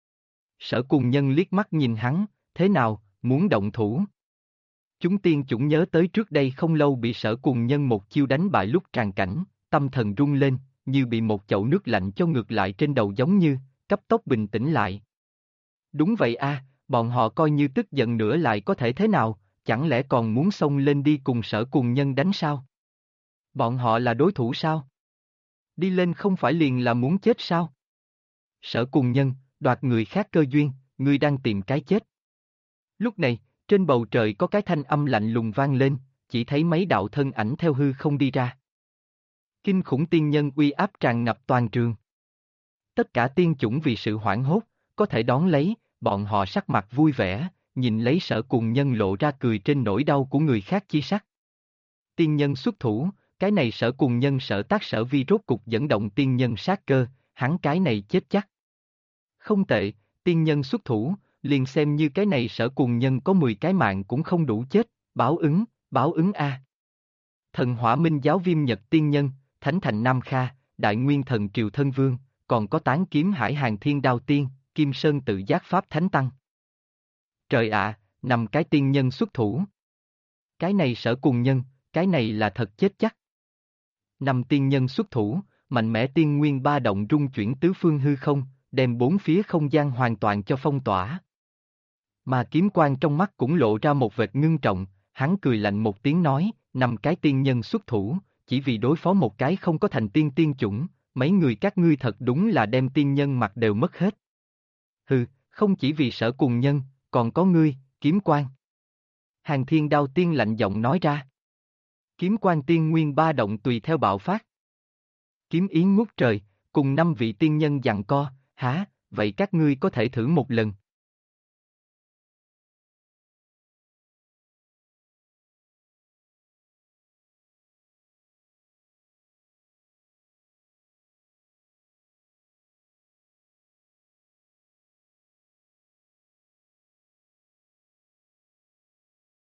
Sở Cùng Nhân liếc mắt nhìn hắn, thế nào, muốn động thủ? Chúng tiên chủng nhớ tới trước đây không lâu bị Sở Cùng Nhân một chiêu đánh bại lúc tràn cảnh, tâm thần rung lên, như bị một chậu nước lạnh cho ngược lại trên đầu giống như, cấp tốc bình tĩnh lại. Đúng vậy a, bọn họ coi như tức giận nữa lại có thể thế nào, chẳng lẽ còn muốn xông lên đi cùng Sở Cùng Nhân đánh sao? Bọn họ là đối thủ sao? Đi lên không phải liền là muốn chết sao? Sở Cùng Nhân, đoạt người khác cơ duyên, ngươi đang tìm cái chết. Lúc này, trên bầu trời có cái thanh âm lạnh lùng vang lên, chỉ thấy mấy đạo thân ảnh theo hư không đi ra. Kinh khủng tiên nhân uy áp tràn ngập toàn trường. Tất cả tiên chủng vì sự hoảng hốt, có thể đón lấy, bọn họ sắc mặt vui vẻ, nhìn lấy Sở Cùng Nhân lộ ra cười trên nỗi đau của người khác chi sắc. Tiên nhân xuất thủ, cái này Sở Cùng Nhân Sở Tác Sở Vi rốt cục dẫn động tiên nhân sát cơ, hắn cái này chết chắc. Không tệ, tiên nhân xuất thủ, liền xem như cái này Sở Cùng Nhân có 10 cái mạng cũng không đủ chết, báo ứng a. Thần Hỏa Minh Giáo Viêm Nhật Tiên Nhân, Thánh Thành Nam Kha, Đại Nguyên Thần Triều Thân Vương, còn có Tán Kiếm Hải Hàng Thiên Đao Tiên, Kim Sơn Tự Giác Pháp Thánh Tăng. Trời ạ, 5 cái tiên nhân xuất thủ. Cái này Sở Cùng Nhân, cái này là thật chết chắc. 5 tiên nhân xuất thủ, mạnh mẽ tiên nguyên ba động rung chuyển tứ phương hư không, đem bốn phía không gian hoàn toàn cho phong tỏa. Mà kiếm quang trong mắt cũng lộ ra một vệt ngưng trọng, hắn cười lạnh một tiếng nói, 5 cái tiên nhân xuất thủ, chỉ vì đối phó một cái không có thành tiên chủng, mấy người các ngươi thật đúng là đem tiên nhân mặt đều mất hết. Hừ, không chỉ vì Sở Cùng Nhân, còn có ngươi, kiếm quang. Hàng Thiên Đao Tiên lạnh giọng nói ra. Kiếm quang tiên nguyên ba động tùy theo bạo phát. Kiếm ý ngút trời, cùng 5 vị tiên nhân giằng co, hả, vậy các ngươi có thể thử một lần,